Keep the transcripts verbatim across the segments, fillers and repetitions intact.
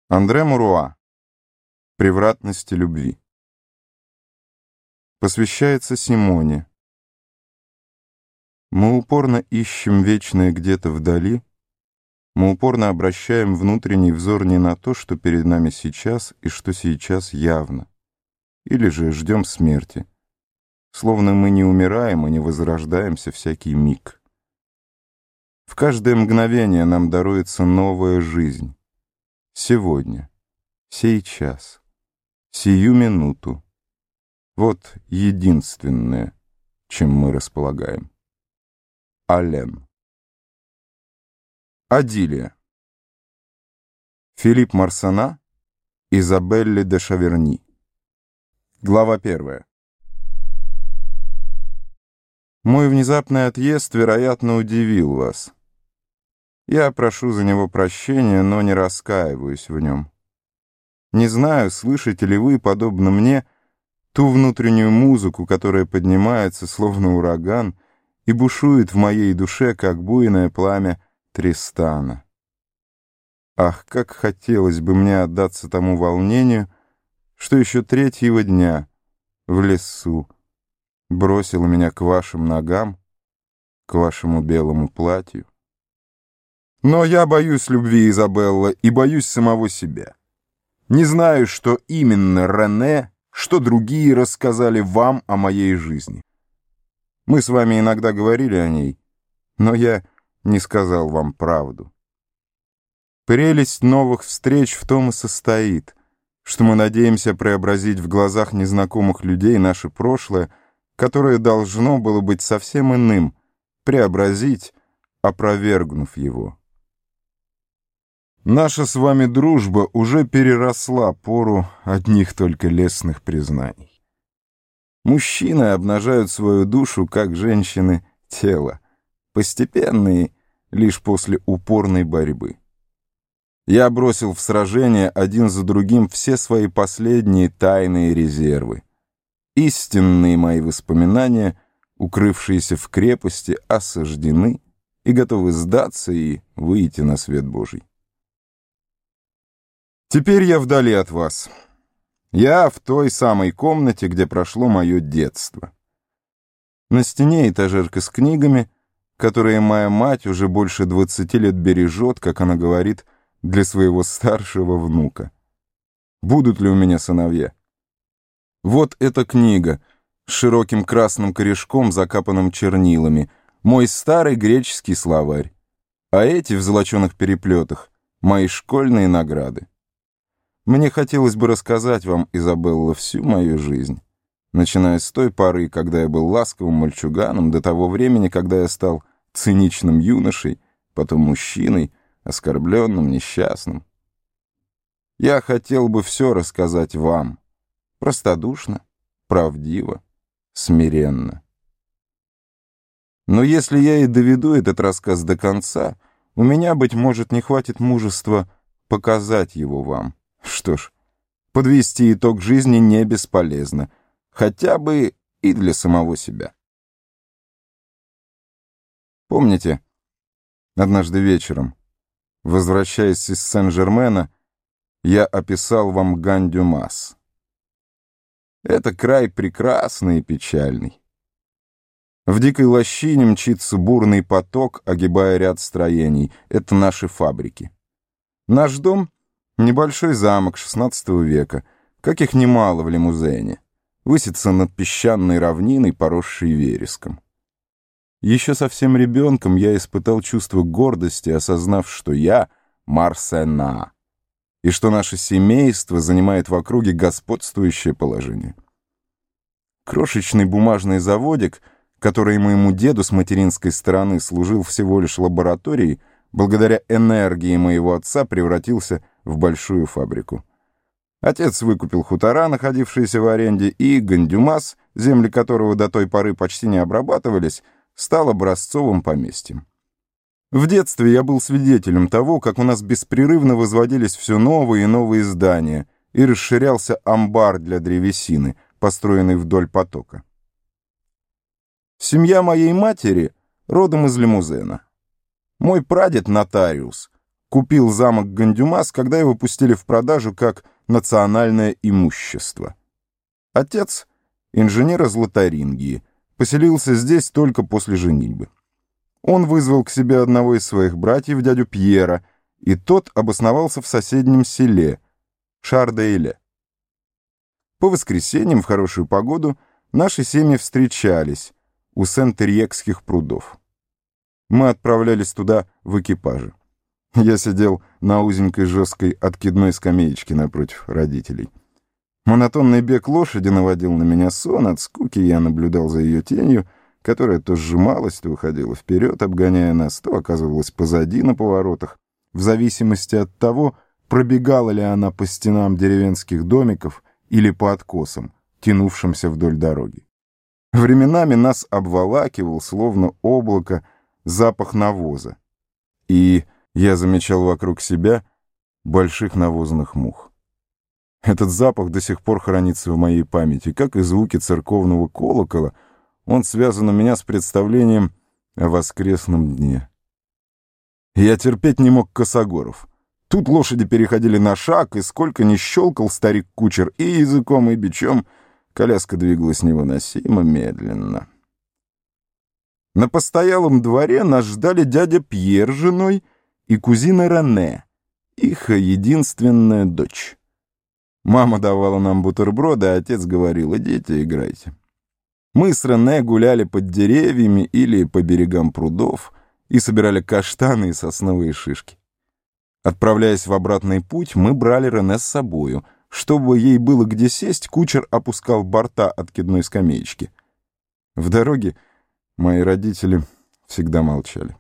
Андре Муруа. Превратности любви. Посвящается Симоне. Мы упорно ищем вечное где-то вдали, мы упорно обращаем внутренний взор не на то, что перед нами сейчас и что сейчас явно, или же ждем смерти, словно мы не умираем и не возрождаемся всякий миг. В каждое мгновение нам даруется новая жизнь. Сегодня, сейчас, сию минуту. Вот единственное, чем мы располагаем. Ален. Адилия. Филипп Марсана, Изабелле де Шаверни. Глава первая. Мой внезапный отъезд, вероятно, удивил вас. Я прошу за него прощения, но не раскаиваюсь в нем. Не знаю, слышите ли вы, подобно мне, ту внутреннюю музыку, которая поднимается, словно ураган, и бушует в моей душе, как буйное пламя Тристана. Ах, как хотелось бы мне отдаться тому волнению, что еще третьего дня в лесу бросило меня к вашим ногам, к вашему белому платью. Но я боюсь любви, Изабелла, и боюсь самого себя. Не знаю, что именно Рене, что другие рассказали вам о моей жизни. Мы с вами иногда говорили о ней, но я не сказал вам правду. Прелесть новых встреч в том и состоит, что мы надеемся преобразить в глазах незнакомых людей наше прошлое, которое должно было быть совсем иным, преобразить, опровергнув его. Наша с вами дружба уже переросла пору одних только лестных признаний. Мужчины обнажают свою душу, как женщины — тело, постепенно и лишь после упорной борьбы. Я бросил в сражение один за другим все свои последние тайные резервы. Истинные мои воспоминания, укрывшиеся в крепости, осаждены и готовы сдаться и выйти на свет Божий. Теперь я вдали от вас. Я в той самой комнате, где прошло мое детство. На стене этажерка с книгами, которые моя мать уже больше двадцати лет бережет, как она говорит, для своего старшего внука. Будут ли у меня сыновья? Вот эта книга с широким красным корешком, закапанным чернилами, мой старый греческий словарь, а эти в золоченых переплетах мои школьные награды. Мне хотелось бы рассказать вам, Изабелла, всю мою жизнь, начиная с той поры, когда я был ласковым мальчуганом, до того времени, когда я стал циничным юношей, потом мужчиной, оскорбленным, несчастным. Я хотел бы все рассказать вам, простодушно, правдиво, смиренно. Но если я и доведу этот рассказ до конца, у меня, быть может, не хватит мужества показать его вам. Что ж, подвести итог жизни не бесполезно, хотя бы и для самого себя. Помните, однажды вечером, возвращаясь из Сен-Жермена, я описал вам Ган-Дюмас. Это край прекрасный и печальный. В дикой лощине мчится бурный поток, огибая ряд строений. Это наши фабрики. Наш дом — небольшой замок шестнадцатого века, каких немало в Лимузене, высится над песчаной равниной, поросшей вереском. Еще совсем ребенком я испытал чувство гордости, осознав, что я Марсена, и что наше семейство занимает в округе господствующее положение. Крошечный бумажный заводик, который моему деду с материнской стороны служил всего лишь лабораторией, благодаря энергии моего отца превратился в большую фабрику. Отец выкупил хутора, находившиеся в аренде, и Ган-Дюмас, земли которого до той поры почти не обрабатывались, стал образцовым поместьем. В детстве я был свидетелем того, как у нас беспрерывно возводились все новые и новые здания, и расширялся амбар для древесины, построенный вдоль потока. Семья моей матери родом из Лимузена. Мой прадед, нотариус, купил замок Гандюмас, когда его пустили в продажу как национальное имущество. Отец, инженер из Лотарингии, поселился здесь только после женитьбы. Он вызвал к себе одного из своих братьев, дядю Пьера, и тот обосновался в соседнем селе Шардейле. По воскресеньям в хорошую погоду наши семьи встречались у Сент-Ирьекских прудов. Мы отправлялись туда в экипаже. Я сидел на узенькой жесткой откидной скамеечке напротив родителей. Монотонный бег лошади наводил на меня сон, от скуки я наблюдал за ее тенью, которая то сжималась, то уходила вперед, обгоняя нас, то оказывалась позади на поворотах, в зависимости от того, пробегала ли она по стенам деревенских домиков или по откосам, тянувшимся вдоль дороги. Временами нас обволакивал, словно облако, запах навоза, и я замечал вокруг себя больших навозных мух. Этот запах до сих пор хранится в моей памяти, как и звуки церковного колокола. Он связан у меня с представлением о воскресном дне. Я терпеть не мог косогоров. Тут лошади переходили на шаг, и сколько ни щелкал старик-кучер и языком, и бичом, коляска двигалась невыносимо медленно. На постоялом дворе нас ждали дядя Пьер с женой и кузина Рене, их единственная дочь. Мама давала нам бутерброды, а отец говорил: «Идите, играйте». Мы с Рене гуляли под деревьями или по берегам прудов и собирали каштаны и сосновые шишки. Отправляясь в обратный путь, мы брали Рене с собою. Чтобы ей было где сесть, кучер опускал борта откидной скамеечки. В дороге мои родители всегда молчали.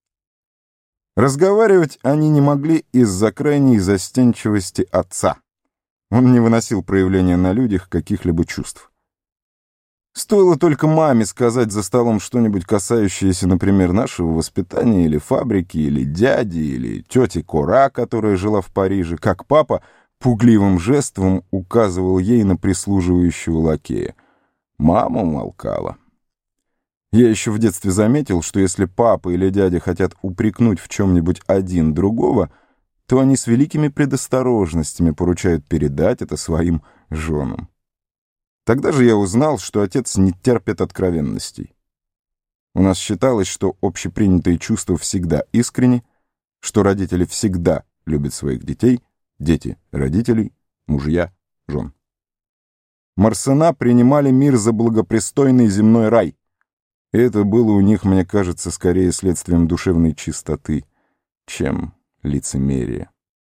Разговаривать они не могли из-за крайней застенчивости отца. Он не выносил проявления на людях каких-либо чувств. Стоило только маме сказать за столом что-нибудь, касающееся, например, нашего воспитания, или фабрики, или дяди, или тети Кора, которая жила в Париже, как папа пугливым жестом указывал ей на прислуживающего лакея. Мама молкала. Я еще в детстве заметил, что если папа или дядя хотят упрекнуть в чем-нибудь один другого, то они с великими предосторожностями поручают передать это своим женам. Тогда же я узнал, что отец не терпит откровенностей. У нас считалось, что общепринятые чувства всегда искренни, что родители всегда любят своих детей, дети — родителей, мужья — жен. Марсена принимали мир за благопристойный земной рай. И это было у них, мне кажется, скорее следствием душевной чистоты, чем лицемерия.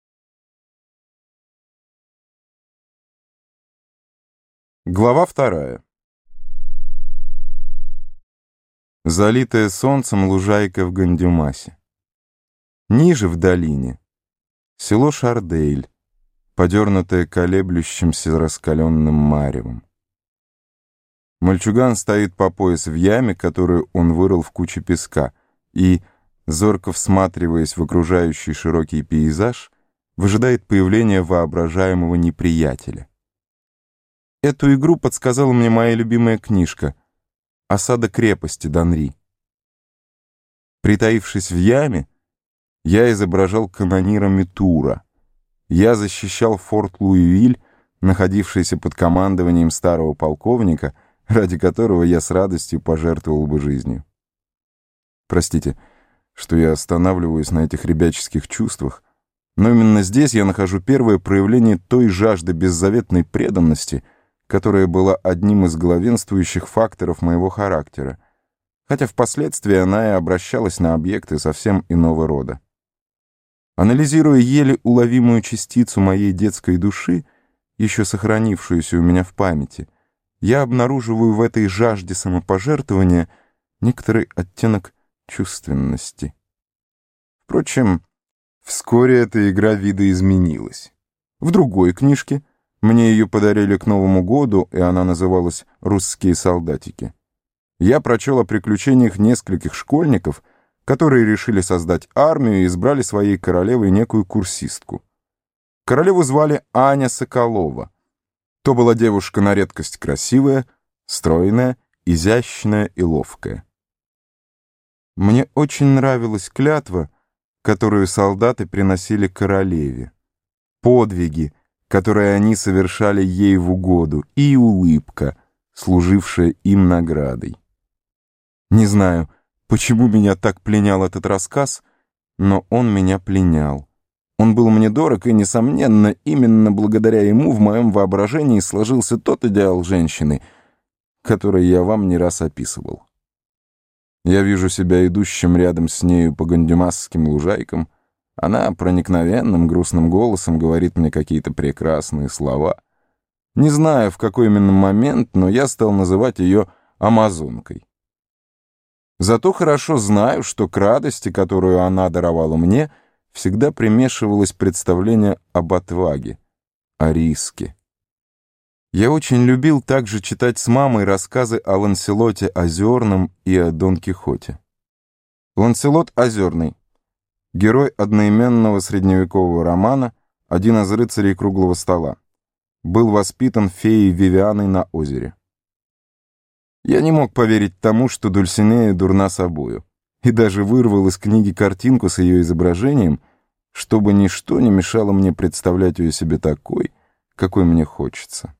Глава вторая. Залитая солнцем лужайка в Гандюмасе. Ниже в долине село Шардейль, подернутое колеблющимся раскаленным маревом. Мальчуган стоит по пояс в яме, которую он вырыл в куче песка, и, зорко всматриваясь в окружающий широкий пейзаж, выжидает появления воображаемого неприятеля. Эту игру подсказала мне моя любимая книжка «Осада крепости Данри». Притаившись в яме, я изображал канонира Митура. Я защищал форт Луивиль, находившийся под командованием старого полковника, ради которого я с радостью пожертвовал бы жизнью. Простите, что я останавливаюсь на этих ребяческих чувствах, но именно здесь я нахожу первое проявление той жажды беззаветной преданности, которая была одним из главенствующих факторов моего характера, хотя впоследствии она и обращалась на объекты совсем иного рода. Анализируя еле уловимую частицу моей детской души, еще сохранившуюся у меня в памяти, я обнаруживаю в этой жажде самопожертвования некоторый оттенок чувственности. Впрочем, вскоре эта игра видоизменилась. В другой книжке, мне ее подарили к Новому году, и она называлась «Русские солдатики», я прочел о приключениях нескольких школьников, которые решили создать армию и избрали своей королевой некую курсистку. Королеву звали Аня Соколова. То была девушка на редкость красивая, стройная, изящная и ловкая. Мне очень нравилась клятва, которую солдаты приносили королеве, подвиги, которые они совершали ей в угоду, и улыбка, служившая им наградой. Не знаю, почему меня так пленял этот рассказ, но он меня пленял. Он был мне дорог, и, несомненно, именно благодаря ему в моем воображении сложился тот идеал женщины, который я вам не раз описывал. Я вижу себя идущим рядом с нею по гандюмасским лужайкам. Она проникновенным, грустным голосом говорит мне какие-то прекрасные слова. Не знаю, в какой именно момент, но я стал называть ее амазонкой. Зато хорошо знаю, что к радости, которую она даровала мне, всегда примешивалось представление об отваге, о риске. Я очень любил также читать с мамой рассказы о Ланселоте Озерном и о Дон Кихоте. Ланселот Озерный, герой одноименного средневекового романа, один из рыцарей круглого стола, был воспитан феей Вивианой на озере. Я не мог поверить тому, что Дульсинея дурна собою, и даже вырвал из книги картинку с ее изображением, чтобы ничто не мешало мне представлять ее себе такой, какой мне хочется.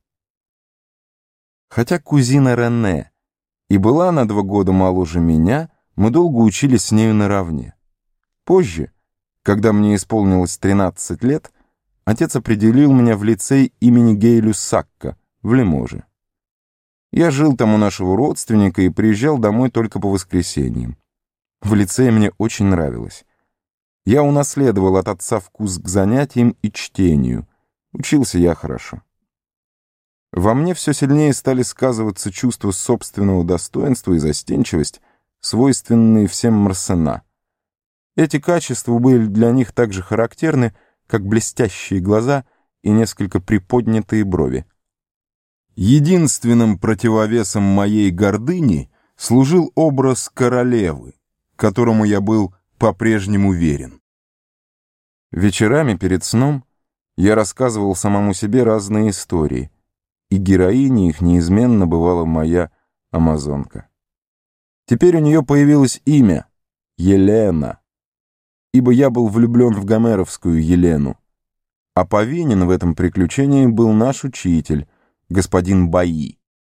Хотя кузина Рене и была на два года моложе меня, мы долго учились с нею наравне. Позже, когда мне исполнилось тринадцать лет, отец определил меня в лицей имени Гей-Люссакка в Лиможе. Я жил там у нашего родственника и приезжал домой только по воскресеньям. В лицее мне очень нравилось. Я унаследовал от отца вкус к занятиям и чтению. Учился я хорошо. Во мне все сильнее стали сказываться чувства собственного достоинства и застенчивость, свойственные всем Марсена. Эти качества были для них так же характерны, как блестящие глаза и несколько приподнятые брови. Единственным противовесом моей гордыни служил образ королевы, которому я был по-прежнему верен. Вечерами перед сном я рассказывал самому себе разные истории, и героиней их неизменно бывала моя амазонка. Теперь у нее появилось имя — Елена, ибо я был влюблен в гомеровскую Елену, а повинен в этом приключении был наш учитель, господин Баи.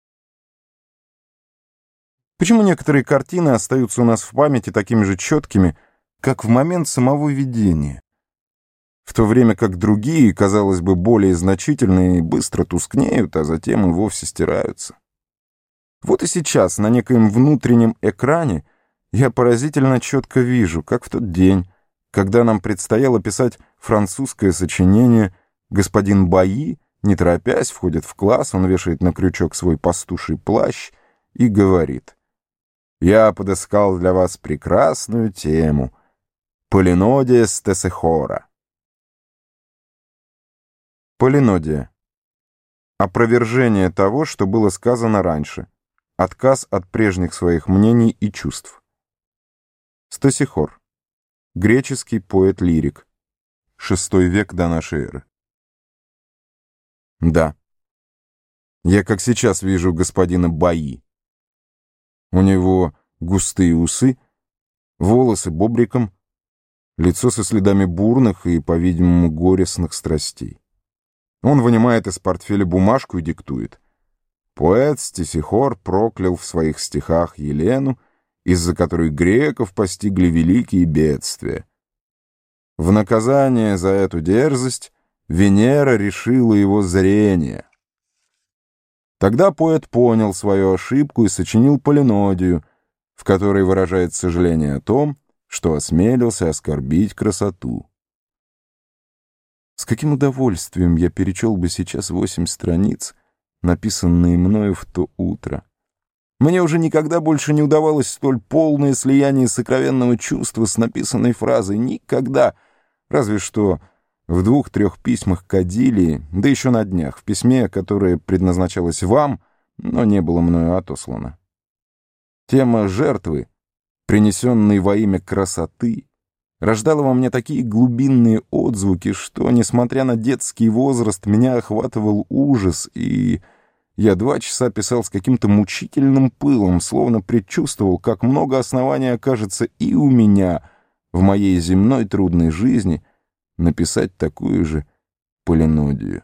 Почему некоторые картины остаются у нас в памяти такими же четкими, как в момент самого видения, в то время как другие, казалось бы, более значительные, быстро тускнеют, а затем и вовсе стираются? Вот и сейчас на некоем внутреннем экране я поразительно четко вижу, как в тот день, когда нам предстояло писать французское сочинение, господин Баи, не торопясь, входит в класс, он вешает на крючок свой пастуший плащ и говорит: «Я подыскал для вас прекрасную тему — Полинодия Стесехора». Полинодия. Опровержение того, что было сказано раньше. Отказ от прежних своих мнений и чувств. Стесихор. Греческий поэт-лирик. Шестой век до нашей эры. Да. Я как сейчас вижу господина Баи. У него густые усы, волосы бобриком, лицо со следами бурных и, по-видимому, горестных страстей. Он вынимает из портфеля бумажку и диктует. Поэт Стесихор проклял в своих стихах Елену, из-за которой греков постигли великие бедствия. В наказание за эту дерзость Венера решила его зрение. Тогда поэт понял свою ошибку и сочинил Полинодию, в которой выражает сожаление о том, что осмелился оскорбить красоту. С каким удовольствием я перечел бы сейчас восемь страниц, написанные мною в то утро. Мне уже никогда больше не удавалось столь полное слияние сокровенного чувства с написанной фразой. Никогда. Разве что в двух-трех письмах к Адилии, да еще на днях, в письме, которое предназначалось вам, но не было мною отослано. Тема жертвы, принесенной во имя красоты, рождала во мне такие глубинные отзвуки, что, несмотря на детский возраст, меня охватывал ужас, и я два часа писал с каким-то мучительным пылом, словно предчувствовал, как много оснований окажется и у меня в моей земной трудной жизни написать такую же полинодию.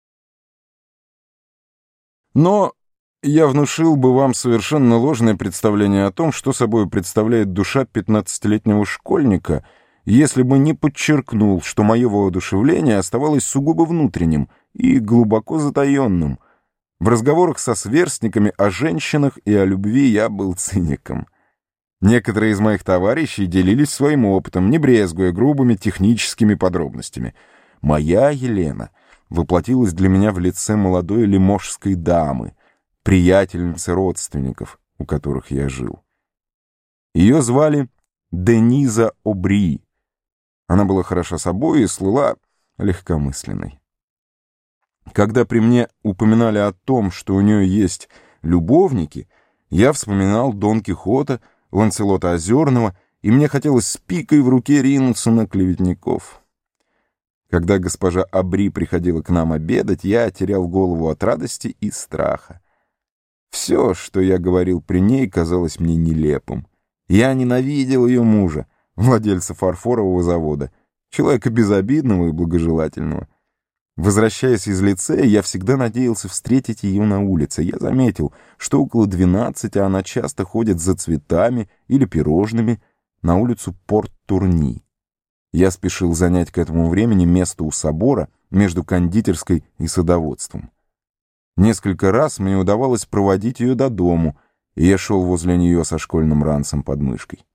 Но я внушил бы вам совершенно ложное представление о том, что собой представляет душа пятнадцатилетнего школьника, если бы не подчеркнул, что мое воодушевление оставалось сугубо внутренним и глубоко затаенным. В разговорах со сверстниками о женщинах и о любви я был циником. Некоторые из моих товарищей делились своим опытом, не брезгуя грубыми техническими подробностями. Моя Елена воплотилась для меня в лице молодой лиможской дамы, приятельницы родственников, у которых я жил. Ее звали Дениза Обри. Она была хороша собой и слыла легкомысленной. Когда при мне упоминали о том, что у нее есть любовники, я вспоминал Дон Кихота, Ланселота Озерного, и мне хотелось с пикой в руке ринуться на клеветников. Когда госпожа Обри приходила к нам обедать, я терял голову от радости и страха. Все, что я говорил при ней, казалось мне нелепым. Я ненавидел ее мужа, владельца фарфорового завода, человека безобидного и благожелательного. Возвращаясь из лицея, я всегда надеялся встретить ее на улице. Я заметил, что около двенадцати она часто ходит за цветами или пирожными на улицу Порт-Турни. Я спешил занять к этому времени место у собора между кондитерской и садоводством. Несколько раз мне удавалось проводить ее до дому, и я шел возле нее со школьным ранцем под мышкой.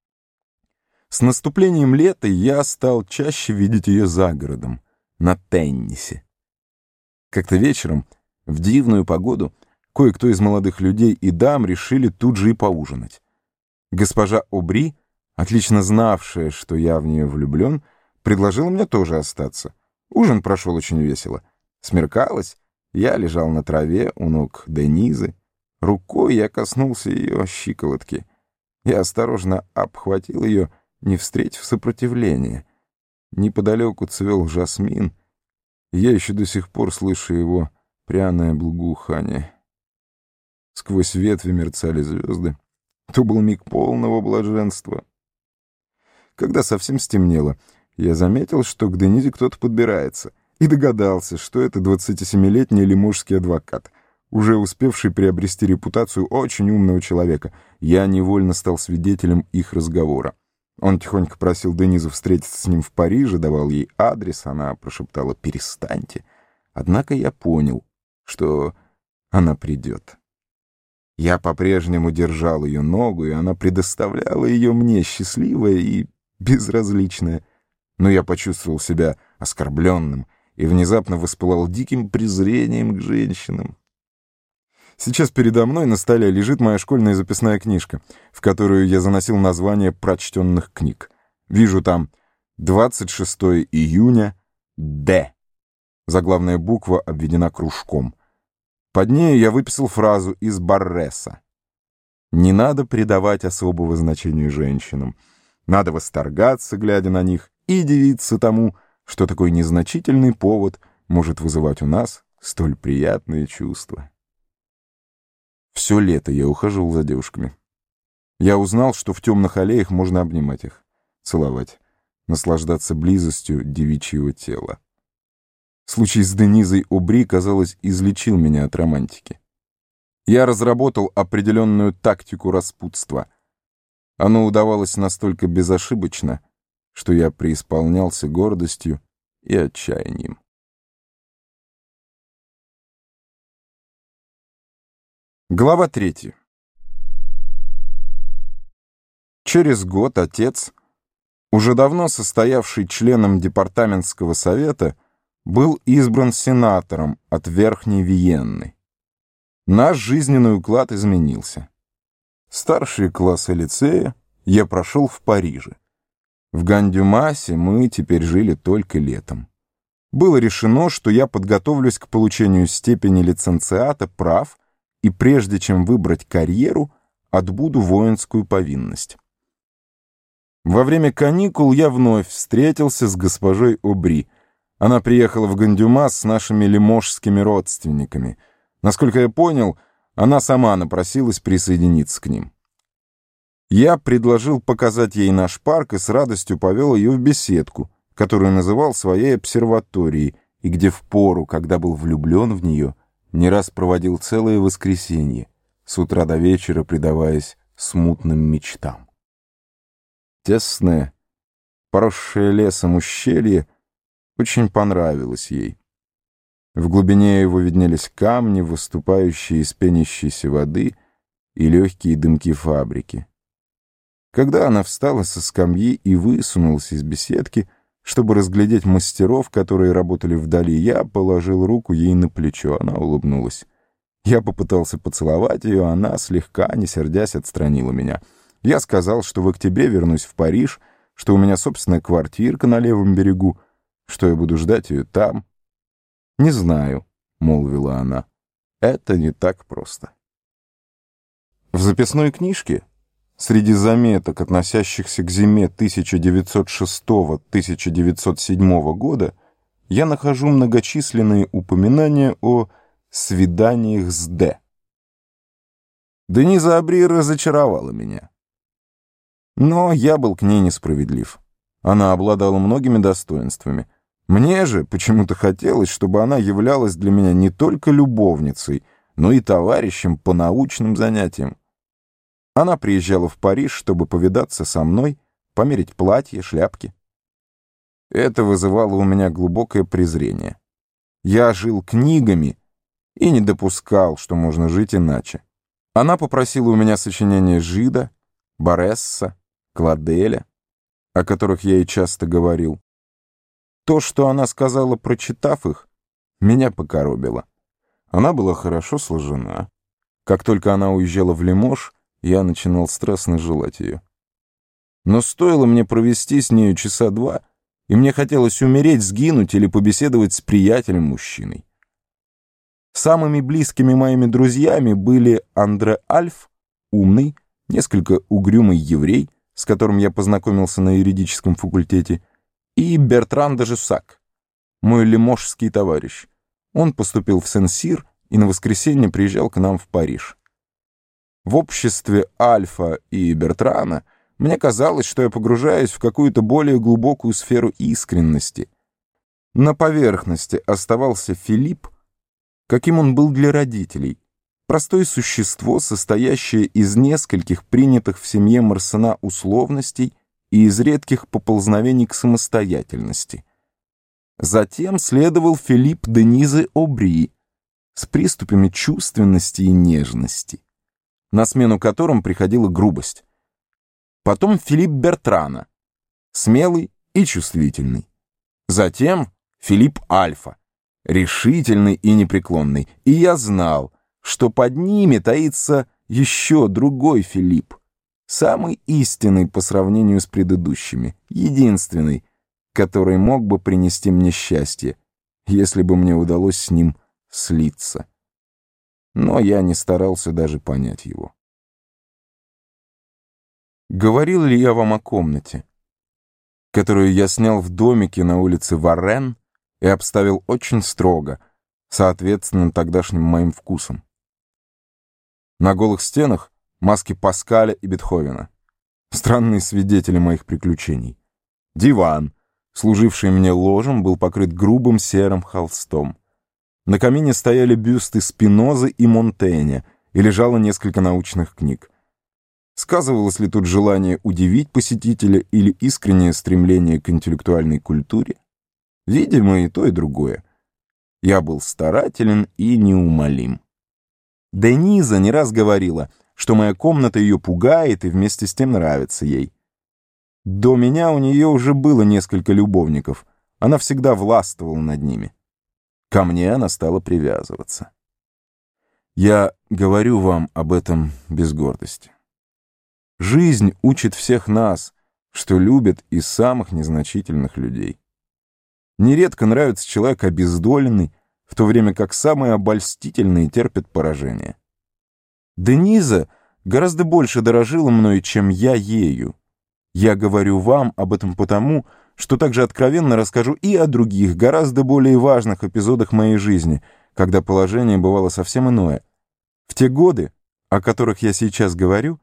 С наступлением лета я стал чаще видеть ее за городом, на теннисе. Как-то вечером, в дивную погоду, кое-кто из молодых людей и дам решили тут же и поужинать. Госпожа Обри, отлично знавшая, что я в нее влюблен, предложила мне тоже остаться. Ужин прошел очень весело. Смеркалось, я лежал на траве у ног Денизы. Рукой я коснулся ее щиколотки. Я осторожно обхватил ее, не встретив сопротивления. Неподалеку цвел жасмин, и я еще до сих пор слышу его пряное благоухание. Сквозь ветви мерцали звезды. То был миг полного блаженства. Когда совсем стемнело, я заметил, что к Денизе кто-то подбирается, и догадался, что это двадцатисемилетний лиможский адвокат, уже успевший приобрести репутацию очень умного человека. Я невольно стал свидетелем их разговора. Он тихонько просил Денизу встретиться с ним в Париже, давал ей адрес, она прошептала «перестаньте». Однако я понял, что она придет. Я по-прежнему держал ее ногу, и она предоставляла ее мне, счастливая и безразличная. Но я почувствовал себя оскорбленным и внезапно воспылал диким презрением к женщинам. Сейчас передо мной на столе лежит моя школьная записная книжка, в которую я заносил названия прочтенных книг. Вижу там двадцать шестого июня, Д. Заглавная буква обведена кружком. Под ней я выписал фразу из Борреса. Не надо придавать особого значения женщинам. Надо восторгаться, глядя на них, и дивиться тому, что такой незначительный повод может вызывать у нас столь приятные чувства. Все лето я ухаживал за девушками. Я узнал, что в темных аллеях можно обнимать их, целовать, наслаждаться близостью девичьего тела. Случай с Денизой Обри, казалось, излечил меня от романтики. Я разработал определенную тактику распутства. Оно удавалось настолько безошибочно, что я преисполнялся гордостью и отчаянием. Глава третья. Через год отец, уже давно состоявший членом департаментского совета, был избран сенатором от Верхней Виенны. Наш жизненный уклад изменился. Старшие классы лицея я прошел в Париже. В Ган-Дюмасе мы теперь жили только летом. Было решено, что я подготовлюсь к получению степени лиценциата прав и прежде чем выбрать карьеру, отбуду воинскую повинность. Во время каникул я вновь встретился с госпожой Обри. Она приехала в Ган-Дюмас с нашими лиможскими родственниками. Насколько я понял, она сама напросилась присоединиться к ним. Я предложил показать ей наш парк и с радостью повел ее в беседку, которую называл своей обсерваторией, и где в пору, когда был влюблен в нее, не раз проводил целое воскресенье, с утра до вечера предаваясь смутным мечтам. Тесное, поросшее лесом ущелье очень понравилось ей. В глубине его виднелись камни, выступающие из пенящейся воды, и легкие дымки фабрики. Когда она встала со скамьи и высунулась из беседки, чтобы разглядеть мастеров, которые работали вдали, я положил руку ей на плечо. Она улыбнулась. Я попытался поцеловать ее, она, слегка, не сердясь, отстранила меня. Я сказал, что в октябре вернусь в Париж, что у меня собственная квартирка на левом берегу, что я буду ждать ее там. «Не знаю», — молвила она, — «это не так просто». В записной книжке, среди заметок, относящихся к зиме тысяча девятьсот шестого — тысяча девятьсот седьмого года, я нахожу многочисленные упоминания о свиданиях с Д. Дениза Абри разочаровала меня. Но я был к ней несправедлив. Она обладала многими достоинствами. Мне же почему-то хотелось, чтобы она являлась для меня не только любовницей, но и товарищем по научным занятиям. Она приезжала в Париж, чтобы повидаться со мной, померить платья, шляпки. Это вызывало у меня глубокое презрение. Я жил книгами и не допускал, что можно жить иначе. Она попросила у меня сочинения Жида, Боресса, Кладеля, о которых я ей часто говорил. То, что она сказала, прочитав их, меня покоробило. Она была хорошо сложена. Как только она уезжала в Лимож, я начинал страстно желать ее. Но стоило мне провести с нею часа два, и мне хотелось умереть, сгинуть или побеседовать с приятелем-мужчиной. Самыми близкими моими друзьями были Андре Альф, умный, несколько угрюмый еврей, с которым я познакомился на юридическом факультете, и Бертран де Жюссак, мой лиможский товарищ. Он поступил в Сен-Сир и на воскресенье приезжал к нам в Париж. В обществе Альфа и Бертрана мне казалось, что я погружаюсь в какую-то более глубокую сферу искренности. На поверхности оставался Филипп, каким он был для родителей. Простое существо, состоящее из нескольких принятых в семье Марсена условностей и из редких поползновений к самостоятельности. Затем следовал Филипп Денизы Обри с приступами чувственности и нежности, на смену которым приходила грубость. Потом Филипп Бертрана, смелый и чувствительный. Затем Филипп Альфа, решительный и непреклонный. И я знал, что под ними таится еще другой Филипп, самый истинный по сравнению с предыдущими, единственный, который мог бы принести мне счастье, если бы мне удалось с ним слиться. Но я не старался даже понять его. Говорил ли я вам о комнате, которую я снял в домике на улице Варен и обставил очень строго, соответственно тогдашним моим вкусам? На голых стенах маски Паскаля и Бетховена, странные свидетели моих приключений. Диван, служивший мне ложем, был покрыт грубым серым холстом. На камине стояли бюсты Спинозы и Монтэня, и лежало несколько научных книг. Сказывалось ли тут желание удивить посетителя или искреннее стремление к интеллектуальной культуре? Видимо, и то, и другое. Я был старателен и неумолим. Дениза не раз говорила, что моя комната ее пугает и вместе с тем нравится ей. До меня у нее уже было несколько любовников. Она всегда властвовала над ними. Ко мне она стала привязываться. Я говорю вам об этом без гордости. Жизнь учит всех нас, что любят и самых незначительных людей. Нередко нравится человек обездоленный, в то время как самые обольстительные терпят поражение. Дениза гораздо больше дорожила мной, чем я ею. Я говорю вам об этом потому, что также откровенно расскажу и о других, гораздо более важных эпизодах моей жизни, когда положение бывало совсем иное. В те годы, о которых я сейчас говорю,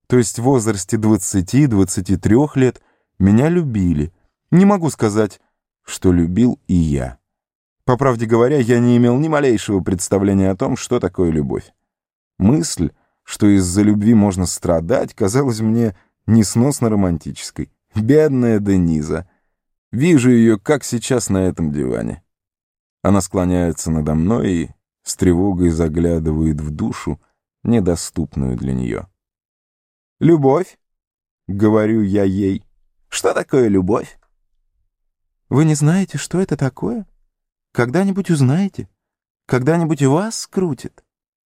то есть в возрасте двадцати-двадцати трёх лет, меня любили. Не могу сказать, что любил и я. По правде говоря, я не имел ни малейшего представления о том, что такое любовь. Мысль, что из-за любви можно страдать, казалась мне несносно романтической. Бедная Дениза. Вижу ее, как сейчас на этом диване. Она склоняется надо мной и с тревогой заглядывает в душу, недоступную для нее. «Любовь?» — говорю я ей. «Что такое любовь?» «Вы не знаете, что это такое? Когда-нибудь узнаете. Когда-нибудь и вас скрутит».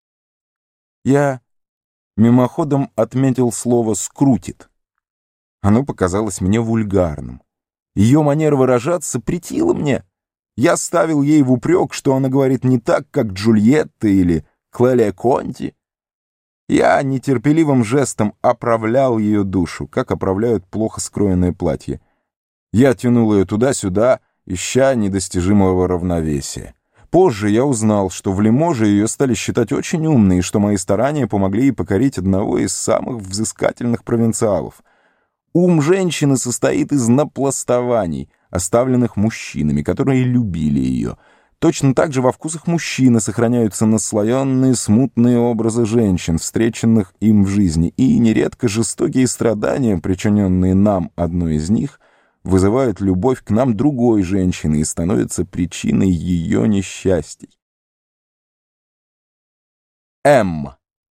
Я мимоходом отметил слово «скрутит». Оно показалось мне вульгарным. Ее манера выражаться претила мне. Я ставил ей в упрек, что она говорит не так, как Джульетта или Клелия Конти. Я нетерпеливым жестом оправлял ее душу, как оправляют плохо скроенное платье. Я тянул ее туда-сюда, ища недостижимого равновесия. Позже я узнал, что в Лиможе ее стали считать очень умной, и что мои старания помогли ей покорить одного из самых взыскательных провинциалов. Ум женщины состоит из напластований, оставленных мужчинами, которые любили ее. Точно так же во вкусах мужчины сохраняются наслоенные смутные образы женщин, встреченных им в жизни, и нередко жестокие страдания, причиненные нам одной из них, вызывают любовь к нам другой женщины и становятся причиной ее несчастий. М.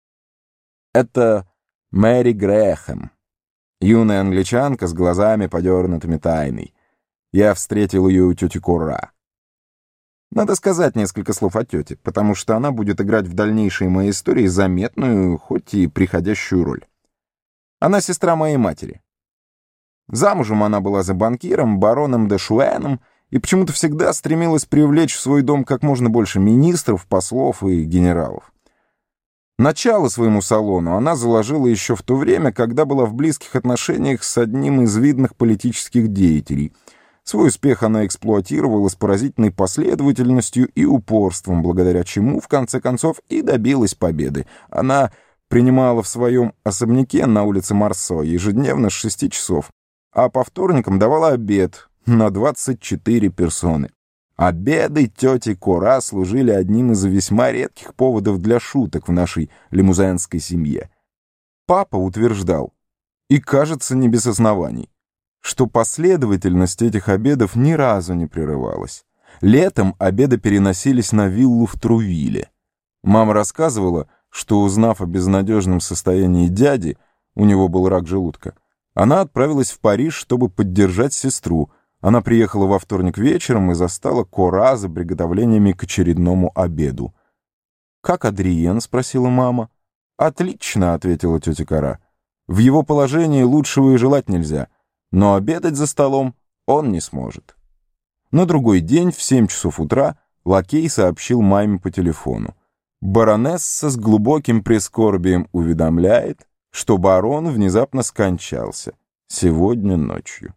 Это Мэри Грэхэм, юная англичанка с глазами, подернутыми тайной. Я встретил ее у тети Кора. Надо сказать несколько слов о тете, потому что она будет играть в дальнейшей моей истории заметную, хоть и приходящую роль. Она сестра моей матери. Замужем она была за банкиром, бароном де Шуэном, и почему-то всегда стремилась привлечь в свой дом как можно больше министров, послов и генералов. Начало своему салону она заложила еще в то время, когда была в близких отношениях с одним из видных политических деятелей. Свой успех она эксплуатировала с поразительной последовательностью и упорством, благодаря чему, в конце концов, и добилась победы. Она принимала в своем особняке на улице Марсо ежедневно с шести часов, а по вторникам давала обед на двадцать четыре персоны. Обеды тети Кора служили одним из весьма редких поводов для шуток в нашей лимузенской семье. Папа утверждал, и, кажется, не без оснований, что последовательность этих обедов ни разу не прерывалась. Летом обеды переносились на виллу в Трувиле. Мама рассказывала, что, узнав о безнадежном состоянии дяди, у него был рак желудка, она отправилась в Париж, чтобы поддержать сестру. Она приехала во вторник вечером и застала Кора за приготовлениями к очередному обеду. «Как Адриен?» — спросила мама. «Отлично», — ответила тетя Кора. «В его положении лучшего и желать нельзя, но обедать за столом он не сможет». На другой день в семь часов утра лакей сообщил маме по телефону. Баронесса с глубоким прискорбием уведомляет, что барон внезапно скончался сегодня ночью.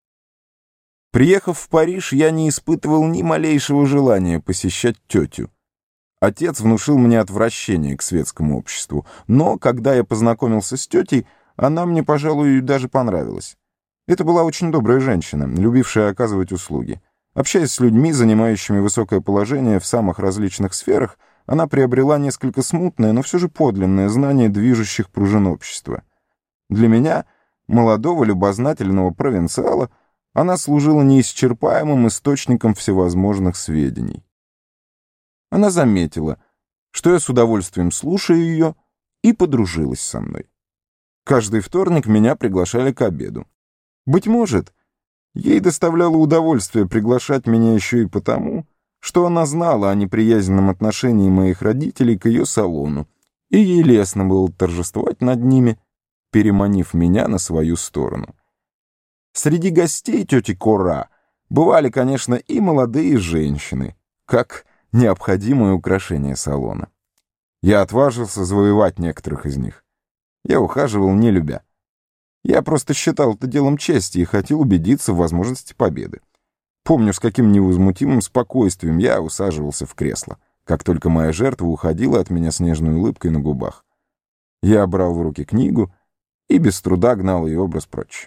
Приехав в Париж, я не испытывал ни малейшего желания посещать тетю. Отец внушил мне отвращение к светскому обществу, но, когда я познакомился с тетей, она мне, пожалуй, даже понравилась. Это была очень добрая женщина, любившая оказывать услуги. Общаясь с людьми, занимающими высокое положение в самых различных сферах, она приобрела несколько смутное, но все же подлинное знание движущих пружин общества. Для меня, молодого любознательного провинциала, она служила неисчерпаемым источником всевозможных сведений. Она заметила, что я с удовольствием слушаю ее, и подружилась со мной. Каждый вторник меня приглашали к обеду. Быть может, ей доставляло удовольствие приглашать меня еще и потому, что она знала о неприязненном отношении моих родителей к ее салону, и ей лестно было торжествовать над ними, переманив меня на свою сторону. Среди гостей тети Кора бывали, конечно, и молодые женщины, как необходимое украшение салона. Я отважился завоевать некоторых из них. Я ухаживал, не любя. Я просто считал это делом чести и хотел убедиться в возможности победы. Помню, с каким невозмутимым спокойствием я усаживался в кресло, как только моя жертва уходила от меня с нежной улыбкой на губах. Я брал в руки книгу и без труда гнал ее образ прочь.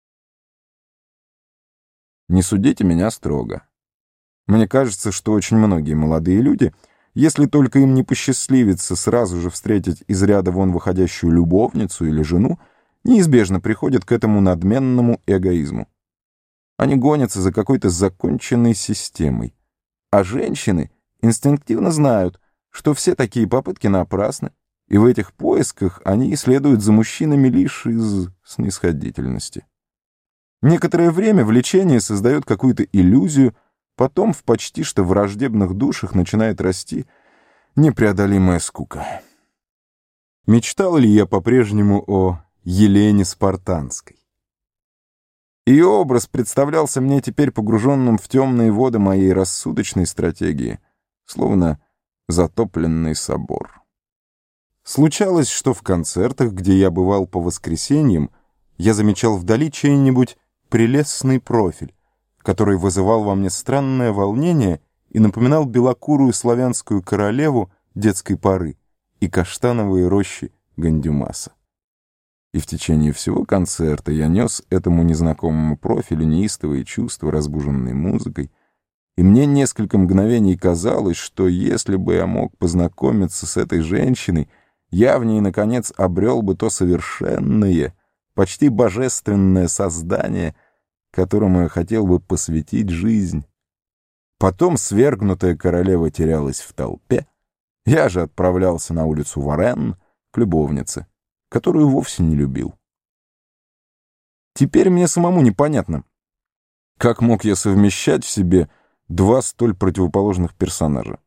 Не судите меня строго. Мне кажется, что очень многие молодые люди, если только им не посчастливится сразу же встретить из ряда вон выходящую любовницу или жену, неизбежно приходят к этому надменному эгоизму. Они гонятся за какой-то законченной системой. А женщины инстинктивно знают, что все такие попытки напрасны, и в этих поисках они следуют за мужчинами лишь из снисходительности. Некоторое время влечение создает какую-то иллюзию, потом в почти что враждебных душах начинает расти непреодолимая скука. Мечтал ли я по-прежнему о Елене Спартанской? Ее образ представлялся мне теперь погруженным в темные воды моей рассудочной стратегии, словно затопленный собор. Случалось, что в концертах, где я бывал по воскресеньям, я замечал вдали чей-нибудь прелестный профиль, который вызывал во мне странное волнение и напоминал белокурую славянскую королеву детской поры и каштановые рощи Гандюмаса. И в течение всего концерта я нес этому незнакомому профилю неистовые чувства, разбуженные музыкой, и мне несколько мгновений казалось, что если бы я мог познакомиться с этой женщиной, я в ней, наконец, обрел бы то совершенное, почти божественное создание, которому я хотел бы посвятить жизнь. Потом свергнутая королева терялась в толпе, я же отправлялся на улицу Варенн к любовнице, которую вовсе не любил. Теперь мне самому непонятно, как мог я совмещать в себе два столь противоположных персонажа.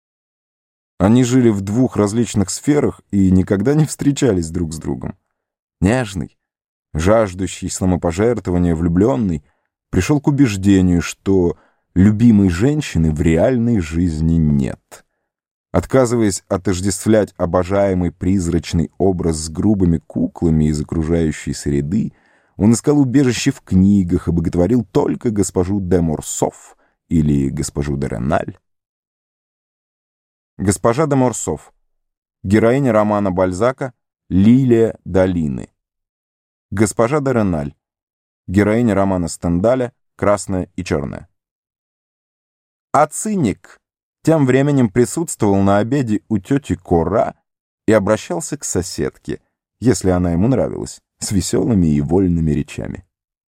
Они жили в двух различных сферах и никогда не встречались друг с другом. Нежный, жаждущий самопожертвования влюбленный, пришел к убеждению, что любимой женщины в реальной жизни нет. Отказываясь отождествлять обожаемый призрачный образ с грубыми куклами из окружающей среды, он искал убежище в книгах и боготворил только госпожу де Морсов или госпожу де Реналь. Госпожа де Морсов, героиня романа Бальзака «Лилия долины». Госпожа де Реналь, героиня романа Стендаля «Красное и черное». А циник тем временем присутствовал на обеде у тети Кора и обращался к соседке, если она ему нравилась, с веселыми и вольными речами.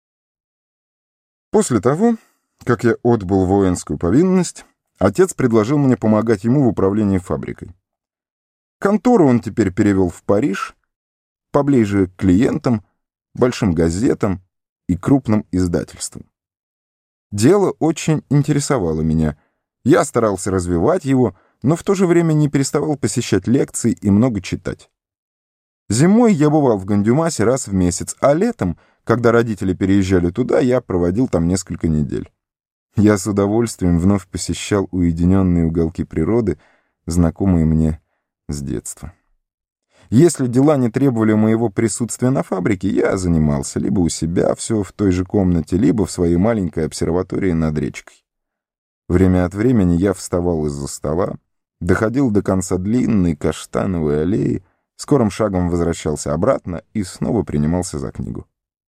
После того, как я отбыл воинскую повинность, отец предложил мне помогать ему в управлении фабрикой. Контору он теперь перевел в Париж, поближе к клиентам, большим газетам и крупным издательствам. Дело очень интересовало меня. Я старался развивать его, но в то же время не переставал посещать лекции и много читать. Зимой я бывал в Гандюмасе раз в месяц, а летом, когда родители переезжали туда, я проводил там несколько недель. Я с удовольствием вновь посещал уединенные уголки природы, знакомые мне с детства. Если дела не требовали моего присутствия на фабрике, я занимался либо у себя все в той же комнате, либо в своей маленькой обсерватории над речкой. Время от времени я вставал из-за стола, доходил до конца длинной каштановой аллеи, скорым шагом возвращался обратно и снова принимался за книгу.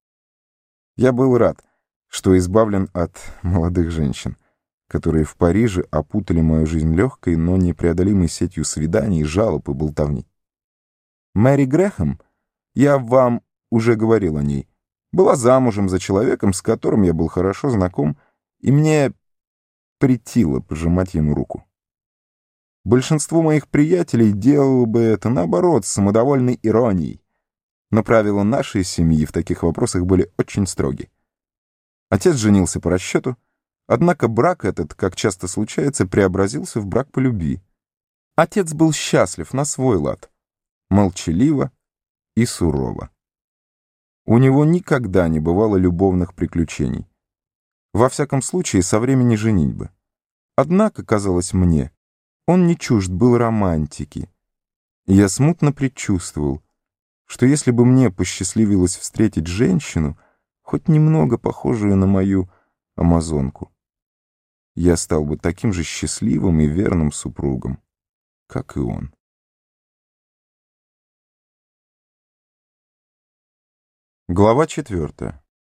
Я был рад, что избавлен от молодых женщин, которые в Париже опутали мою жизнь легкой, но непреодолимой сетью свиданий, жалоб и болтовни. Мэри Грэхэм, я вам уже говорил о ней, была замужем за человеком, с которым я был хорошо знаком, и мне претило пожимать ему руку. Большинство моих приятелей делало бы это, наоборот, с самодовольной иронией, но правила нашей семьи в таких вопросах были очень строги. Отец женился по расчету, однако брак этот, как часто случается, преобразился в брак по любви. Отец был счастлив на свой лад, молчаливо и сурово. У него никогда не бывало любовных приключений. Во всяком случае, со времени женитьбы. Однако, казалось мне, он не чужд был романтики. И я смутно предчувствовал, что если бы мне посчастливилось встретить женщину, хоть немного похожую на мою амазонку, я стал бы таким же счастливым и верным супругом, как и он. Глава четвертая.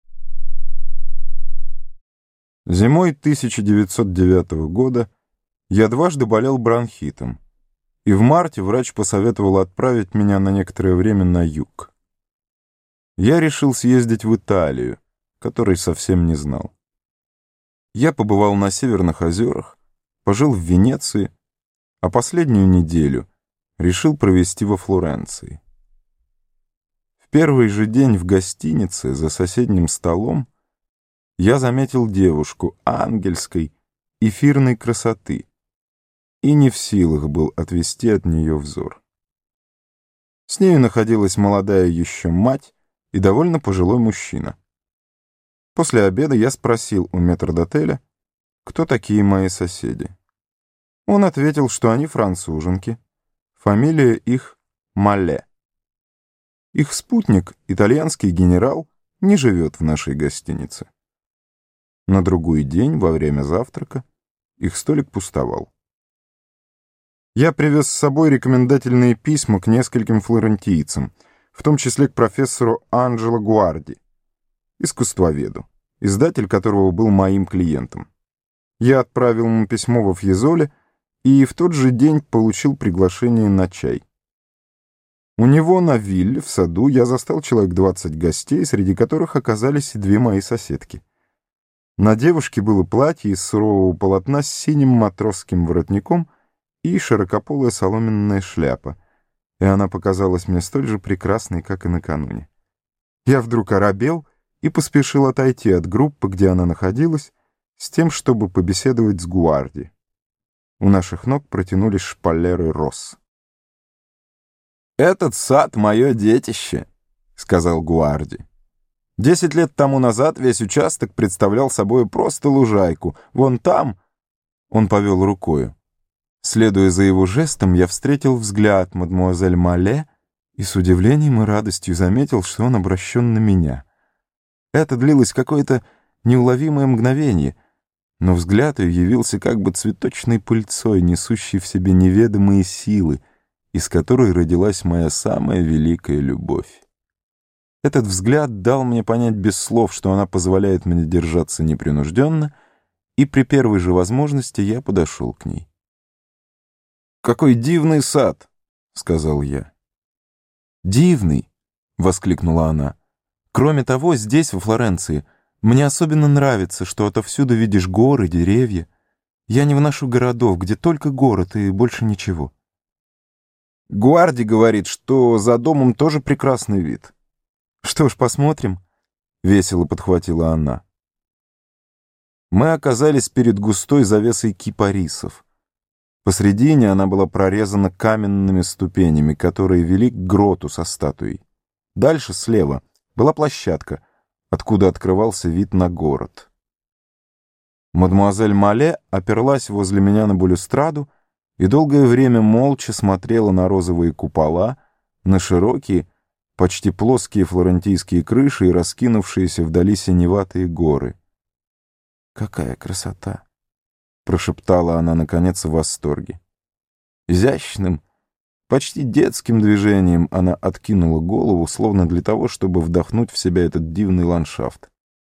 Зимой тысяча девятьсот девятого года я дважды болел бронхитом, и в марте врач посоветовал отправить меня на некоторое время на юг. Я решил съездить в Италию, которой совсем не знал. Я побывал на Северных озерах, пожил в Венеции, а последнюю неделю решил провести во Флоренции. В первый же день в гостинице за соседним столом я заметил девушку ангельской, эфирной красоты и не в силах был отвести от нее взор. С нею находилась молодая еще мать и довольно пожилой мужчина. После обеда я спросил у метрдотеля, кто такие мои соседи. Он ответил, что они француженки, фамилия их Мале. Их спутник, итальянский генерал, не живет в нашей гостинице. На другой день, во время завтрака, их столик пустовал. Я привез с собой рекомендательные письма к нескольким флорентийцам, в том числе к профессору Анджело Гуарди, искусствоведу, издатель которого был моим клиентом. Я отправил ему письмо во Фьезоле и в тот же день получил приглашение на чай. У него на вилле в саду я застал человек двадцать гостей, среди которых оказались и две мои соседки. На девушке было платье из сурового полотна с синим матросским воротником и широкополая соломенная шляпа, и она показалась мне столь же прекрасной, как и накануне. Я вдруг оробел и поспешил отойти от группы, где она находилась, с тем, чтобы побеседовать с Гуарди. У наших ног протянулись шпалеры роз. «Этот сад — мое детище», — сказал Гуарди. «Десять лет тому назад весь участок представлял собой просто лужайку. Вон там...» — он повел рукою. Следуя за его жестом, я встретил взгляд мадемуазель Мале и с удивлением и радостью заметил, что он обращен на меня. Это длилось какое-то неуловимое мгновение, но взгляд ее явился как бы цветочной пыльцой, несущей в себе неведомые силы, из которой родилась моя самая великая любовь. Этот взгляд дал мне понять без слов, что она позволяет мне держаться непринужденно, и при первой же возможности я подошел к ней. «Какой дивный сад!» — сказал я. «Дивный!» — воскликнула она. «Кроме того, здесь, во Флоренции, мне особенно нравится, что отовсюду видишь горы, деревья. Я не вношу городов, где только город и больше ничего». Гуарди говорит, что за домом тоже прекрасный вид. «Что ж, посмотрим», — весело подхватила она. Мы оказались перед густой завесой кипарисов. Посредине она была прорезана каменными ступенями, которые вели к гроту со статуей. Дальше, слева, была площадка, откуда открывался вид на город. Мадемуазель Мале оперлась возле меня на балюстраду и долгое время молча смотрела на розовые купола, на широкие, почти плоские флорентийские крыши и раскинувшиеся вдали синеватые горы. «Какая красота!» — прошептала она, наконец, в восторге. Изящным, почти детским движением она откинула голову, словно для того, чтобы вдохнуть в себя этот дивный ландшафт.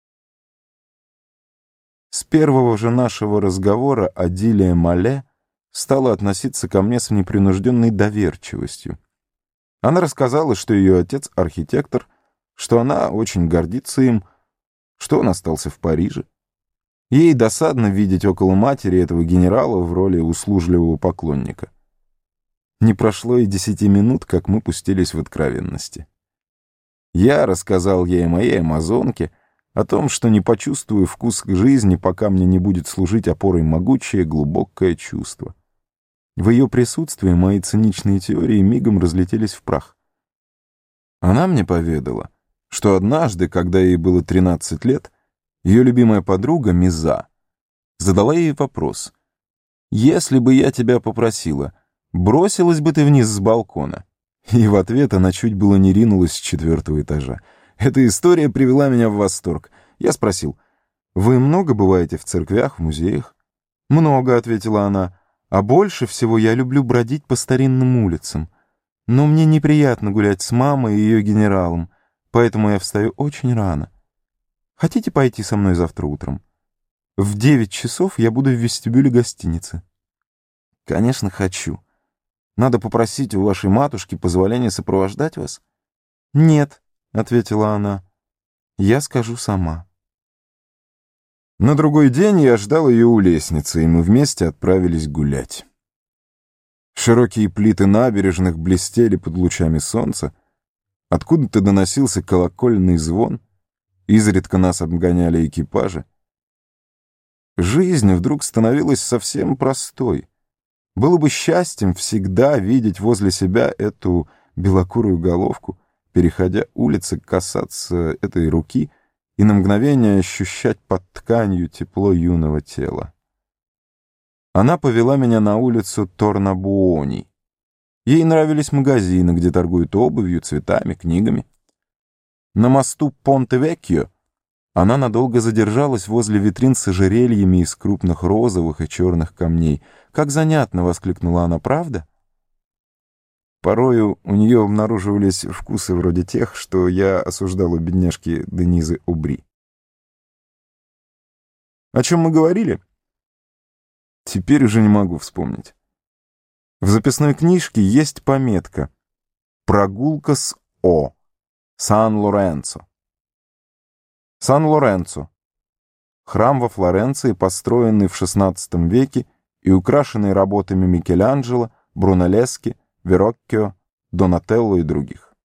С первого же нашего разговора Адилия Мале стала относиться ко мне с непринужденной доверчивостью. Она рассказала, что ее отец — архитектор, что она очень гордится им, что он остался в Париже. Ей досадно видеть около матери этого генерала в роли услужливого поклонника. Не прошло и десяти минут, как мы пустились в откровенности. Я рассказал ей о моей амазонке, о том, что не почувствую вкус к жизни, пока мне не будет служить опорой могучее глубокое чувство. В ее присутствии мои циничные теории мигом разлетелись в прах. Она мне поведала, что однажды, когда ей было тринадцать лет, ее любимая подруга Миза задала ей вопрос: «Если бы я тебя попросила, бросилась бы ты вниз с балкона?» И в ответ она чуть было не ринулась с четвертого этажа. Эта история привела меня в восторг. Я спросил: «Вы много бываете в церквях, в музеях?» «Много», — ответила она. «А больше всего я люблю бродить по старинным улицам. Но мне неприятно гулять с мамой и ее генералом. поэтому я встаю очень рано. Хотите пойти со мной завтра утром? В девять часов я буду в вестибюле гостиницы». «Конечно, хочу. Надо попросить у вашей матушки позволения сопровождать вас?» «Нет», — ответила она, — «я скажу сама». На другой день я ждал ее у лестницы, и мы вместе отправились гулять. Широкие плиты набережных блестели под лучами солнца. Откуда-то доносился колокольный звон. Изредка нас обгоняли экипажи. Жизнь вдруг становилась совсем простой. Было бы счастьем всегда видеть возле себя эту белокурую головку, переходя улицы, касаться этой руки и на мгновение ощущать под тканью тепло юного тела. Она повела меня на улицу Торнабуони. Ей нравились магазины, где торгуют обувью, цветами, книгами. На мосту Понте-Веккио она надолго задержалась возле витрин с ожерельями из крупных розовых и черных камней. «Как занятно!» — воскликнула она. «Правда?» Порою у нее обнаруживались вкусы вроде тех, что я осуждал у бедняжки Денизы Обри. О чем мы говорили? Теперь уже не могу вспомнить. В записной книжке есть пометка «Прогулка с О. Сан-Лоренцо». Сан-Лоренцо. Храм во Флоренции, построенный в шестнадцатом веке и украшенный работами Микеланджело, Брунеллески, Вероккио, Донателло и других.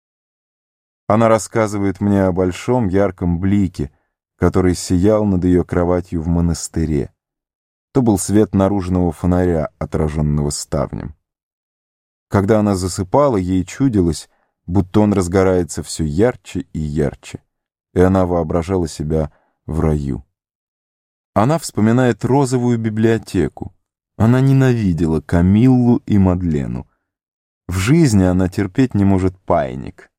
Она рассказывает мне о большом ярком блике, который сиял над ее кроватью в монастыре. То был свет наружного фонаря, отраженного ставнем. Когда она засыпала, ей чудилось, будто он разгорается все ярче и ярче, и она воображала себя в раю. Она вспоминает розовую библиотеку. Она ненавидела Камиллу и Мадлену. В жизни она терпеть не может паиньк.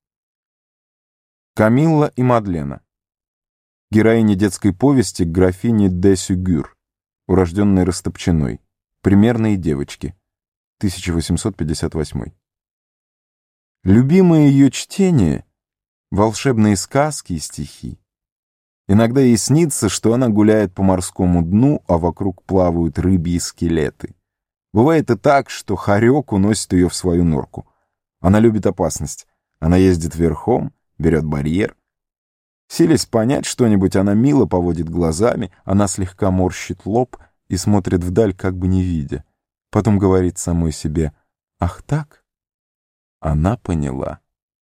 Камилла и Мадлена. Героиня детской повести графини де Сюгюр, урожденной Растопчиной. Примерные девочки. тысяча восемьсот пятьдесят восьмой. Любимое ее чтение — волшебные сказки и стихи. Иногда ей снится, что она гуляет по морскому дну, а вокруг плавают рыбьи скелеты. Бывает и так, что хорек уносит ее в свою норку. Она любит опасность. Она ездит верхом, берет барьер. Силясь понять что-нибудь, она мило поводит глазами, она слегка морщит лоб и смотрит вдаль, как бы не видя. Потом говорит самой себе: «Ах так?» Она поняла.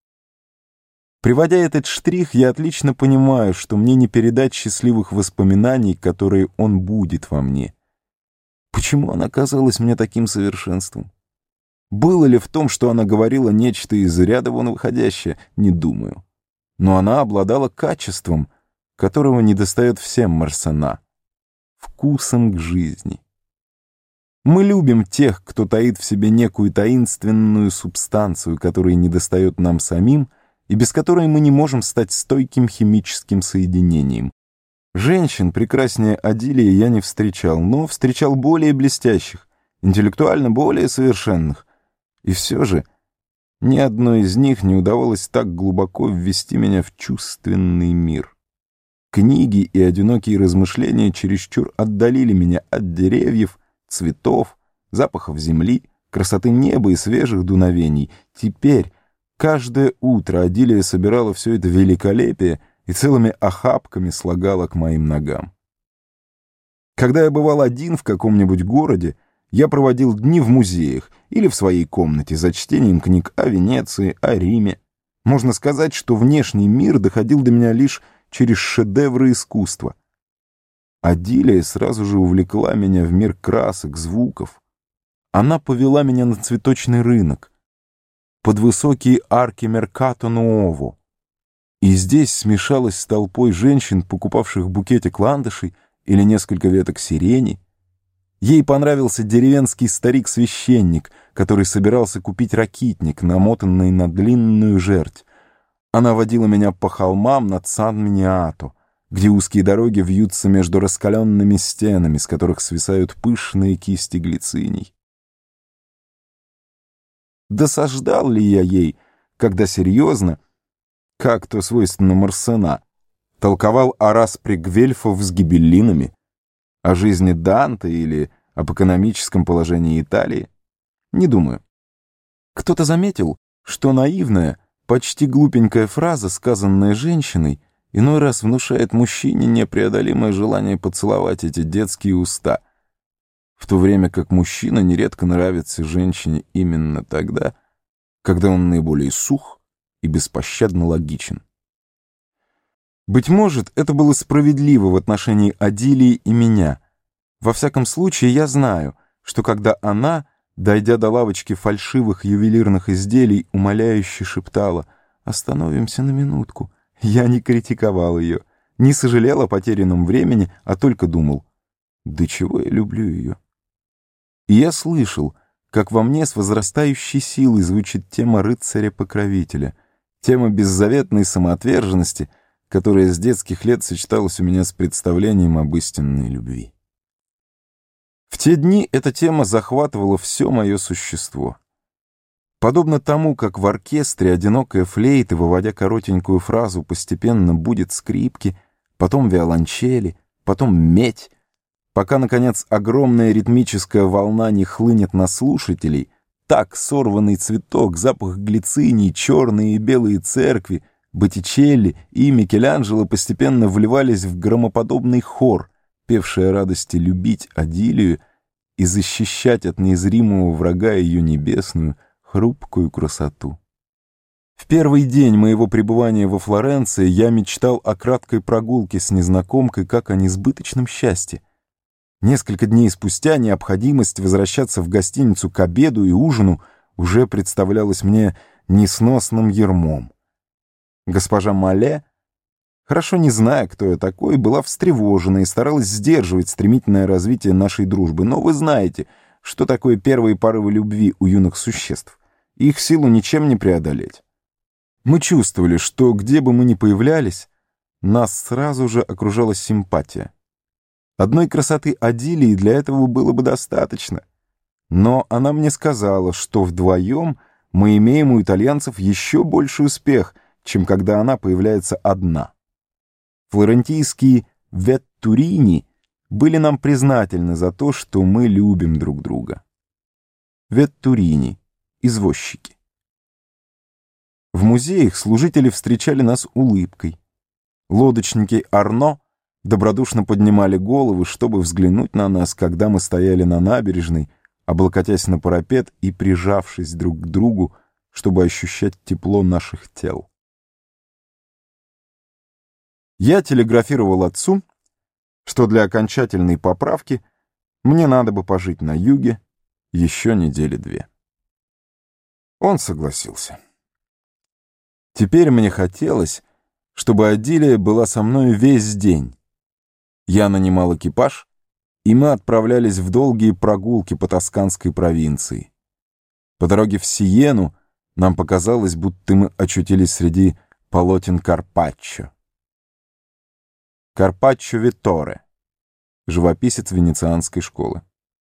Приводя этот штрих, я отлично понимаю, что мне не передать счастливых воспоминаний, которые он будет во мне. Почему она казалась мне таким совершенством? Было ли в том, что она говорила нечто из ряда вон выходящее? Не думаю. Но она обладала качеством, которого недостает всем Марсана — вкусом к жизни. Мы любим тех, кто таит в себе некую таинственную субстанцию, которая недостает нам самим, и без которой мы не можем стать стойким химическим соединением. Женщин прекраснее Адилии я не встречал, но встречал более блестящих, интеллектуально более совершенных. И все же ни одной из них не удавалось так глубоко ввести меня в чувственный мир. Книги и одинокие размышления чересчур отдалили меня от деревьев, цветов, запахов земли, красоты неба и свежих дуновений. Теперь каждое утро Адилия собирала все это великолепие и целыми охапками слагала к моим ногам. Когда я бывал один в каком-нибудь городе, я проводил дни в музеях или в своей комнате за чтением книг о Венеции, о Риме. Можно сказать, что внешний мир доходил до меня лишь через шедевры искусства. Адилия сразу же увлекла меня в мир красок, звуков. Она повела меня на цветочный рынок, под высокие арки Меркато-Нуово. И здесь смешалась с толпой женщин, покупавших букетик ландышей или несколько веток сирени. Ей понравился деревенский старик-священник, который собирался купить ракитник, намотанный на длинную жерть. Она водила меня по холмам над Сан-Миниато, где узкие дороги вьются между раскаленными стенами, с которых свисают пышные кисти глициний. Досаждал ли я ей, когда серьезно, как то свойственно Марсена, толковал о распре гвельфов с гибеллинами, о жизни Данте или об экономическом положении Италии? Не думаю. Кто-то заметил, что наивная, почти глупенькая фраза, сказанная женщиной, иной раз внушает мужчине непреодолимое желание поцеловать эти детские уста, в то время как мужчина нередко нравится женщине именно тогда, когда он наиболее сух и беспощадно логичен. Быть может, это было справедливо в отношении Адилии и меня. Во всяком случае, я знаю, что когда она, дойдя до лавочки фальшивых ювелирных изделий, умоляюще шептала: «Остановимся на минутку», я не критиковал ее, не сожалел о потерянном времени, а только думал: до чего я люблю ее. И я слышал, как во мне с возрастающей силой звучит тема рыцаря-покровителя, тема беззаветной самоотверженности, которая с детских лет сочеталась у меня с представлением об истинной любви. В те дни эта тема захватывала все мое существо. Подобно тому, как в оркестре одинокая флейта, выводя коротенькую фразу, постепенно будет скрипки, потом виолончели, потом медь, пока, наконец, огромная ритмическая волна не хлынет на слушателей, так сорванный цветок, запах глицинии, черные и белые церкви, Боттичелли и Микеланджело постепенно вливались в громоподобный хор, певший о радости любить Адилию и защищать от незримого врага ее небесную, хрупкую красоту. В первый день моего пребывания во Флоренции я мечтал о краткой прогулке с незнакомкой, как о несбыточном счастье. Несколько дней спустя необходимость возвращаться в гостиницу к обеду и ужину уже представлялась мне несносным ярмом. Госпожа Мале, хорошо не зная, кто я такой, была встревожена и старалась сдерживать стремительное развитие нашей дружбы. Но вы знаете, что такое первые порывы любви у юных существ. Их силу ничем не преодолеть. Мы чувствовали, что где бы мы ни появлялись, нас сразу же окружала симпатия. Одной красоты Адилии для этого было бы достаточно. Но она мне сказала, что вдвоем мы имеем у итальянцев еще больший успех, чем когда она появляется одна. Флорентийские веттурини были нам признательны за то, что мы любим друг друга. Веттурини — извозчики. В музеях служители встречали нас улыбкой. Лодочники Арно добродушно поднимали головы, чтобы взглянуть на нас, когда мы стояли на набережной, облокотясь на парапет и прижавшись друг к другу, чтобы ощущать тепло наших тел. Я телеграфировал отцу, что для окончательной поправки мне надо бы пожить на юге еще недели две. Он согласился. Теперь мне хотелось, чтобы Адилия была со мной весь день. Я нанимал экипаж, и мы отправлялись в долгие прогулки по тосканской провинции. По дороге в Сиену нам показалось, будто мы очутились среди полотен Карпаччо. Карпаччо Витторе, живописец венецианской школы.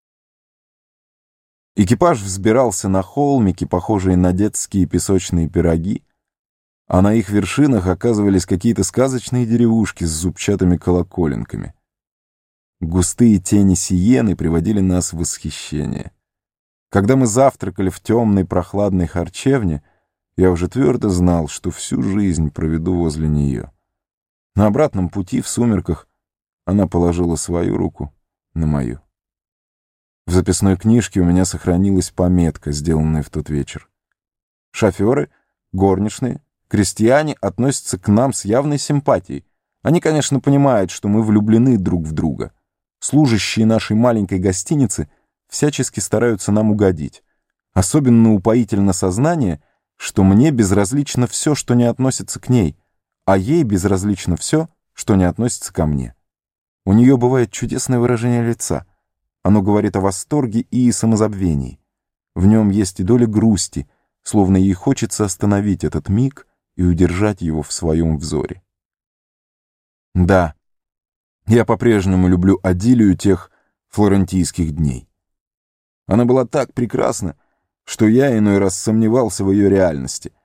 Экипаж взбирался на холмики, похожие на детские песочные пироги, а на их вершинах оказывались какие-то сказочные деревушки с зубчатыми колоколенками. Густые тени Сиены приводили нас в восхищение. Когда мы завтракали в темной прохладной харчевне, я уже твердо знал, что всю жизнь проведу возле нее. На обратном пути в сумерках она положила свою руку на мою. В записной книжке у меня сохранилась пометка, сделанная в тот вечер. Шоферы, горничные, крестьяне относятся к нам с явной симпатией. Они, конечно, понимают, что мы влюблены друг в друга. Служащие нашей маленькой гостиницы всячески стараются нам угодить. Особенно упоительно сознание, что мне безразлично все, что не относится к ней, а ей безразлично все, что не относится ко мне. У нее бывает чудесное выражение лица. Оно говорит о восторге и самозабвении. В нем есть и доля грусти, словно ей хочется остановить этот миг и удержать его в своем взоре. Да, я по-прежнему люблю Адилию тех флорентийских дней. Она была так прекрасна, что я иной раз сомневался в ее реальности.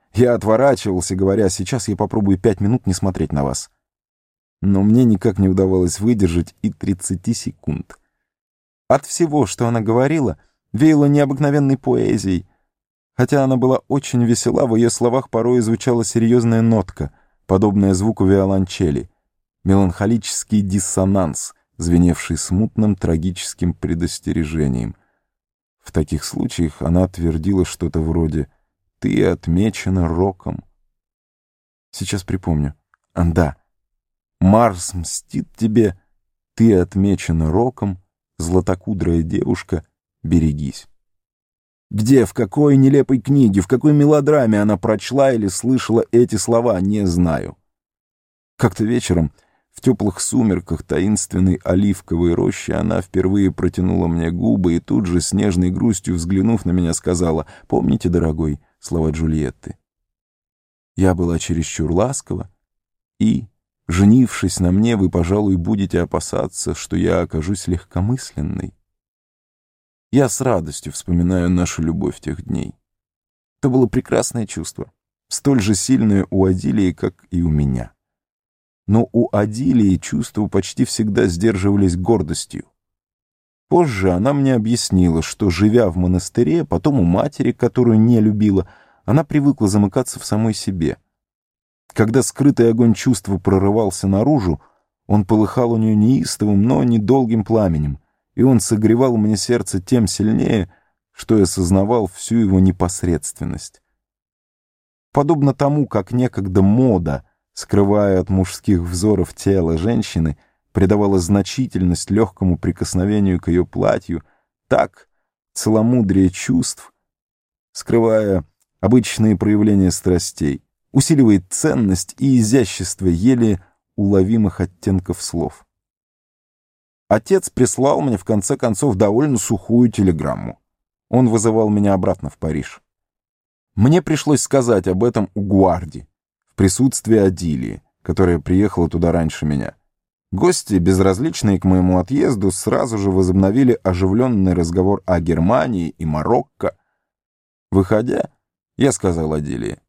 Я отворачивался, говоря, сейчас я попробую пять минут не смотреть на вас. Но мне никак не удавалось выдержать и тридцати секунд. От всего, что она говорила, веяло необыкновенной поэзией. Хотя она была очень весела, в ее словах порой звучала серьезная нотка, подобная звуку виолончели, меланхолический диссонанс, звеневший смутным трагическим предостережением. В таких случаях она твердила что-то вроде «Ты отмечена роком». Сейчас припомню. Да. «Марс мстит тебе, ты отмечена роком, златокудрая девушка, берегись». Где, в какой нелепой книге, в какой мелодраме она прочла или слышала эти слова, не знаю. Как-то вечером, в теплых сумерках таинственной оливковой рощи, она впервые протянула мне губы и тут же, с нежной грустью взглянув на меня, сказала: «Помните, дорогой, слова Джульетты?» Я была чересчур ласкова, и, женившись на мне, вы, пожалуй, будете опасаться, что я окажусь легкомысленной. Я с радостью вспоминаю нашу любовь тех дней. Это было прекрасное чувство, столь же сильное у Адилии, как и у меня. Но у Адилии чувства почти всегда сдерживались гордостью. Позже она мне объяснила, что, живя в монастыре, потом у матери, которую не любила, она привыкла замыкаться в самой себе. Когда скрытый огонь чувства прорывался наружу, он полыхал у нее неистовым, но недолгим пламенем, и он согревал мне сердце тем сильнее, что я сознавал всю его непосредственность. Подобно тому, как некогда мода, скрывая от мужских взоров тело женщины, придавала значительность легкому прикосновению к ее платью, так целомудрие чувств, скрывая обычные проявления страстей, усиливает ценность и изящество еле уловимых оттенков слов. Отец прислал мне, в конце концов, довольно сухую телеграмму. Он вызывал меня обратно в Париж. Мне пришлось сказать об этом у Гуарди, в присутствии Адилии, которая приехала туда раньше меня. Гости, безразличные к моему отъезду, сразу же возобновили оживленный разговор о Германии и Марокко. Выходя, я сказал Адилии: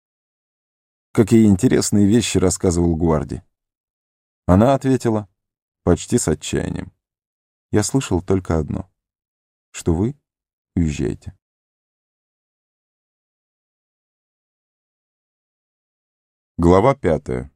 «Какие интересные вещи рассказывал Гуарди». Она ответила почти с отчаянием: «Я слышал только одно, что вы уезжаете». Глава пятая.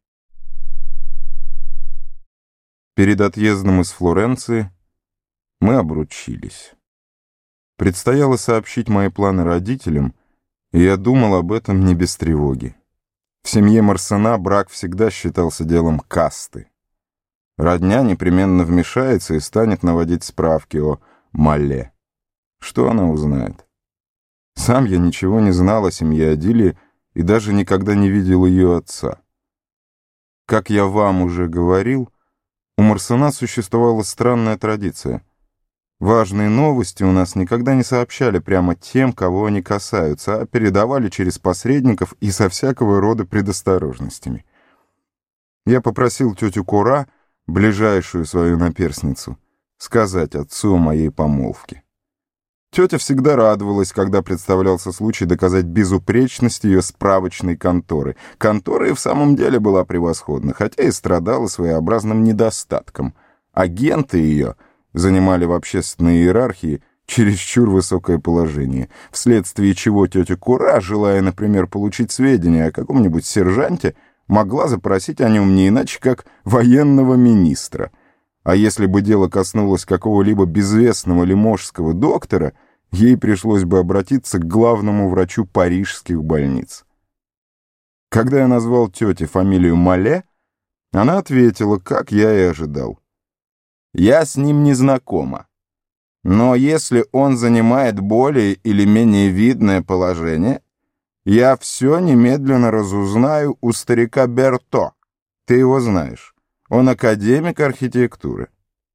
Перед отъездом из Флоренции мы обручились. Предстояло сообщить мои планы родителям, и я думал об этом не без тревоги. В семье Марсена брак всегда считался делом касты. Родня непременно вмешается и станет наводить справки о Малле. Что она узнает? Сам я ничего не знал о семье Адилии и даже никогда не видел ее отца. Как я вам уже говорил, у Марсена существовала странная традиция. Важные новости у нас никогда не сообщали прямо тем, кого они касаются, а передавали через посредников и со всякого рода предосторожностями. Я попросил тетю Кора, ближайшую свою наперсницу, сказать отцу о моей помолвке. Тетя всегда радовалась, когда представлялся случай доказать безупречность ее справочной конторы. Контора и в самом деле была превосходна, хотя и страдала своеобразным недостатком. Агенты ее занимали в общественной иерархии чересчур высокое положение, вследствие чего тетя Кура, желая, например, получить сведения о каком-нибудь сержанте, могла запросить о нем не иначе, как военного министра. А если бы дело коснулось какого-либо безвестного лиможского доктора, ей пришлось бы обратиться к главному врачу парижских больниц. Когда я назвал тете фамилию Мале, она ответила, как я и ожидал: «Я с ним не знакома. Но если он занимает более или менее видное положение, я все немедленно разузнаю у старика Берто. Ты его знаешь. Он академик архитектуры.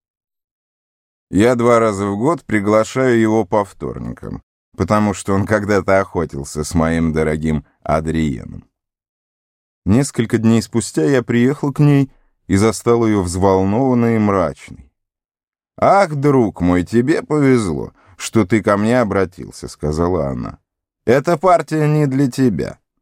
Я два раза в год приглашаю его по вторникам, потому что он когда-то охотился с моим дорогим Адриеном». Несколько дней спустя я приехал к ней и застал ее взволнованной и мрачной. «Ах, друг мой, тебе повезло, что ты ко мне обратился», — сказала она. «Эта партия не для тебя.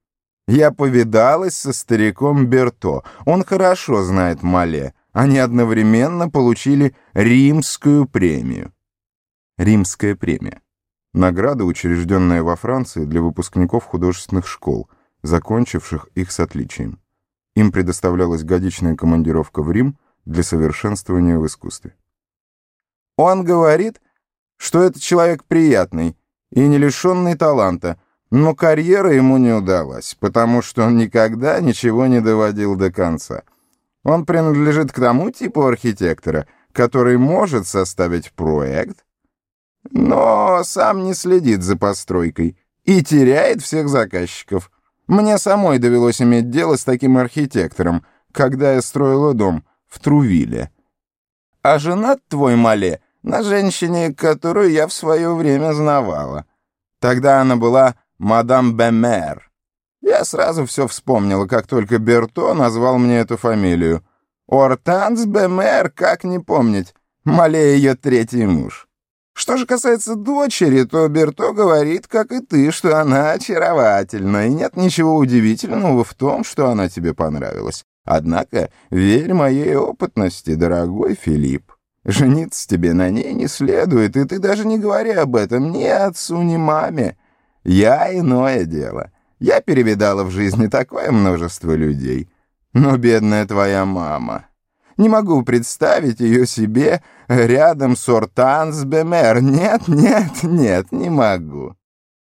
Я повидалась со стариком Берто. Он хорошо знает Мале. Они одновременно получили Римскую премию. Римская премия. Награда, учрежденная во Франции для выпускников художественных школ, закончивших их с отличием. Им предоставлялась годичная командировка в Рим для совершенствования в искусстве. Он говорит, что этот человек приятный и не лишенный таланта, но карьера ему не удалась, потому что он никогда ничего не доводил до конца. Он принадлежит к тому типу архитектора, который может составить проект, но сам не следит за постройкой и теряет всех заказчиков. Мне самой довелось иметь дело с таким архитектором, когда я строила дом в Трувиле. А женат твой, Мале, на женщине, которую я в свое время знавала. Тогда она была мадам Бемер. Я сразу все вспомнила, как только Берто назвал мне эту фамилию. Ортанс Бемер, как не помнить, Мале ее третий муж. Что же касается дочери, то Берто говорит, как и ты, что она очаровательна, и нет ничего удивительного в том, что она тебе понравилась. Однако, верь моей опытности, дорогой Филипп, жениться тебе на ней не следует, и ты даже не говори об этом ни отцу, ни маме. Я иное дело. Я перевидала в жизни такое множество людей. Но бедная твоя мама... Не могу представить ее себе рядом с Ортанс Бемер. Нет, нет, нет, не могу.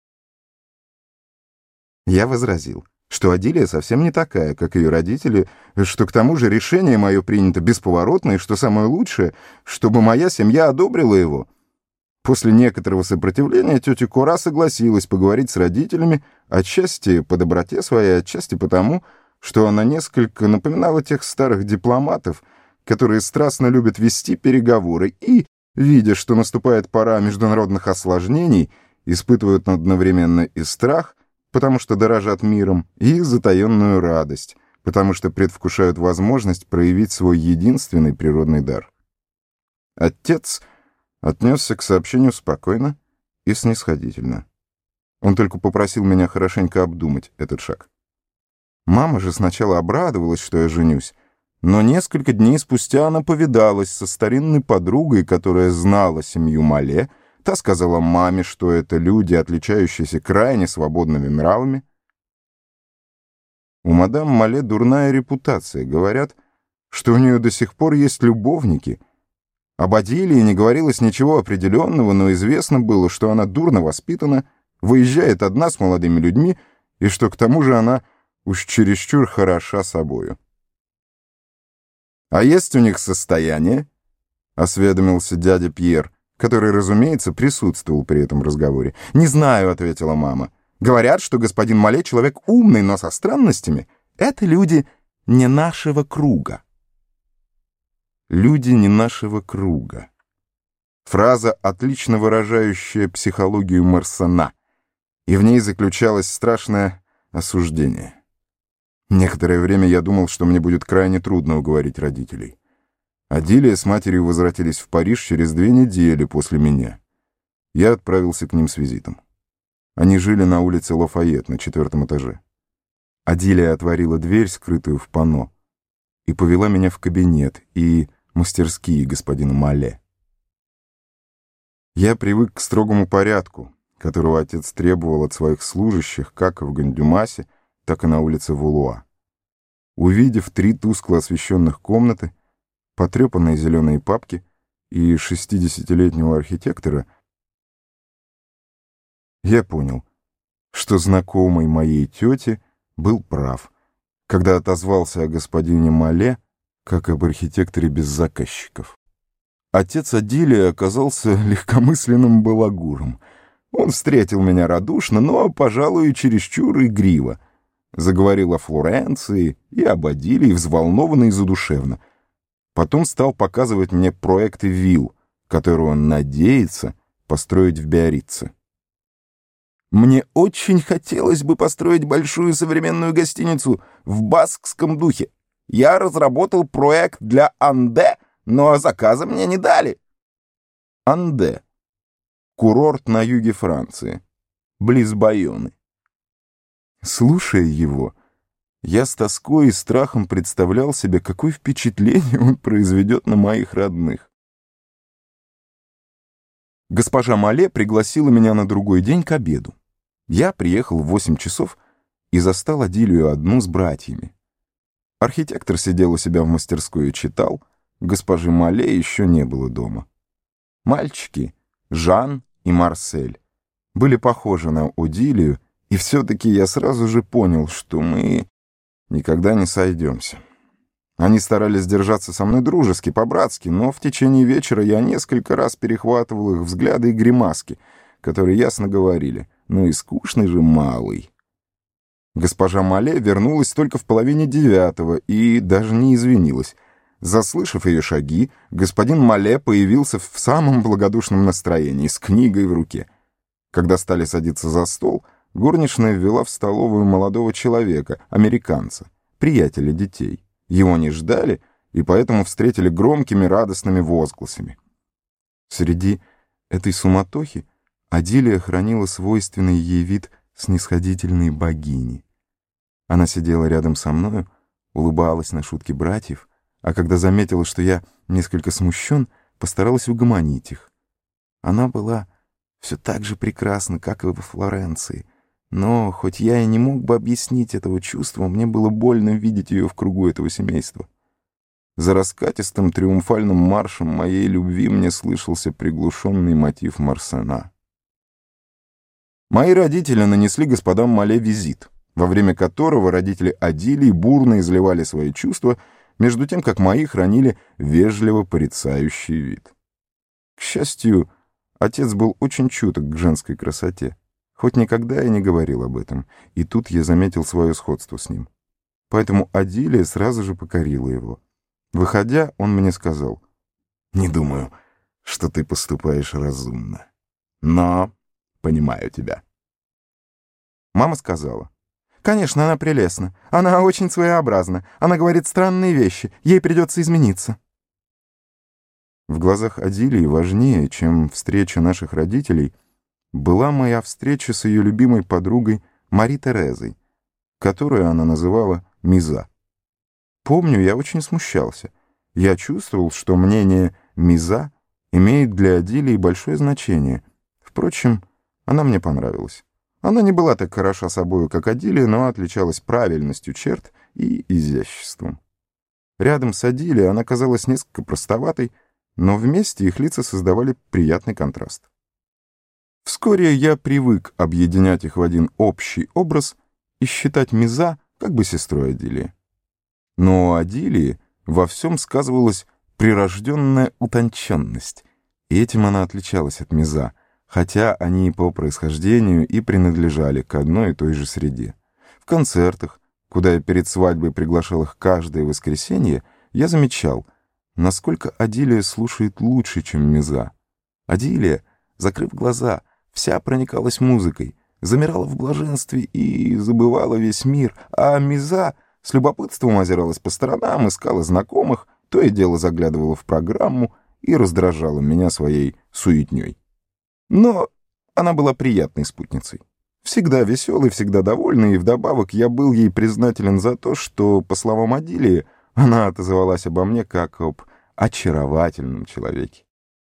Я возразил, что Адилия совсем не такая, как ее родители, что к тому же решение мое принято бесповоротно, и что самое лучшее, чтобы моя семья одобрила его. После некоторого сопротивления тетя Кора согласилась поговорить с родителями, отчасти по доброте своей, отчасти потому, что она несколько напоминала тех старых дипломатов, которые страстно любят вести переговоры и, видя, что наступает пора международных осложнений, испытывают одновременно и страх, потому что дорожат миром, и затаенную радость, потому что предвкушают возможность проявить свой единственный природный дар. Отец отнесся к сообщению спокойно и снисходительно. Он только попросил меня хорошенько обдумать этот шаг. Мама же сначала обрадовалась, что я женюсь, но несколько дней спустя она повидалась со старинной подругой, которая знала семью Мале. Та сказала маме, что это люди, отличающиеся крайне свободными нравами. У мадам Мале дурная репутация. Говорят, что у нее до сих пор есть любовники. Об Адилии не говорилось ничего определенного, но известно было, что она дурно воспитана, выезжает одна с молодыми людьми, и что к тому же она уж чересчур хороша собою. «А есть у них состояние?» — осведомился дядя Пьер, который, разумеется, присутствовал при этом разговоре. «Не знаю», — ответила мама. «Говорят, что господин Мале человек умный, но со странностями. Это люди не нашего круга». «Люди не нашего круга». Фраза, отлично выражающая психологию Марсана, и в ней заключалось страшное осуждение. Некоторое время я думал, что мне будет крайне трудно уговорить родителей. Адилия с матерью возвратились в Париж через две недели после меня. Я отправился к ним с визитом. Они жили на улице Лафайет на четвертом этаже. Адилия отворила дверь, скрытую в панно, и повела меня в кабинет и мастерские господина Мале. Я привык к строгому порядку, которого отец требовал от своих служащих как в Гандюмасе, так и на улице Вулуа. Увидев три тускло освещенных комнаты, потрепанные зеленые папки и шестидесятилетнего архитектора, я понял, что знакомый моей тете был прав, когда отозвался о господине Мале как об архитекторе без заказчиков. Отец Адилия оказался легкомысленным балагуром. Он встретил меня радушно, но, пожалуй, чересчур игриво. Заговорил о Флоренции и об Адилии взволнованно и задушевно. Потом стал показывать мне проекты вилл, которые он надеется построить в Биаррице. Мне очень хотелось бы построить большую современную гостиницу в баскском духе. Я разработал проект для Анде, но заказа мне не дали. Анде. Курорт на юге Франции, близ Байонны. Слушая его, я с тоской и страхом представлял себе, какое впечатление он произведет на моих родных. Госпожа Мале пригласила меня на другой день к обеду. Я приехал в восемь часов и застал Адилию одну с братьями. Архитектор сидел у себя в мастерской и читал, госпожи Мале еще не было дома. Мальчики, Жан и Марсель, были похожи на Одилию, и все-таки я сразу же понял, что мы никогда не сойдемся. Они старались держаться со мной дружески, по-братски, но в течение вечера я несколько раз перехватывал их взгляды и гримаски, которые ясно говорили: «Ну и скучный же малый». Госпожа Мале вернулась только в половине девятого и даже не извинилась. Заслышав ее шаги, господин Мале появился в самом благодушном настроении, с книгой в руке. Когда стали садиться за стол, горничная ввела в столовую молодого человека, американца, приятеля детей. Его не ждали, и поэтому встретили громкими радостными возгласами. Среди этой суматохи Адилия хранила свойственный ей вид снисходительной богини. Она сидела рядом со мною, улыбалась на шутки братьев, а когда заметила, что я несколько смущен, постаралась угомонить их. Она была все так же прекрасна, как и во Флоренции, но хоть я и не мог бы объяснить этого чувства, мне было больно видеть ее в кругу этого семейства. За раскатистым триумфальным маршем моей любви мне слышался приглушенный мотив Марсена. Мои родители нанесли господам Мале визит, во время которого родители Адилии бурно изливали свои чувства, между тем, как мои хранили вежливо порицающий вид. К счастью, отец был очень чуток к женской красоте, хоть никогда и не говорил об этом, и тут я заметил свое сходство с ним. Поэтому Адилия сразу же покорила его. Выходя, он мне сказал: «Не думаю, что ты поступаешь разумно, но понимаю тебя». Мама сказала: «Конечно, она прелестна. Она очень своеобразна. Она говорит странные вещи. Ей придется измениться». В глазах Адилии важнее, чем встреча наших родителей, была моя встреча с ее любимой подругой Мари Терезой, которую она называла Миза. Помню, я очень смущался. Я чувствовал, что мнение Миза имеет для Адилии большое значение. Впрочем, она мне понравилась. Она не была так хороша собою, как Адилия, но отличалась правильностью черт и изяществом. Рядом с Адилией она казалась несколько простоватой, но вместе их лица создавали приятный контраст. Вскоре я привык объединять их в один общий образ и считать Миза как бы сестрой Адилии. Но у Адилии во всем сказывалась прирожденная утонченность, и этим она отличалась от Миза, хотя они по происхождению и принадлежали к одной и той же среде. В концертах, куда я перед свадьбой приглашал их каждое воскресенье, я замечал, насколько Адилия слушает лучше, чем Миза. Адилия, закрыв глаза, вся проникалась музыкой, замирала в блаженстве и забывала весь мир, а Миза с любопытством озиралась по сторонам, искала знакомых, то и дело заглядывала в программу и раздражала меня своей суетней. Но она была приятной спутницей. Всегда веселой, всегда довольной, и вдобавок я был ей признателен за то, что, по словам Адилии, она отозвалась обо мне как об очаровательном человеке.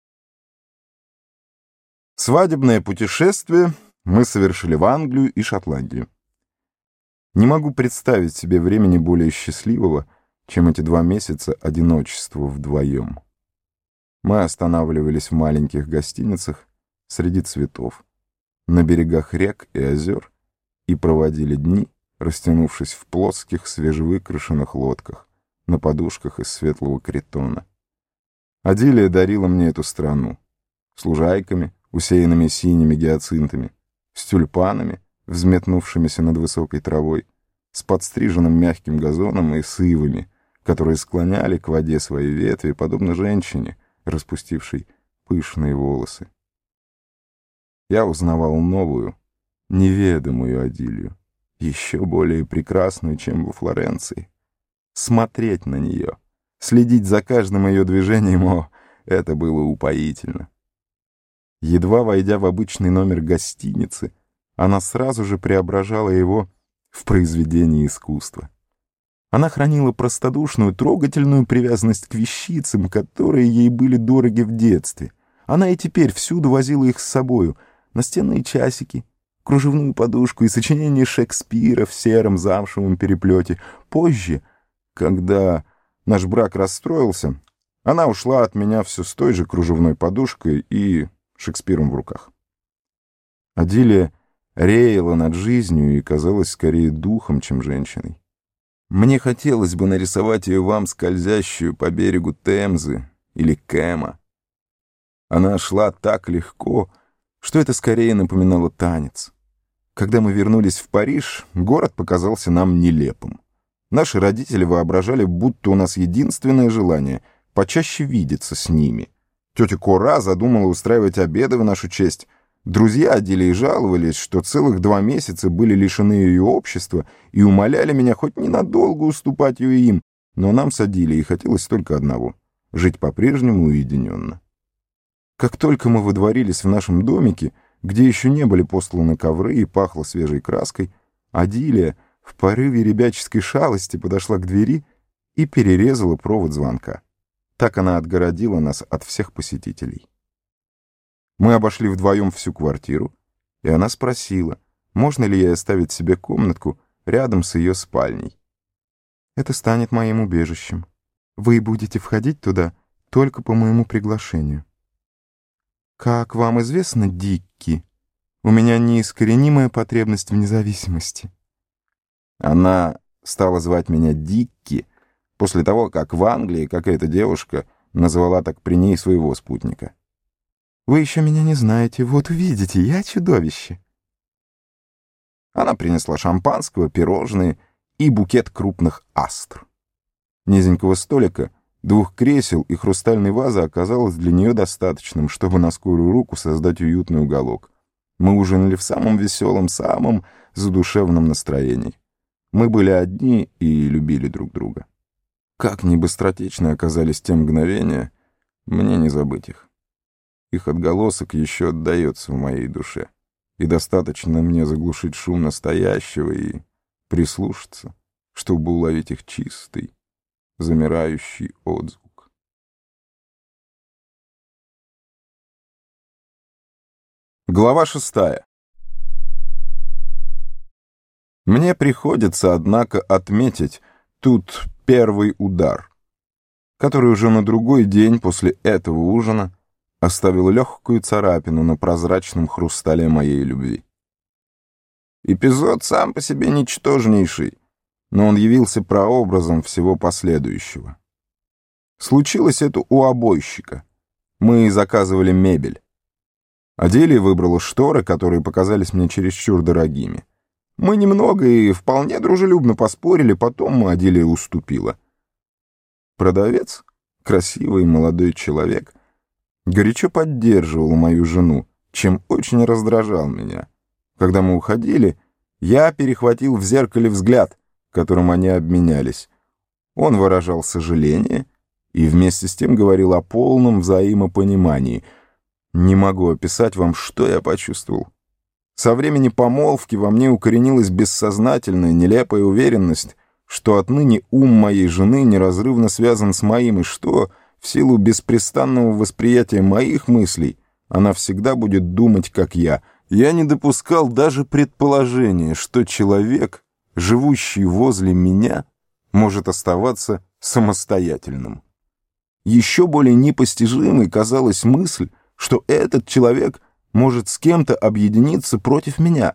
Свадебное путешествие мы совершили в Англию и Шотландию. Не могу представить себе времени более счастливого, чем эти два месяца одиночества вдвоем. Мы останавливались в маленьких гостиницах среди цветов, на берегах рек и озер, и проводили дни, растянувшись в плоских свежевыкрашенных лодках, на подушках из светлого критона. Адилия дарила мне эту страну с лужайками, усеянными синими гиацинтами, с тюльпанами, взметнувшимися над высокой травой, с подстриженным мягким газоном и с ивами, которые склоняли к воде свои ветви, подобно женщине, распустившей пышные волосы. Я узнавал новую, неведомую Адилию, еще более прекрасную, чем во Флоренции. Смотреть на нее, следить за каждым ее движением, о, это было упоительно. Едва войдя в обычный номер гостиницы, она сразу же преображала его в произведении искусства. Она хранила простодушную, трогательную привязанность к вещицам, которые ей были дороги в детстве. Она и теперь всюду возила их с собою: настенные часики, кружевную подушку и сочинение Шекспира в сером замшевом переплете. Позже, когда наш брак расстроился, она ушла от меня все с той же кружевной подушкой и Шекспиром в руках. Адилия реяла над жизнью и казалась скорее духом, чем женщиной. Мне хотелось бы нарисовать ее вам скользящую по берегу Темзы или Кэма. Она шла так легко, что это скорее напоминало танец. Когда мы вернулись в Париж, город показался нам нелепым. Наши родители воображали, будто у нас единственное желание — почаще видеться с ними. Тетя Кора задумала устраивать обеды в нашу честь. Друзья Адилии жаловались, что целых два месяца были лишены ее общества и умоляли меня хоть ненадолго уступать ее им, но нам с Адилией хотелось только одного — жить по-прежнему уединенно. Как только мы водворились в нашем домике, где еще не были постланы ковры и пахло свежей краской, Адилия в порыве ребяческой шалости подошла к двери и перерезала провод звонка. Так она отгородила нас от всех посетителей. Мы обошли вдвоем всю квартиру, и она спросила, можно ли ей оставить себе комнатку рядом с ее спальней. «Это станет моим убежищем. Вы будете входить туда только по моему приглашению. Как вам известно, Дикки, у меня неискоренимая потребность в независимости». Она стала звать меня Дикки после того, как в Англии какая-то девушка назвала так при ней своего спутника. «Вы еще меня не знаете, вот увидите, я чудовище». Она принесла шампанского, пирожные и букет крупных астр. Низенького столика, двух кресел и хрустальной вазы оказалось для нее достаточным, чтобы на скорую руку создать уютный уголок. Мы ужинали в самом веселом, самом задушевном настроении. Мы были одни и любили друг друга. Как ни быстротечны оказались те мгновения, мне не забыть их. Их отголосок еще отдается в моей душе, и достаточно мне заглушить шум настоящего и прислушаться, чтобы уловить их чистый, замирающий отзвук. Глава шестая. Мне приходится, однако, отметить тут первый удар, который уже на другой день после этого ужина оставил легкую царапину на прозрачном хрустале моей любви. Эпизод сам по себе ничтожнейший, но он явился прообразом всего последующего. Случилось это у обойщика. Мы заказывали мебель. Адилия выбрала шторы, которые показались мне чересчур дорогими. Мы немного и вполне дружелюбно поспорили, потом Адилия уступила. Продавец, красивый молодой человек, горячо поддерживал мою жену, чем очень раздражал меня. Когда мы уходили, я перехватил в зеркале взгляд, которым они обменялись. Он выражал сожаление и вместе с тем говорил о полном взаимопонимании. Не могу описать вам, что я почувствовал. Со времени помолвки во мне укоренилась бессознательная, нелепая уверенность, что отныне ум моей жены неразрывно связан с моим, и что, в силу беспрестанного восприятия моих мыслей, она всегда будет думать, как я. Я не допускал даже предположения, что человек, живущий возле меня, может оставаться самостоятельным. Еще более непостижимой казалась мысль, что этот человек может с кем-то объединиться против меня.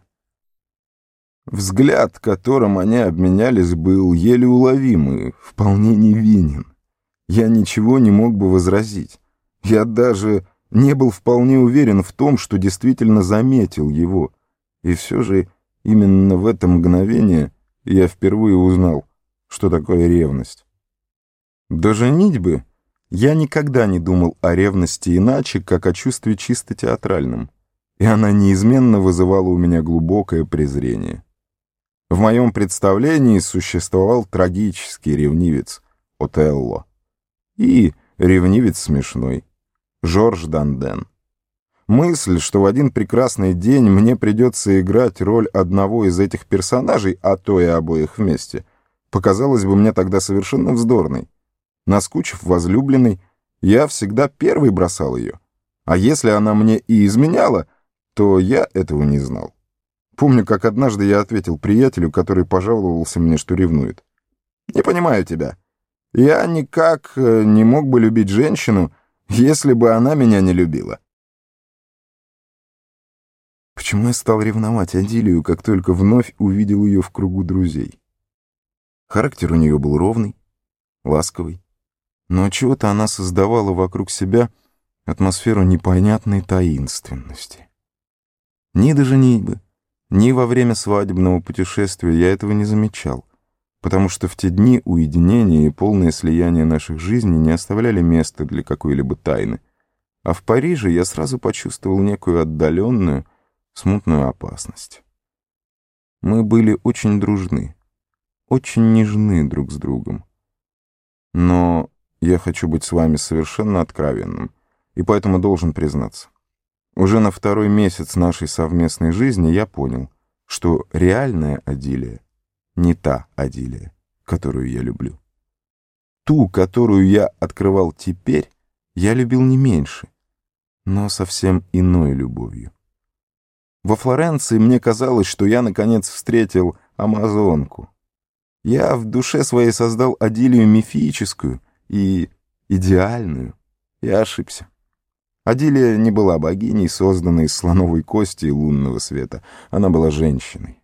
Взгляд, которым они обменялись, был еле уловимый, вполне невинен. Я ничего не мог бы возразить. Я даже не был вполне уверен в том, что действительно заметил его. И все же именно в это мгновение я впервые узнал, что такое ревность. До женитьбы я никогда не думал о ревности иначе, как о чувстве чисто театральном, и она неизменно вызывала у меня глубокое презрение. В моем представлении существовал трагический ревнивец Отелло и ревнивец смешной Жорж Данден. Мысль, что в один прекрасный день мне придется играть роль одного из этих персонажей, а то и обоих вместе, показалась бы мне тогда совершенно вздорной. Наскучив возлюбленной, я всегда первый бросал ее. А если она мне и изменяла, то я этого не знал. Помню, как однажды я ответил приятелю, который пожаловался мне, что ревнует. «Не понимаю тебя. Я никак не мог бы любить женщину, если бы она меня не любила». Почему я стал ревновать Адилию, как только вновь увидел ее в кругу друзей? Характер у нее был ровный, ласковый, но отчего-то она создавала вокруг себя атмосферу непонятной таинственности. Ни до женитьбы, ни во время свадебного путешествия я этого не замечал, потому что в те дни уединения и полное слияние наших жизней не оставляли места для какой-либо тайны, а в Париже я сразу почувствовал некую отдаленную, смутную опасность. Мы были очень дружны, очень нежны друг с другом. Но я хочу быть с вами совершенно откровенным, и поэтому должен признаться. Уже на второй месяц нашей совместной жизни я понял, что реальная Адилия не та Адилия, которую я люблю. Ту, которую я открывал теперь, я любил не меньше, но совсем иной любовью. Во Флоренции мне казалось, что я, наконец, встретил амазонку. Я в душе своей создал Адилию мифическую и идеальную. Я ошибся. Адилия не была богиней, созданной из слоновой кости и лунного света. Она была женщиной.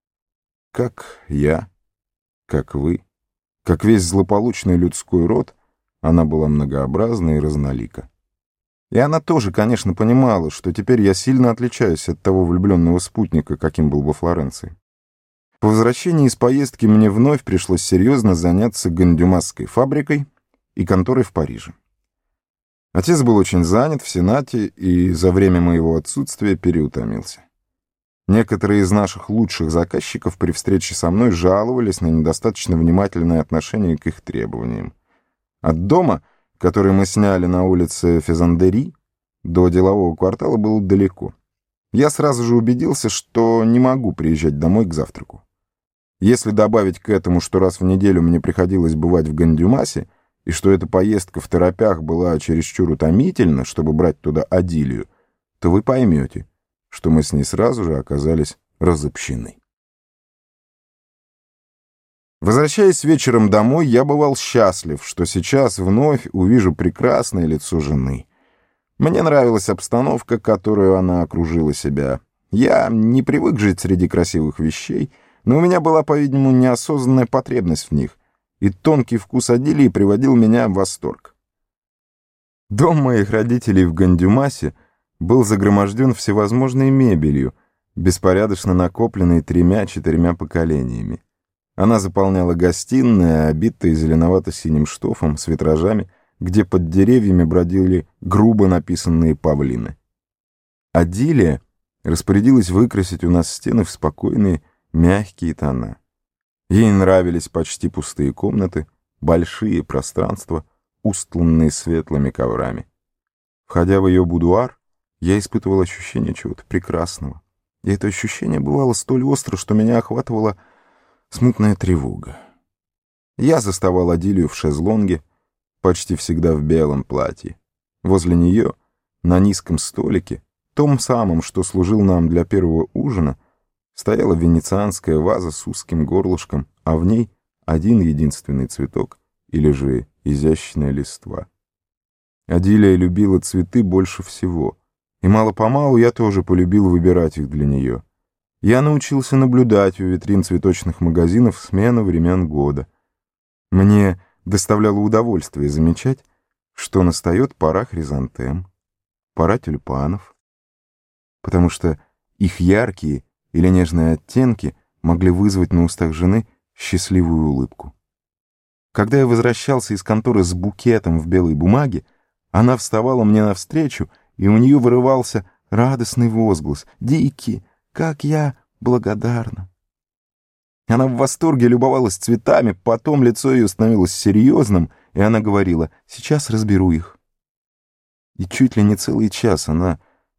Как я, как вы, как весь злополучный людской род, она была многообразна и разнолика. И она тоже, конечно, понимала, что теперь я сильно отличаюсь от того влюбленного спутника, каким был во Флоренции. По возвращении из поездки мне вновь пришлось серьезно заняться гандюмасской фабрикой и конторой в Париже. Отец был очень занят в Сенате и за время моего отсутствия переутомился. Некоторые из наших лучших заказчиков при встрече со мной жаловались на недостаточно внимательное отношение к их требованиям. От дома, который мы сняли на улице Фезандери, до делового квартала было далеко. Я сразу же убедился, что не могу приезжать домой к завтраку. Если добавить к этому, что раз в неделю мне приходилось бывать в Гандюмасе, и что эта поездка в торопях была чересчур утомительна, чтобы брать туда Адилию, то вы поймете, что мы с ней сразу же оказались разобщены. Возвращаясь вечером домой, я бывал счастлив, что сейчас вновь увижу прекрасное лицо жены. Мне нравилась обстановка, которую она окружила себя. Я не привык жить среди красивых вещей, но у меня была, по-видимому, неосознанная потребность в них, и тонкий вкус Адилии приводил меня в восторг. Дом моих родителей в Гандюмасе был загроможден всевозможной мебелью, беспорядочно накопленной тремя-четырьмя поколениями. Она заполняла гостиную, обитые зеленовато-синим штофом с витражами, где под деревьями бродили грубо написанные павлины. Адилия распорядилась выкрасить у нас стены в спокойные, мягкие тона. Ей нравились почти пустые комнаты, большие пространства, устланные светлыми коврами. Входя в ее будуар, я испытывал ощущение чего-то прекрасного. И это ощущение бывало столь остро, что меня охватывала смутная тревога. Я заставал Адилию в шезлонге, почти всегда в белом платье. Возле нее, на низком столике, том самом, что служил нам для первого ужина, стояла венецианская ваза с узким горлышком, а в ней один единственный цветок или же изящная листва. Адилия любила цветы больше всего, и мало-помалу я тоже полюбил выбирать их для нее. Я научился наблюдать у витрин цветочных магазинов смену времен года. Мне доставляло удовольствие замечать, что настает пора хризантем, пора тюльпанов, потому что их яркие или нежные оттенки могли вызвать на устах жены счастливую улыбку. Когда я возвращался из конторы с букетом в белой бумаге, она вставала мне навстречу, и у нее вырывался радостный возглас: «Дикки, как я благодарна!» Она в восторге любовалась цветами, потом лицо ее становилось серьезным, и она говорила: «Сейчас разберу их». И чуть ли не целый час она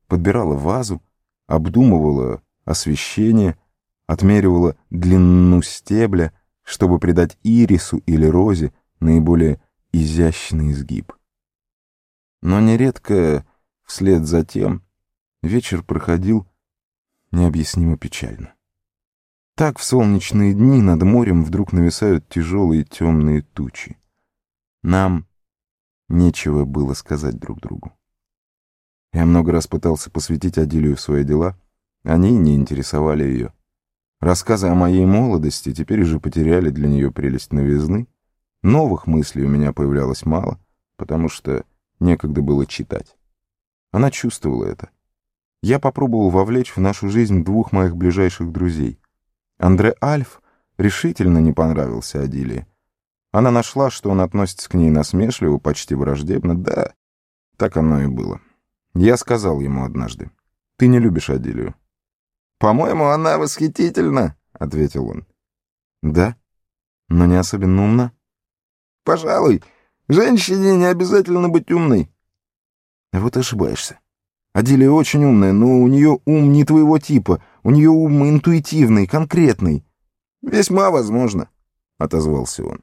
подбирала вазу, обдумывала освещение, отмеривала длину стебля, чтобы придать ирису или розе наиболее изящный изгиб. Но нередко вслед за тем вечер проходил необъяснимо печально. Так в солнечные дни над морем вдруг нависают тяжелые темные тучи. Нам нечего было сказать друг другу. Я много раз пытался посвятить Адилию в свои дела, они не интересовали ее. Рассказы о моей молодости теперь уже потеряли для нее прелесть новизны. Новых мыслей у меня появлялось мало, потому что некогда было читать. Она чувствовала это. Я попробовал вовлечь в нашу жизнь двух моих ближайших друзей. Андре Альф решительно не понравился Адилии. Она нашла, что он относится к ней насмешливо, почти враждебно. Да, так оно и было. Я сказал ему однажды: «Ты не любишь Адилию». «По-моему, она восхитительна», — ответил он. «Да, но не особенно умна». «Пожалуй, женщине не обязательно быть умной». «Вот ошибаешься. Адилия очень умная, но у нее ум не твоего типа. У нее ум интуитивный, конкретный». «Весьма возможно», — отозвался он.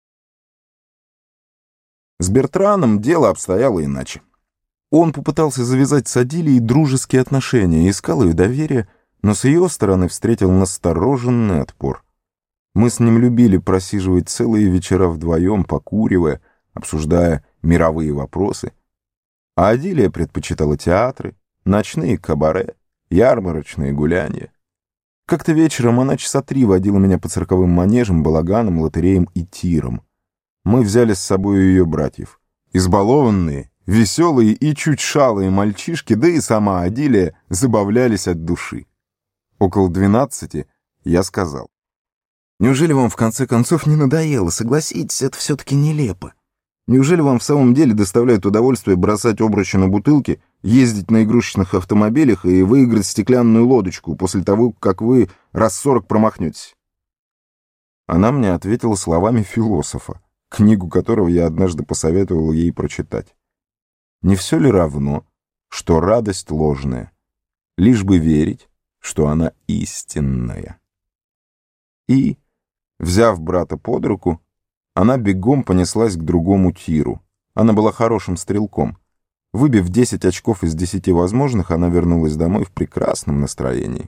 С Бертраном дело обстояло иначе. Он попытался завязать с Адилией дружеские отношения, искал ее доверия, но с ее стороны встретил настороженный отпор. Мы с ним любили просиживать целые вечера вдвоем, покуривая, обсуждая мировые вопросы. А Адилия предпочитала театры, ночные кабаре, ярмарочные гуляния. Как-то вечером она часа три водила меня по цирковым манежам, балаганам, лотереям и тирам. Мы взяли с собой ее братьев. Избалованные, веселые и чуть шалые мальчишки, да и сама Адилия забавлялись от души. Около двенадцати я сказал: «Неужели вам в конце концов не надоело? Согласитесь, это все-таки нелепо. Неужели вам в самом деле доставляет удовольствие бросать обручи на бутылки, ездить на игрушечных автомобилях и выиграть стеклянную лодочку после того, как вы раз сорок промахнетесь?» Она мне ответила словами философа, книгу которого я однажды посоветовал ей прочитать. Не все ли равно, что радость ложная, лишь бы верить, что она истинная? И, взяв брата под руку, она бегом понеслась к другому тиру. Она была хорошим стрелком. Выбив десять очков из десяти возможных, она вернулась домой в прекрасном настроении.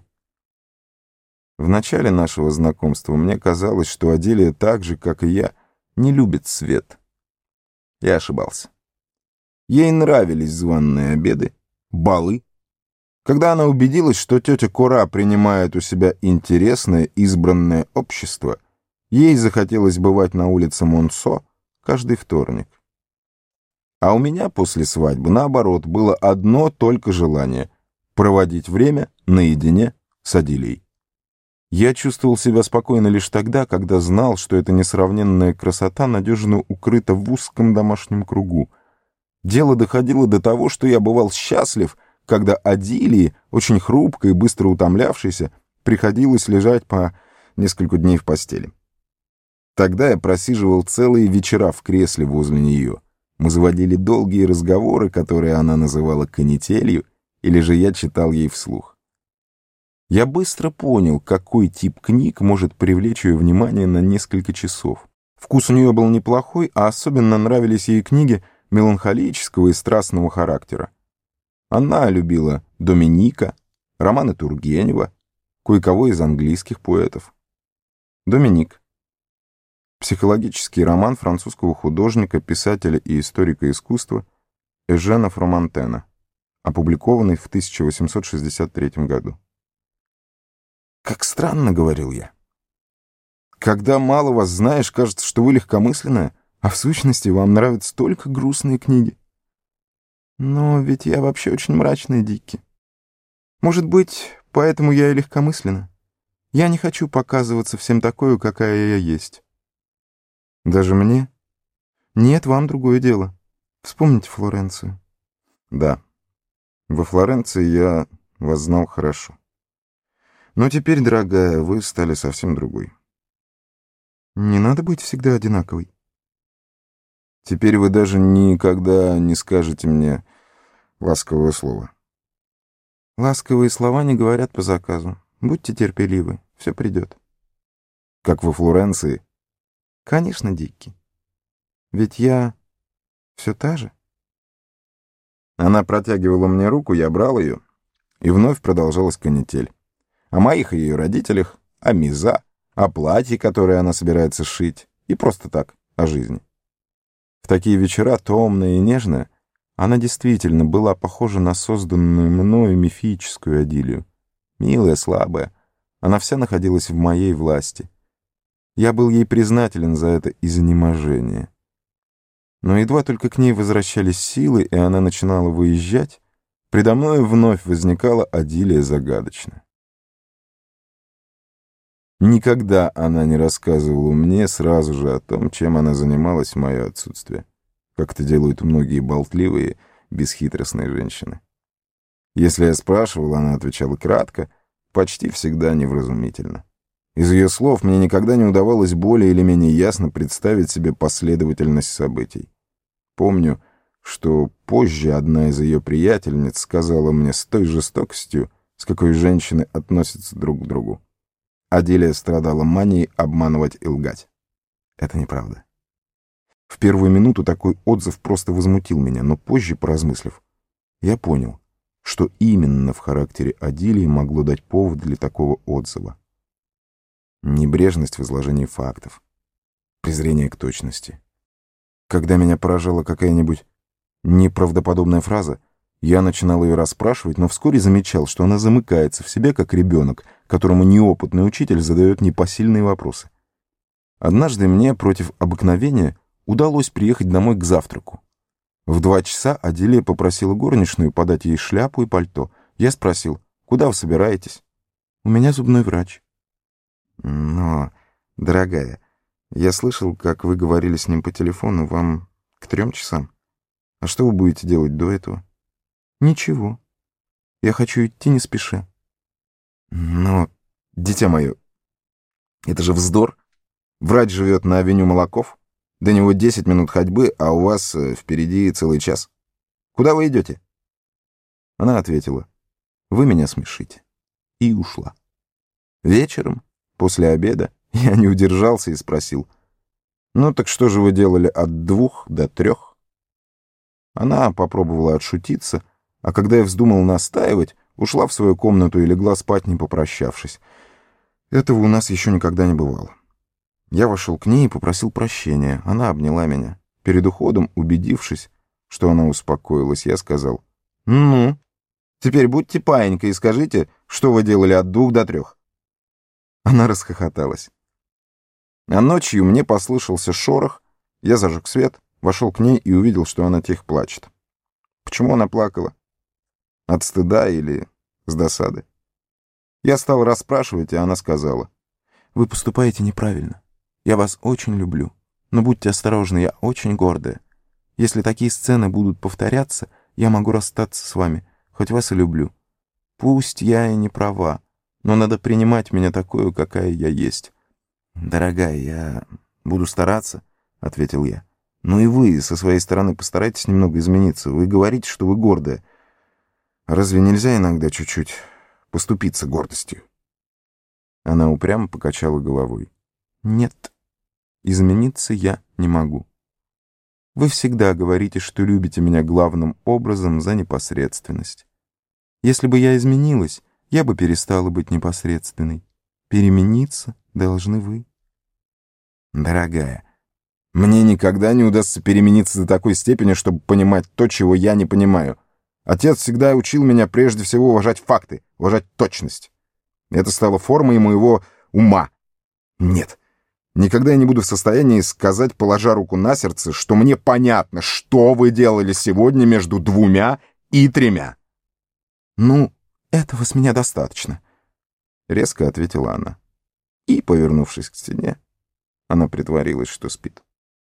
В начале нашего знакомства мне казалось, что Адилия так же, как и я, не любит свет. Я ошибался. Ей нравились званые обеды, балы. Когда она убедилась, что тетя Кора принимает у себя интересное избранное общество, ей захотелось бывать на улице Монсо каждый вторник. А у меня после свадьбы, наоборот, было одно только желание — проводить время наедине с Адилией. Я чувствовал себя спокойно лишь тогда, когда знал, что эта несравненная красота надежно укрыта в узком домашнем кругу. Дело доходило до того, что я бывал счастлив, когда Адилии, очень хрупкой и быстро утомлявшейся, приходилось лежать по несколько дней в постели. Тогда я просиживал целые вечера в кресле возле нее. Мы заводили долгие разговоры, которые она называла канителью, или же я читал ей вслух. Я быстро понял, какой тип книг может привлечь ее внимание на несколько часов. Вкус у нее был неплохой, а особенно нравились ей книги меланхолического и страстного характера. Она любила Доминика, романы Тургенева, кое-кого из английских поэтов. Доминик. Психологический роман французского художника, писателя и историка искусства Эжена Фромантена, опубликованный в тысяча восемьсот шестьдесят третьем году. «Как странно», — говорил я. «Когда мало вас знаешь, кажется, что вы легкомысленная, а в сущности вам нравятся только грустные книги. Но ведь я вообще очень мрачный и дикий. Может быть, поэтому я и легкомысленна. Я не хочу показываться всем такой, какая я есть». «Даже мне?» «Нет, вам другое дело. Вспомните Флоренцию». «Да, во Флоренции я вас знал хорошо. Но теперь, дорогая, вы стали совсем другой». «Не надо быть всегда одинаковой». «Теперь вы даже никогда не скажете мне ласковое слово». Ласковые слова не говорят по заказу. Будьте терпеливы, все придет. Как во Флоренции? Конечно, Дикки. Ведь я все та же. Она протягивала мне руку, я брал ее, и вновь продолжалась канитель. О моих и ее родителях, о Миза, о платье, которое она собирается шить, и просто так, о жизни. В такие вечера, томная и нежная, она действительно была похожа на созданную мною мифическую Адилию. Милая, слабая, она вся находилась в моей власти. Я был ей признателен за это изнеможение. Но едва только к ней возвращались силы, и она начинала выезжать, предо мной вновь возникала Адилия загадочная. Никогда она не рассказывала мне сразу же о том, чем она занималась в мое отсутствие, как это делают многие болтливые, бесхитростные женщины. Если я спрашивал, она отвечала кратко, почти всегда невразумительно. Из ее слов мне никогда не удавалось более или менее ясно представить себе последовательность событий. Помню, что позже одна из ее приятельниц сказала мне с той жестокостью, с какой женщины относятся друг к другу. Адилия страдала манией обманывать и лгать. Это неправда. В первую минуту такой отзыв просто возмутил меня, но позже, поразмыслив, я понял, что именно в характере Адилии могло дать повод для такого отзыва. Небрежность в изложении фактов, презрение к точности. Когда меня поражала какая-нибудь неправдоподобная фраза, я начинал ее расспрашивать, но вскоре замечал, что она замыкается в себе, как ребенок, которому неопытный учитель задает непосильные вопросы. Однажды мне, против обыкновения, удалось приехать домой к завтраку. В два часа Адилия попросила горничную подать ей шляпу и пальто. Я спросил: «Куда вы собираетесь?» «У меня зубной врач». «Но, дорогая, я слышал, как вы говорили с ним по телефону, вам к трем часам. А что вы будете делать до этого?» «Ничего. Я хочу идти не спеша». «Но, дитя мое, это же вздор. Врач живет на авеню Молоков. До него десять минут ходьбы, а у вас впереди целый час. Куда вы идете?» Она ответила: «Вы меня смешите». И ушла. Вечером, после обеда, я не удержался и спросил: «Ну так что же вы делали от двух до трех?» Она попробовала отшутиться, а когда я вздумал настаивать, ушла в свою комнату и легла спать, не попрощавшись. Этого у нас еще никогда не бывало. Я вошел к ней и попросил прощения. Она обняла меня. Перед уходом, убедившись, что она успокоилась, я сказал: «Ну, теперь будьте паинькой и скажите, что вы делали от двух до трех». Она расхохоталась. А ночью мне послышался шорох, я зажег свет, вошел к ней и увидел, что она тихо плачет. Почему она плакала? От стыда или с досады? Я стал расспрашивать, и она сказала: «Вы поступаете неправильно. Я вас очень люблю. Но будьте осторожны, я очень гордая. Если такие сцены будут повторяться, я могу расстаться с вами, хоть вас и люблю. Пусть я и не права, но надо принимать меня такую, какая я есть». «Дорогая, я буду стараться», — ответил я. «Ну и вы со своей стороны постарайтесь немного измениться. Вы говорите, что вы гордая. Разве нельзя иногда чуть-чуть поступиться гордостью?» Она упрямо покачала головой. «Нет, измениться я не могу. Вы всегда говорите, что любите меня главным образом за непосредственность. Если бы я изменилась, я бы перестала быть непосредственной. Перемениться должны вы». «Дорогая, мне никогда не удастся перемениться до такой степени, чтобы понимать то, чего я не понимаю. Отец всегда учил меня прежде всего уважать факты, уважать точность. Это стало формой моего ума. Нет, никогда я не буду в состоянии сказать, положа руку на сердце, что мне понятно, что вы делали сегодня между двумя и тремя». «Ну, этого с меня достаточно», — резко ответила она. И, повернувшись к стене, она притворилась, что спит.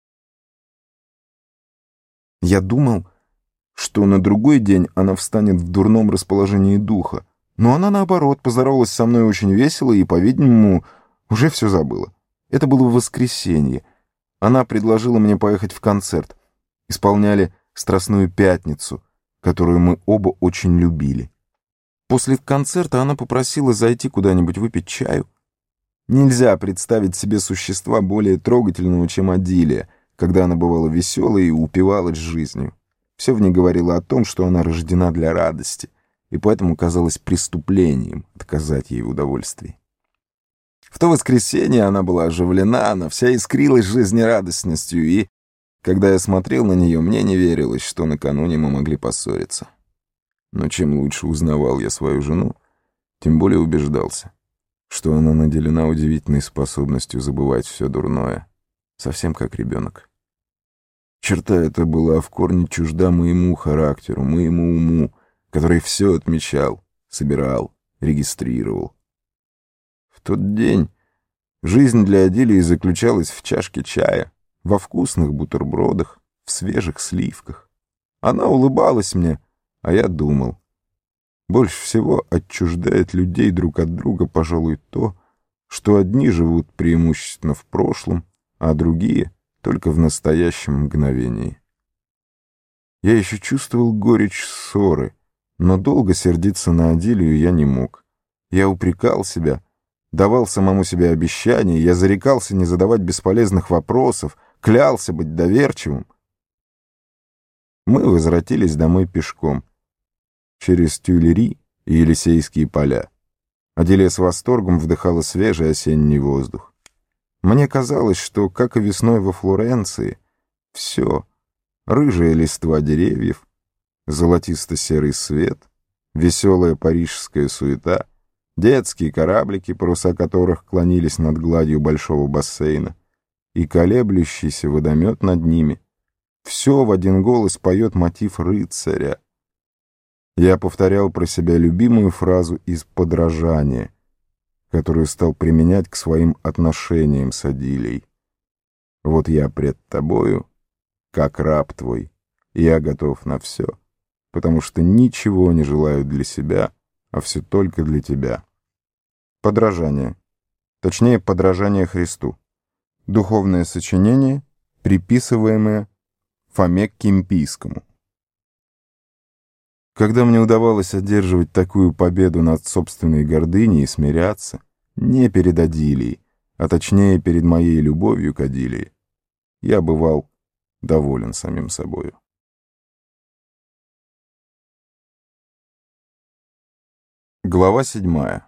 Я думал, что на другой день она встанет в дурном расположении духа, но она, наоборот, поздоровалась со мной очень весело и, по-видимому, уже все забыла. Это было в воскресенье. Она предложила мне поехать в концерт. Исполняли «Страстную пятницу», которую мы оба очень любили. После концерта она попросила зайти куда-нибудь выпить чаю. Нельзя представить себе существа более трогательного, чем Адилия, когда она бывала веселой и упивалась жизнью. Все в ней говорило о том, что она рождена для радости, и поэтому казалось преступлением отказать ей в удовольствии. В то воскресенье она была оживлена, она вся искрилась жизнерадостностью, и, когда я смотрел на нее, мне не верилось, что накануне мы могли поссориться. Но чем лучше узнавал я свою жену, тем более убеждался, что она наделена удивительной способностью забывать все дурное, совсем как ребенок. Черта эта была в корне чужда моему характеру, моему уму, который все отмечал, собирал, регистрировал. В тот день жизнь для Адилии заключалась в чашке чая, во вкусных бутербродах, в свежих сливках. Она улыбалась мне, а я думал. Больше всего отчуждает людей друг от друга, пожалуй, то, что одни живут преимущественно в прошлом, а другие — только в настоящем мгновении. Я еще чувствовал горечь ссоры, но долго сердиться на Адилию я не мог. Я упрекал себя, давал самому себе обещания, я зарекался не задавать бесполезных вопросов, клялся быть доверчивым. Мы возвратились домой пешком, через Тюильри и Елисейские поля. Адилия с восторгом вдыхала свежий осенний воздух. Мне казалось, что, как и весной во Флоренции, все — рыжая листва деревьев, золотисто-серый свет, веселая парижская суета, детские кораблики, паруса которых клонились над гладью большого бассейна, и колеблющийся водомет над ними — все в один голос поет мотив рыцаря. Я повторял про себя любимую фразу из «Подражания», которую стал применять к своим отношениям с Адилией. «Вот я пред тобою, как раб твой, и я готов на все, потому что ничего не желаю для себя, а все только для тебя». Подражание. Точнее, подражание Христу. Духовное сочинение, приписываемое Фоме Кимпийскому. Когда мне удавалось одерживать такую победу над собственной гордыней и смиряться, не перед Адилией, а точнее перед моей любовью к Адилии, я бывал доволен самим собою. Глава седьмая.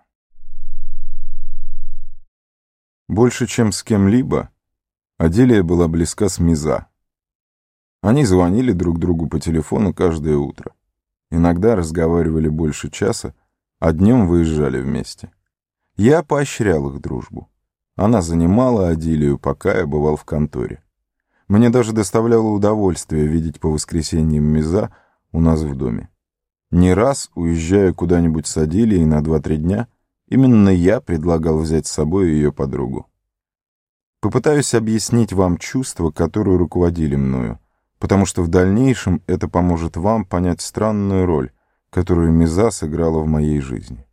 Больше, чем с кем-либо, Адилия была близка с Миза. Они звонили друг другу по телефону каждое утро. Иногда разговаривали больше часа, а днем выезжали вместе. Я поощрял их дружбу. Она занимала Адилию, пока я бывал в конторе. Мне даже доставляло удовольствие видеть по воскресеньям Миза у нас в доме. Не раз, уезжая куда-нибудь с Адилией на два-три дня, именно я предлагал взять с собой ее подругу. Попытаюсь объяснить вам чувства, которые руководили мною, потому что в дальнейшем это поможет вам понять странную роль, которую Миза сыграла в моей жизни.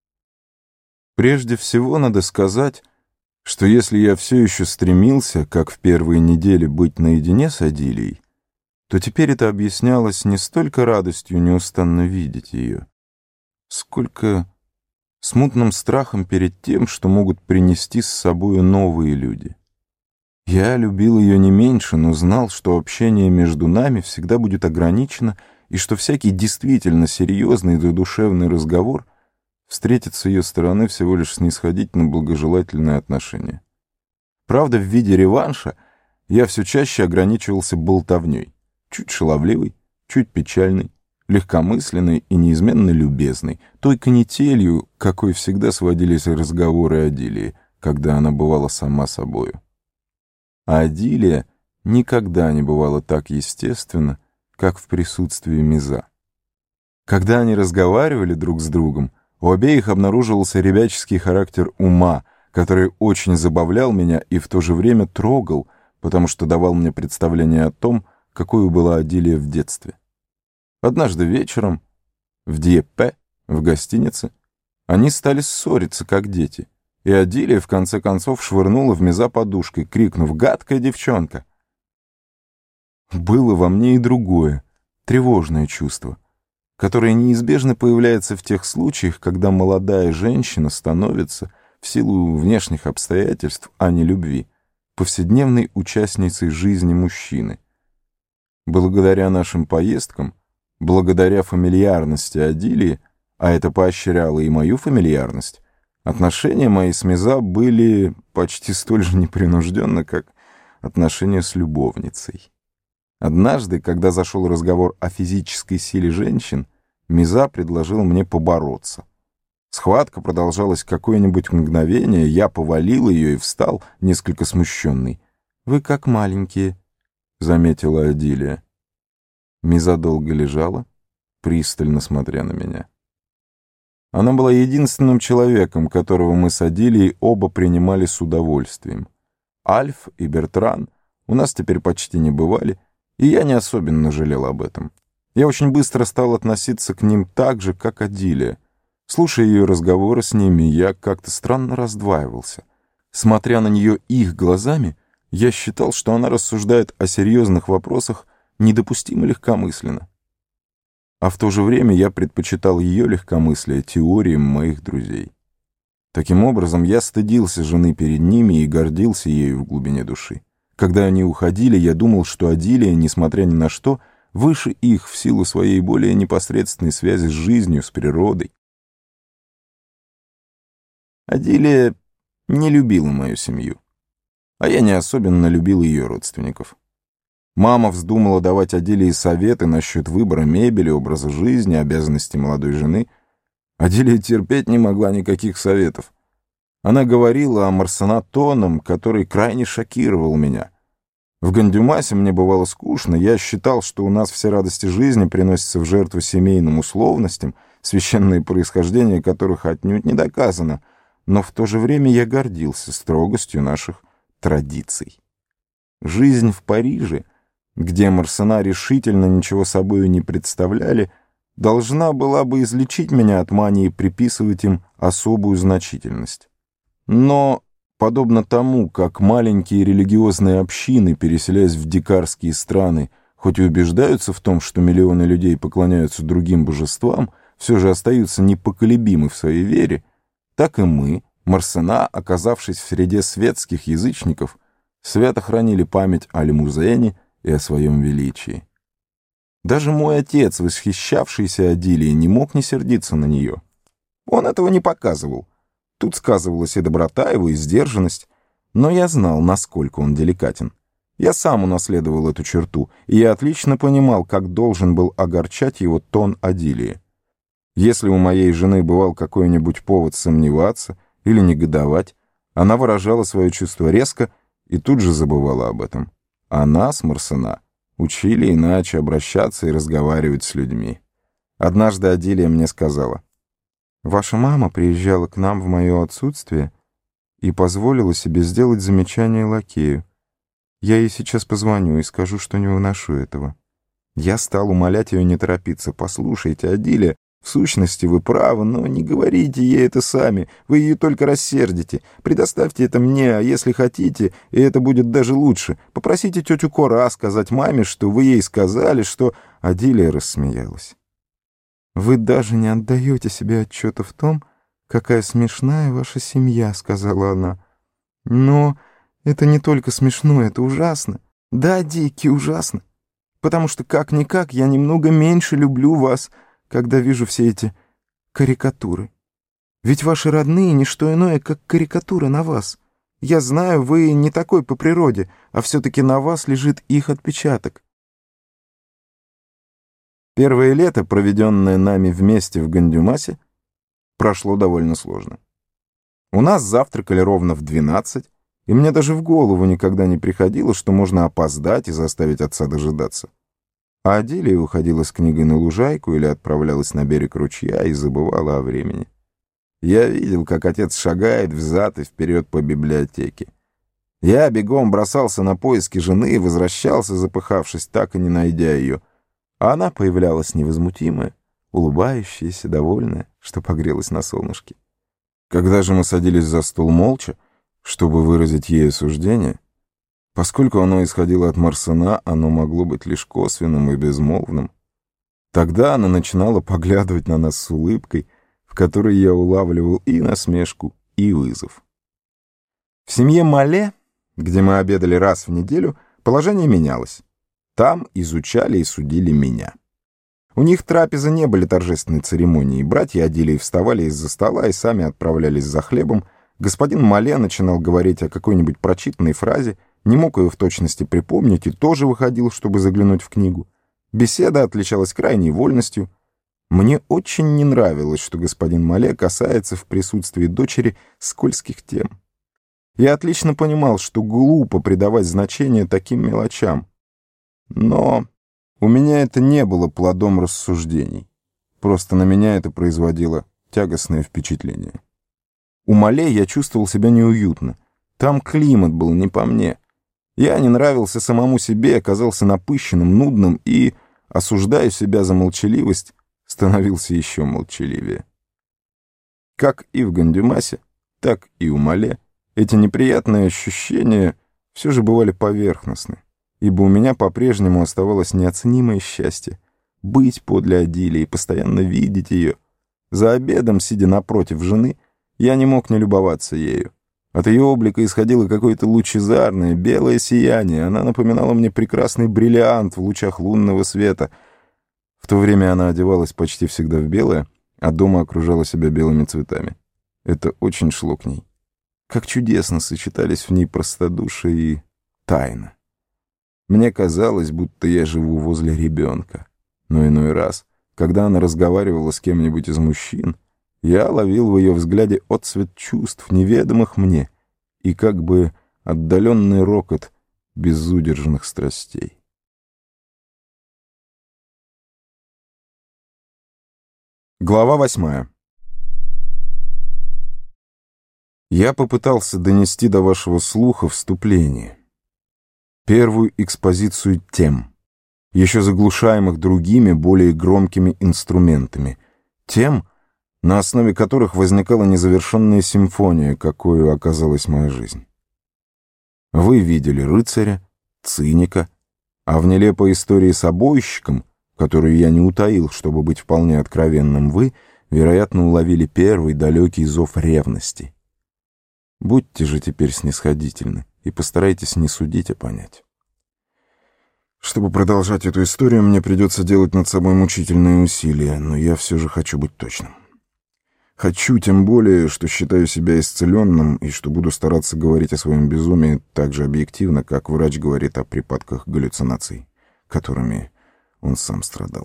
Прежде всего надо сказать, что если я все еще стремился, как в первые недели, быть наедине с Адилией, то теперь это объяснялось не столько радостью неустанно видеть ее, сколько смутным страхом перед тем, что могут принести с собой новые люди. Я любил ее не меньше, но знал, что общение между нами всегда будет ограничено и что всякий действительно серьезный и задушевный разговор встретит с ее стороны всего лишь снисходительно благожелательное отношение. Правда, в виде реванша я все чаще ограничивался болтовней, чуть шаловливой, чуть печальной, легкомысленной и неизменно любезной, той канителью, какой всегда сводились разговоры Адилии, когда она бывала сама собою. А Адилия никогда не бывала так естественно, как в присутствии Миза. Когда они разговаривали друг с другом, у обеих обнаруживался ребяческий характер ума, который очень забавлял меня и в то же время трогал, потому что давал мне представление о том, какой была Адилия в детстве. Однажды вечером в Дьеппе, в гостинице, они стали ссориться, как дети, и Адилия в конце концов швырнула в Миза подушкой, крикнув «Гадкая девчонка!». Было во мне и другое, тревожное чувство, которое неизбежно появляется в тех случаях, когда молодая женщина становится, в силу внешних обстоятельств, а не любви, повседневной участницей жизни мужчины. Благодаря нашим поездкам, благодаря фамильярности Адилии, а это поощряло и мою фамильярность, отношения мои с Миза были почти столь же непринужденны, как отношения с любовницей. Однажды, когда зашел разговор о физической силе женщин, Миза предложил мне побороться. Схватка продолжалась какое-нибудь мгновение, я повалил ее и встал, несколько смущенный. «Вы как маленькие», — заметила Адилия. Миза долго лежала, пристально смотря на меня. Она была единственным человеком, которого мы с Адилией оба принимали с удовольствием. Альф и Бертран у нас теперь почти не бывали, и я не особенно жалел об этом. Я очень быстро стал относиться к ним так же, как Адилия. Слушая ее разговоры с ними, я как-то странно раздваивался. Смотря на нее их глазами, я считал, что она рассуждает о серьезных вопросах недопустимо легкомысленно. А в то же время я предпочитал ее легкомыслие теориям моих друзей. Таким образом, я стыдился жены перед ними и гордился ею в глубине души. Когда они уходили, я думал, что Адилия, несмотря ни на что, выше их в силу своей более непосредственной связи с жизнью, с природой. Адилия не любила мою семью, а я не особенно любил ее родственников. Мама вздумала давать Адилии советы насчет выбора мебели, образа жизни, обязанностей молодой жены. Адилия терпеть не могла никаких советов. Она говорила о Марсена тоном, который крайне шокировал меня. В Гандюмасе мне бывало скучно, я считал, что у нас все радости жизни приносятся в жертву семейным условностям, священное происхождение которых отнюдь не доказано, но в то же время я гордился строгостью наших традиций. Жизнь в Париже, где Марсена решительно ничего собою не представляли, должна была бы излечить меня от мании приписывать им особую значительность. Но, подобно тому, как маленькие религиозные общины, переселяясь в дикарские страны, хоть и убеждаются в том, что миллионы людей поклоняются другим божествам, все же остаются непоколебимы в своей вере, так и мы, Марсена, оказавшись в среде светских язычников, свято хранили память о Лимузене и о своем величии. Даже мой отец, восхищавшийся Адилией, не мог не сердиться на нее. Он этого не показывал. Тут сказывалась и доброта его, и сдержанность, но я знал, насколько он деликатен. Я сам унаследовал эту черту, и я отлично понимал, как должен был огорчать его тон Адилии. Если у моей жены бывал какой-нибудь повод сомневаться или негодовать, она выражала свое чувство резко и тут же забывала об этом. А нас, Марсена, учили иначе обращаться и разговаривать с людьми. Однажды Адилия мне сказала: «Ваша мама приезжала к нам в мое отсутствие и позволила себе сделать замечание лакею. Я ей сейчас позвоню и скажу, что не выношу этого». Я стал умолять ее не торопиться. «Послушайте, Адилия, в сущности, вы правы, но не говорите ей это сами, вы ее только рассердите. Предоставьте это мне, а если хотите, и это будет даже лучше, попросите тетю Кора сказать маме, что вы ей сказали, что...» Адилия рассмеялась. «Вы даже не отдаете себе отчета в том, какая смешная ваша семья», — сказала она. «Но это не только смешно, это ужасно. Да, Дикки, ужасно. Потому что как-никак я немного меньше люблю вас, когда вижу все эти карикатуры. Ведь ваши родные — не что иное, как карикатура на вас. Я знаю, вы не такой по природе, а все-таки на вас лежит их отпечаток». Первое лето, проведенное нами вместе в Гандюмасе, прошло довольно сложно. У нас завтракали ровно в двенадцать, и мне даже в голову никогда не приходило, что можно опоздать и заставить отца дожидаться. А Адилия уходила с книгой на лужайку или отправлялась на берег ручья и забывала о времени. Я видел, как отец шагает взад и вперед по библиотеке. Я бегом бросался на поиски жены и возвращался, запыхавшись, так и не найдя ее. А она появлялась невозмутимая, улыбающаяся, довольная, что погрелась на солнышке. Когда же мы садились за стол молча, чтобы выразить ей осуждение, поскольку оно исходило от Марсена, оно могло быть лишь косвенным и безмолвным. Тогда она начинала поглядывать на нас с улыбкой, в которой я улавливал и насмешку, и вызов. В семье Мале, где мы обедали раз в неделю, положение менялось. Там изучали и судили меня. У них трапезы не были торжественной церемонией. Братья Адилии вставали из-за стола и сами отправлялись за хлебом. Господин Мале начинал говорить о какой-нибудь прочитанной фразе, не мог ее в точности припомнить и тоже выходил, чтобы заглянуть в книгу. Беседа отличалась крайней вольностью. Мне очень не нравилось, что господин Мале касается в присутствии дочери скользких тем. Я отлично понимал, что глупо придавать значение таким мелочам. Но у меня это не было плодом рассуждений. Просто на меня это производило тягостное впечатление. У Мале я чувствовал себя неуютно. Там климат был не по мне. Я не нравился самому себе, оказался напыщенным, нудным и, осуждая себя за молчаливость, становился еще молчаливее. Как и в Гандюмасе, так и у Мале эти неприятные ощущения все же бывали поверхностны, ибо у меня по-прежнему оставалось неоценимое счастье быть подле Адилии и постоянно видеть ее. За обедом, сидя напротив жены, я не мог не любоваться ею. От ее облика исходило какое-то лучезарное, белое сияние. Она напоминала мне прекрасный бриллиант в лучах лунного света. В то время она одевалась почти всегда в белое, а дома окружала себя белыми цветами. Это очень шло к ней. Как чудесно сочетались в ней простодушие и тайна. Мне казалось, будто я живу возле ребенка. Но иной раз, когда она разговаривала с кем-нибудь из мужчин, я ловил в ее взгляде отцвет чувств, неведомых мне, и как бы отдаленный рокот безудержных страстей. Глава восьмая. Я попытался донести до вашего слуха вступление, первую экспозицию тем, еще заглушаемых другими, более громкими инструментами, тем, на основе которых возникала незавершенная симфония, какой оказалась моя жизнь. Вы видели рыцаря, циника, а в нелепой истории с обойщиком, которую я не утаил, чтобы быть вполне откровенным, вы, вероятно, уловили первый далекий зов ревности. Будьте же теперь снисходительны и постарайтесь не судить, а понять. Чтобы продолжать эту историю, мне придется делать над собой мучительные усилия, но я все же хочу быть точным. Хочу, тем более, что считаю себя исцеленным и что буду стараться говорить о своем безумии так же объективно, как врач говорит о припадках галлюцинаций, которыми он сам страдал.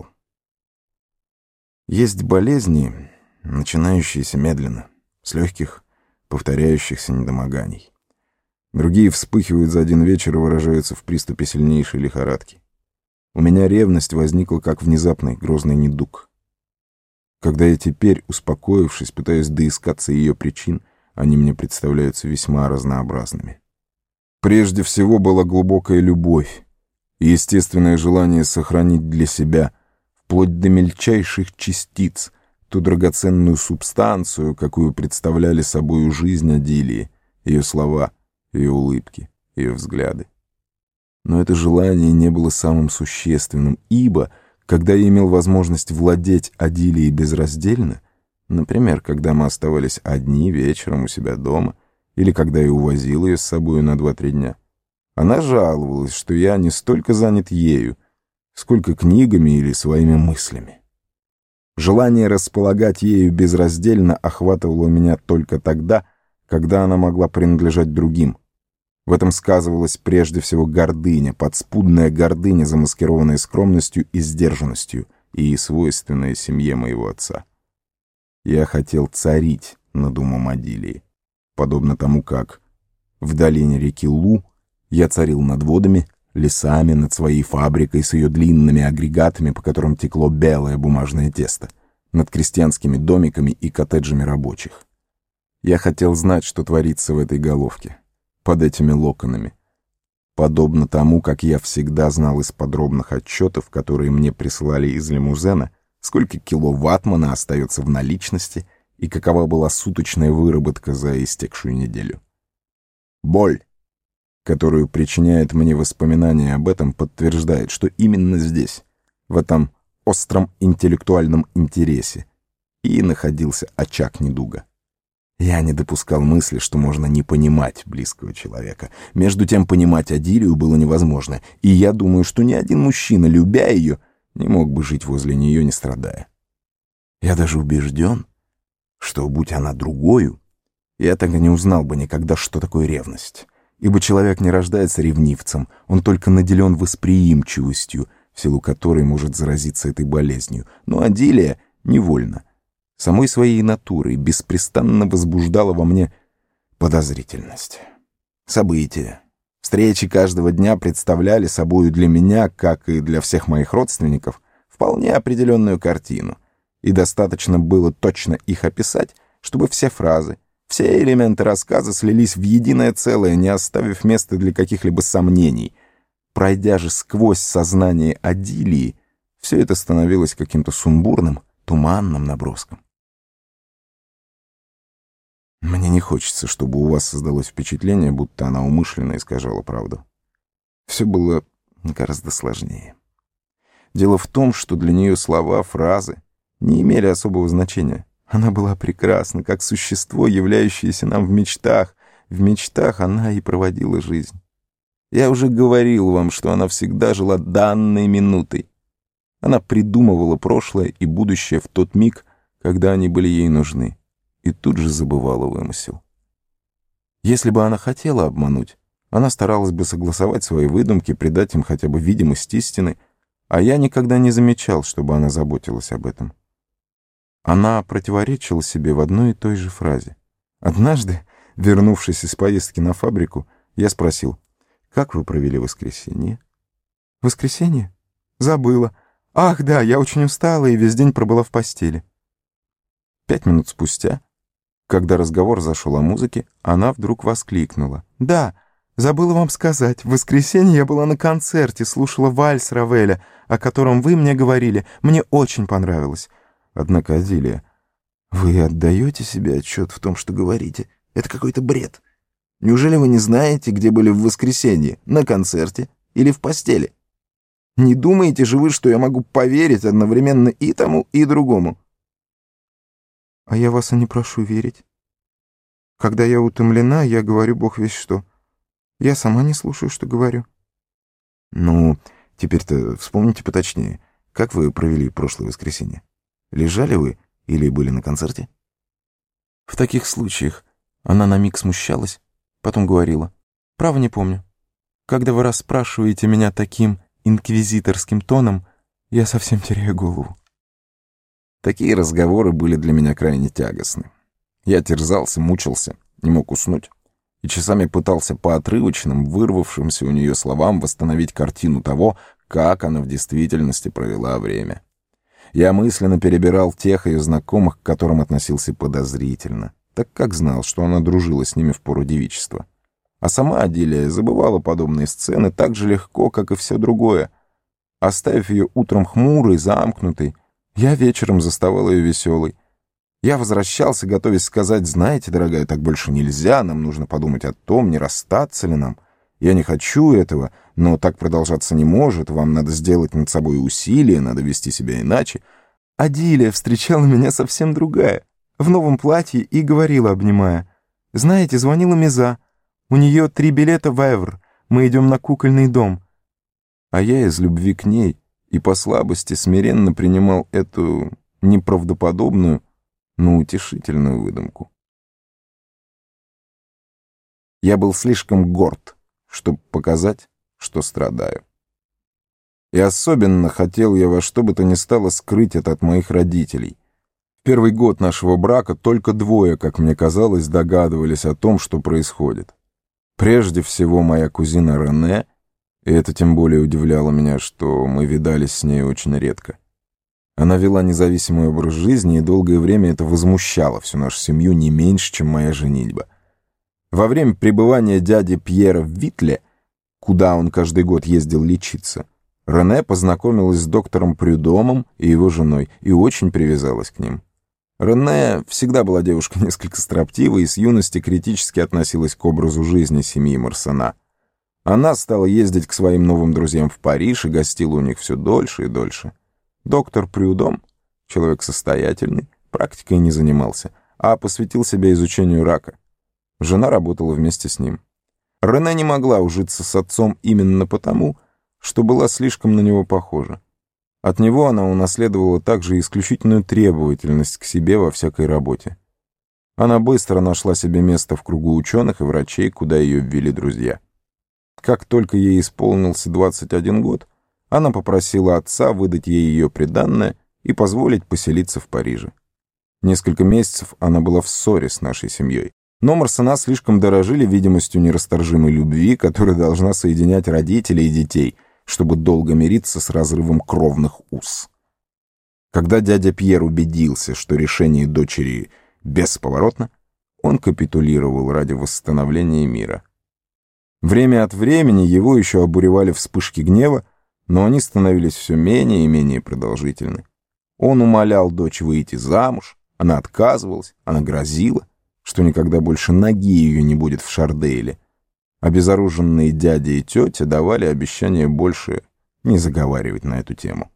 Есть болезни, начинающиеся медленно, с легких, повторяющихся недомоганий. Другие вспыхивают за один вечер и выражаются в приступе сильнейшей лихорадки. У меня ревность возникла как внезапный грозный недуг. Когда я теперь, успокоившись, пытаюсь доискаться ее причин, они мне представляются весьма разнообразными. Прежде всего была глубокая любовь и естественное желание сохранить для себя, вплоть до мельчайших частиц, ту драгоценную субстанцию, какую представляли собою жизнь Адилии, ее слова, ее улыбки, ее взгляды. Но это желание не было самым существенным, ибо, когда я имел возможность владеть Адилией безраздельно, например, когда мы оставались одни вечером у себя дома, или когда я увозил ее с собой на два-три дня, она жаловалась, что я не столько занят ею, сколько книгами или своими мыслями. Желание располагать ею безраздельно охватывало меня только тогда, когда она могла принадлежать другим. В этом сказывалась прежде всего гордыня, подспудная гордыня, замаскированная скромностью и сдержанностью, и свойственная семье моего отца. Я хотел царить над умом Адилии, подобно тому, как в долине реки Лу я царил над водами, лесами, над своей фабрикой с ее длинными агрегатами, по которым текло белое бумажное тесто, над крестьянскими домиками и коттеджами рабочих. Я хотел знать, что творится в этой головке, под этими локонами, подобно тому, как я всегда знал из подробных отчетов, которые мне присылали из лимузена, сколько кило ватмана остается в наличности и какова была суточная выработка за истекшую неделю. Боль, которую причиняет мне воспоминание об этом, подтверждает, что именно здесь, в этом остром интеллектуальном интересе, и находился очаг недуга. Я не допускал мысли, что можно не понимать близкого человека. Между тем, понимать Адилию было невозможно, и я думаю, что ни один мужчина, любя ее, не мог бы жить возле нее, не страдая. Я даже убежден, что, будь она другою, я так и не узнал бы никогда, что такое ревность. Ибо человек не рождается ревнивцем, он только наделен восприимчивостью, в силу которой может заразиться этой болезнью. Но Адилия невольно, самой своей натурой, беспрестанно возбуждала во мне подозрительность. События, встречи каждого дня представляли собою для меня, как и для всех моих родственников, вполне определенную картину, и достаточно было точно их описать, чтобы все фразы, все элементы рассказа слились в единое целое, не оставив места для каких-либо сомнений. Пройдя же сквозь сознание Адилии, все это становилось каким-то сумбурным, туманным наброском. Мне не хочется, чтобы у вас создалось впечатление, будто она умышленно искажала правду. Все было гораздо сложнее. Дело в том, что для нее слова, фразы не имели особого значения. Она была прекрасна, как существо, являющееся нам в мечтах. В мечтах она и проводила жизнь. Я уже говорил вам, что она всегда жила данной минутой. Она придумывала прошлое и будущее в тот миг, когда они были ей нужны, и тут же забывала вымысел. Если бы она хотела обмануть, она старалась бы согласовать свои выдумки, придать им хотя бы видимость истины, а я никогда не замечал, чтобы она заботилась об этом. Она противоречила себе в одной и той же фразе. Однажды, вернувшись из поездки на фабрику, я спросил: «Как вы провели воскресенье?» «Воскресенье? Забыла. Ах, да, я очень устала и весь день пробыла в постели». Пять минут спустя, когда разговор зашел о музыке, она вдруг воскликнула: «Да, забыла вам сказать, в воскресенье я была на концерте, слушала вальс Равеля, о котором вы мне говорили. Мне очень понравилось». «Однако, Адилия, вы отдаете себе отчет в том, что говорите? Это какой-то бред. Неужели вы не знаете, где были в воскресенье, на концерте или в постели? Не думаете же вы, что я могу поверить одновременно и тому, и другому?» «А я вас и не прошу верить. Когда я утомлена, я говорю бог весть что. Я сама не слушаю, что говорю». «Ну, теперь-то вспомните поточнее, как вы провели прошлое воскресенье? Лежали вы или были на концерте?» В таких случаях она на миг смущалась, потом говорила: «Право не помню. Когда вы расспрашиваете меня таким инквизиторским тоном, я совсем теряю голову». Такие разговоры были для меня крайне тягостны. Я терзался, мучился, не мог уснуть, и часами пытался по отрывочным, вырвавшимся у нее словам восстановить картину того, как она в действительности провела время. Я мысленно перебирал тех ее знакомых, к которым относился подозрительно, так как знал, что она дружила с ними в пору девичества. А сама Адилия забывала подобные сцены так же легко, как и все другое. Оставив ее утром хмурой, замкнутой, я вечером заставал ее веселой. Я возвращался, готовясь сказать: «Знаете, дорогая, так больше нельзя, нам нужно подумать о том, не расстаться ли нам. Я не хочу этого, но так продолжаться не может, вам надо сделать над собой усилие, надо вести себя иначе». Адилия встречала меня совсем другая, в новом платье, и говорила, обнимая: «Знаете, звонила Миза, у нее три билета в Эвр, мы идем на кукольный дом». А я из любви к ней и по слабости смиренно принимал эту неправдоподобную, но утешительную выдумку. Я был слишком горд, чтобы показать, что страдаю. И особенно хотел я во что бы то ни стало скрыть это от моих родителей. В первый год нашего брака только двое, как мне казалось, догадывались о том, что происходит. Прежде всего моя кузина Рене, и это тем более удивляло меня, что мы видались с ней очень редко. Она вела независимый образ жизни, и долгое время это возмущало всю нашу семью не меньше, чем моя женитьба. Во время пребывания дяди Пьера в Витле, куда он каждый год ездил лечиться, Рене познакомилась с доктором Прюдомом и его женой и очень привязалась к ним. Рене всегда была девушка несколько строптивой и с юности критически относилась к образу жизни семьи Марсена. Она стала ездить к своим новым друзьям в Париж и гостила у них все дольше и дольше. Доктор Прюдом, человек состоятельный, практикой не занимался, а посвятил себя изучению рака. Жена работала вместе с ним. Рене не могла ужиться с отцом именно потому, что была слишком на него похожа. От него она унаследовала также исключительную требовательность к себе во всякой работе. Она быстро нашла себе место в кругу ученых и врачей, куда ее ввели друзья. Как только ей исполнился двадцать один год, она попросила отца выдать ей ее приданное и позволить поселиться в Париже. Несколько месяцев она была в ссоре с нашей семьей, но Марсена слишком дорожили видимостью нерасторжимой любви, которая должна соединять родителей и детей, чтобы долго мириться с разрывом кровных уз. Когда дядя Пьер убедился, что решение дочери бесповоротно, он капитулировал ради восстановления мира. Время от времени его еще обуревали вспышки гнева, но они становились все менее и менее продолжительны. Он умолял дочь выйти замуж, она отказывалась, она грозила, что никогда больше ноги ее не будет в Шардейле. Обезоруженные дядя и тетя давали обещание больше не заговаривать на эту тему.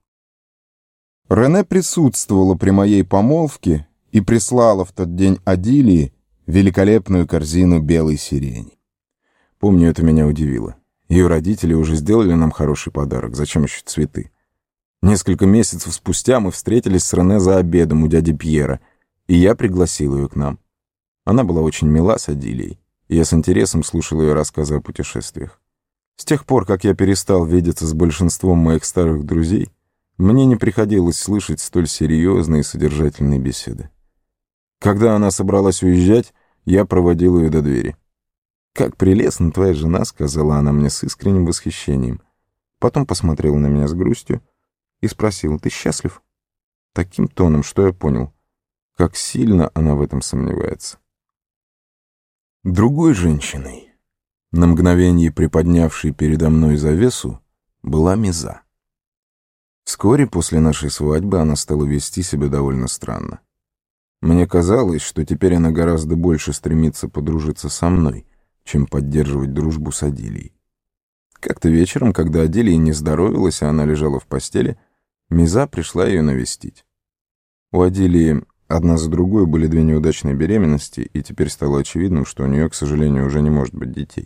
Рене присутствовала при моей помолвке и прислала в тот день Адилии великолепную корзину белой сирени. Помню, это меня удивило. Ее родители уже сделали нам хороший подарок, зачем еще цветы? Несколько месяцев спустя мы встретились с Рене за обедом у дяди Пьера, и я пригласил ее к нам. Она была очень мила с Адилией, и я с интересом слушал ее рассказы о путешествиях. С тех пор, как я перестал видеться с большинством моих старых друзей, мне не приходилось слышать столь серьезные и содержательные беседы. Когда она собралась уезжать, я проводил ее до двери. «Как прелестна твоя жена», — сказала она мне с искренним восхищением. Потом посмотрела на меня с грустью и спросила: «Ты счастлив?» Таким тоном, что я понял, как сильно она в этом сомневается. Другой женщиной, на мгновение приподнявшей передо мной завесу, была Миза. Вскоре после нашей свадьбы она стала вести себя довольно странно. Мне казалось, что теперь она гораздо больше стремится подружиться со мной, чем поддерживать дружбу с Адилией. Как-то вечером, когда Адилия не здоровилась, а она лежала в постели, Миза пришла ее навестить. У Адилии одна за другой были две неудачные беременности, и теперь стало очевидным, что у нее, к сожалению, уже не может быть детей.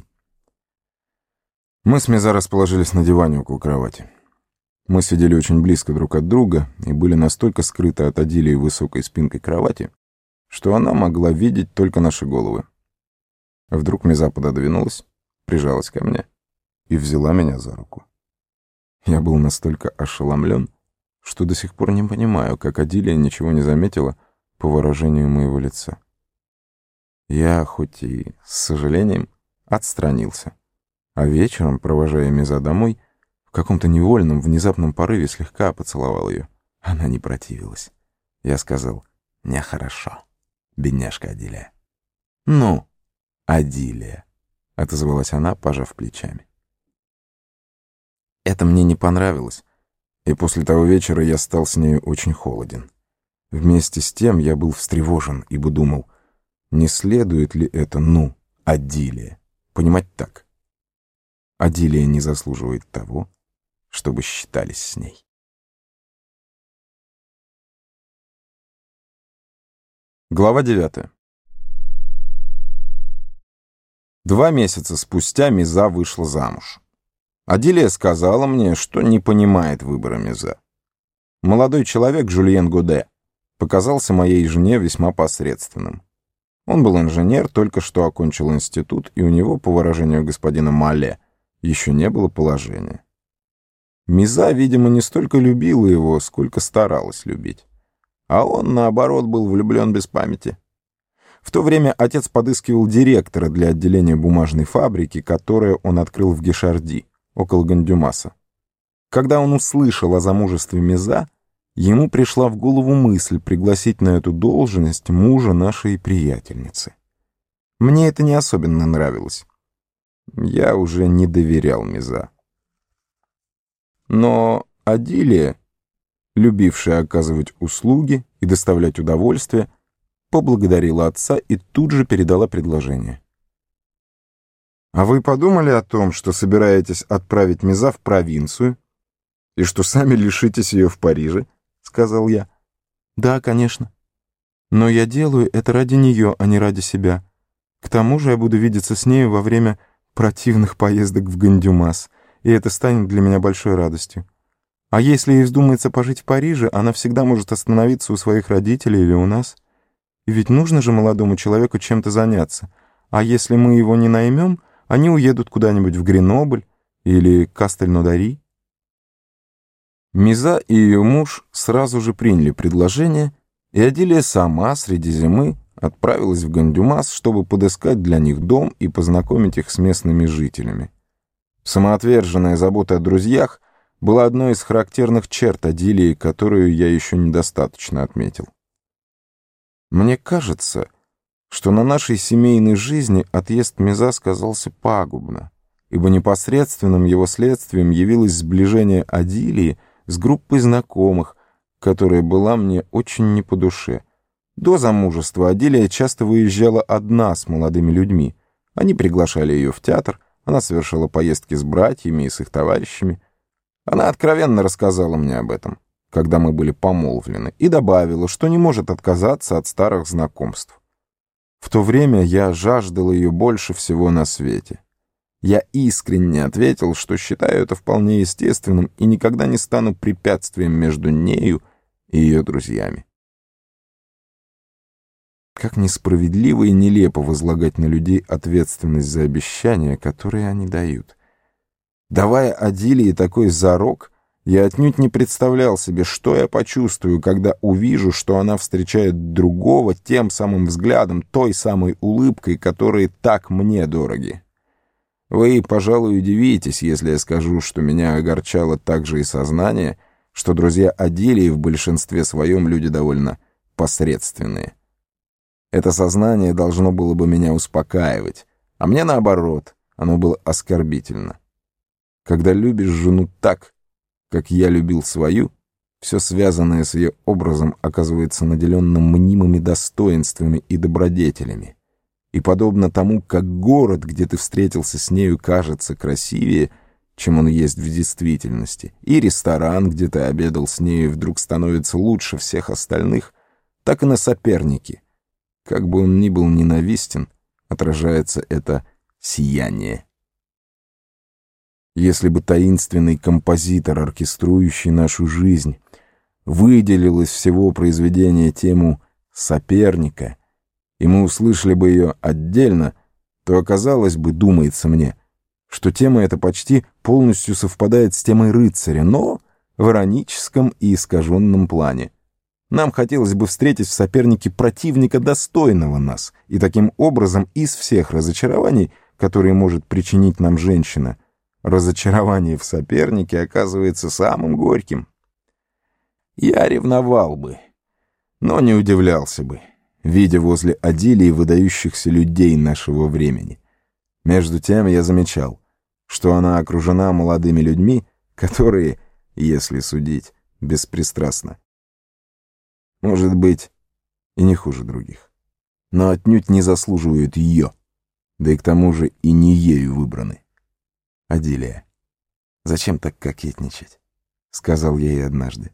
Мы с Миза расположились на диване около кровати. Мы сидели очень близко друг от друга и были настолько скрыты от Адилии высокой спинкой кровати, что она могла видеть только наши головы. Вдруг Миза пододвинулась, прижалась ко мне и взяла меня за руку. Я был настолько ошеломлен, что до сих пор не понимаю, как Адилия ничего не заметила по выражению моего лица. Я, хоть и с сожалением, отстранился, а вечером, провожая Миза домой, в каком-то невольном, внезапном порыве слегка поцеловал ее. Она не противилась. Я сказал: «Нехорошо, бедняжка Адилия». «Ну, Адилия», — отозвалась она, пожав плечами. Это мне не понравилось, и после того вечера я стал с нею очень холоден. Вместе с тем я был встревожен, ибо думал, не следует ли это, ну, Адилия, понимать так. Адилия не заслуживает того, чтобы считались с ней. Глава девятая. Два месяца спустя Миза вышла замуж. Адилия сказала мне, что не понимает выбора Миза. Молодой человек Жюльен Годе показался моей жене весьма посредственным. Он был инженер, только что окончил институт, и у него, по выражению господина Мале, еще не было положения. Миза, видимо, не столько любила его, сколько старалась любить. А он, наоборот, был влюблен без памяти. В то время отец подыскивал директора для отделения бумажной фабрики, которое он открыл в Гишарди, около Гандюмаса. Когда он услышал о замужестве Миза, ему пришла в голову мысль пригласить на эту должность мужа нашей приятельницы. Мне это не особенно нравилось. Я уже не доверял Миза. Но Адилия, любившая оказывать услуги и доставлять удовольствие, поблагодарила отца и тут же передала предложение. «А вы подумали о том, что собираетесь отправить Миза в провинцию и что сами лишитесь ее в Париже?» сказал я. «Да, конечно. Но я делаю это ради нее, а не ради себя. К тому же я буду видеться с нею во время противных поездок в Гандюмас, и это станет для меня большой радостью. А если ей вздумается пожить в Париже, она всегда может остановиться у своих родителей или у нас. И ведь нужно же молодому человеку чем-то заняться. А если мы его не наймем, они уедут куда-нибудь в Гренобль или Кастель-Нодари». Миза и ее муж сразу же приняли предложение, и Адилия сама среди зимы отправилась в Гандюмас, чтобы подыскать для них дом и познакомить их с местными жителями. Самоотверженная забота о друзьях была одной из характерных черт Адилии, которую я еще недостаточно отметил. Мне кажется, что на нашей семейной жизни отъезд Миза сказался пагубно, ибо непосредственным его следствием явилось сближение Адилии с группой знакомых, которая была мне очень не по душе. До замужества Адилия часто выезжала одна с молодыми людьми. Они приглашали ее в театр, она совершала поездки с братьями и с их товарищами. Она откровенно рассказала мне об этом, когда мы были помолвлены, и добавила, что не может отказаться от старых знакомств. В то время я жаждал ее больше всего на свете. Я искренне ответил, что считаю это вполне естественным и никогда не стану препятствием между нею и ее друзьями. Как несправедливо и нелепо возлагать на людей ответственность за обещания, которые они дают. Давая Адилии такой зарок, я отнюдь не представлял себе, что я почувствую, когда увижу, что она встречает другого тем самым взглядом, той самой улыбкой, которые так мне дороги. Вы, пожалуй, удивитесь, если я скажу, что меня огорчало также и сознание, что друзья Адилии в большинстве своем люди довольно посредственные. Это сознание должно было бы меня успокаивать, а мне, наоборот, оно было оскорбительно. Когда любишь жену так, как я любил свою, все связанное с ее образом оказывается наделенным мнимыми достоинствами и добродетелями. И подобно тому, как город, где ты встретился с нею, кажется красивее, чем он есть в действительности, и ресторан, где ты обедал с нею, вдруг становится лучше всех остальных, так и на сопернике. Как бы он ни был ненавистен, отражается это сияние. Если бы таинственный композитор, оркеструющий нашу жизнь, выделил из всего произведения тему «соперника», и мы услышали бы ее отдельно, то оказалось бы, думается мне, что тема эта почти полностью совпадает с темой рыцаря, но в ироническом и искаженном плане. Нам хотелось бы встретить в сопернике противника, достойного нас, и таким образом из всех разочарований, которые может причинить нам женщина, разочарование в сопернике оказывается самым горьким. Я ревновал бы, но не удивлялся бы, видя возле Адилии выдающихся людей нашего времени. Между тем я замечал, что она окружена молодыми людьми, которые, если судить беспристрастно, может быть, и не хуже других, но отнюдь не заслуживают ее, да и к тому же и не ею выбраны. «Адилия, зачем так кокетничать?» — сказал я ей однажды.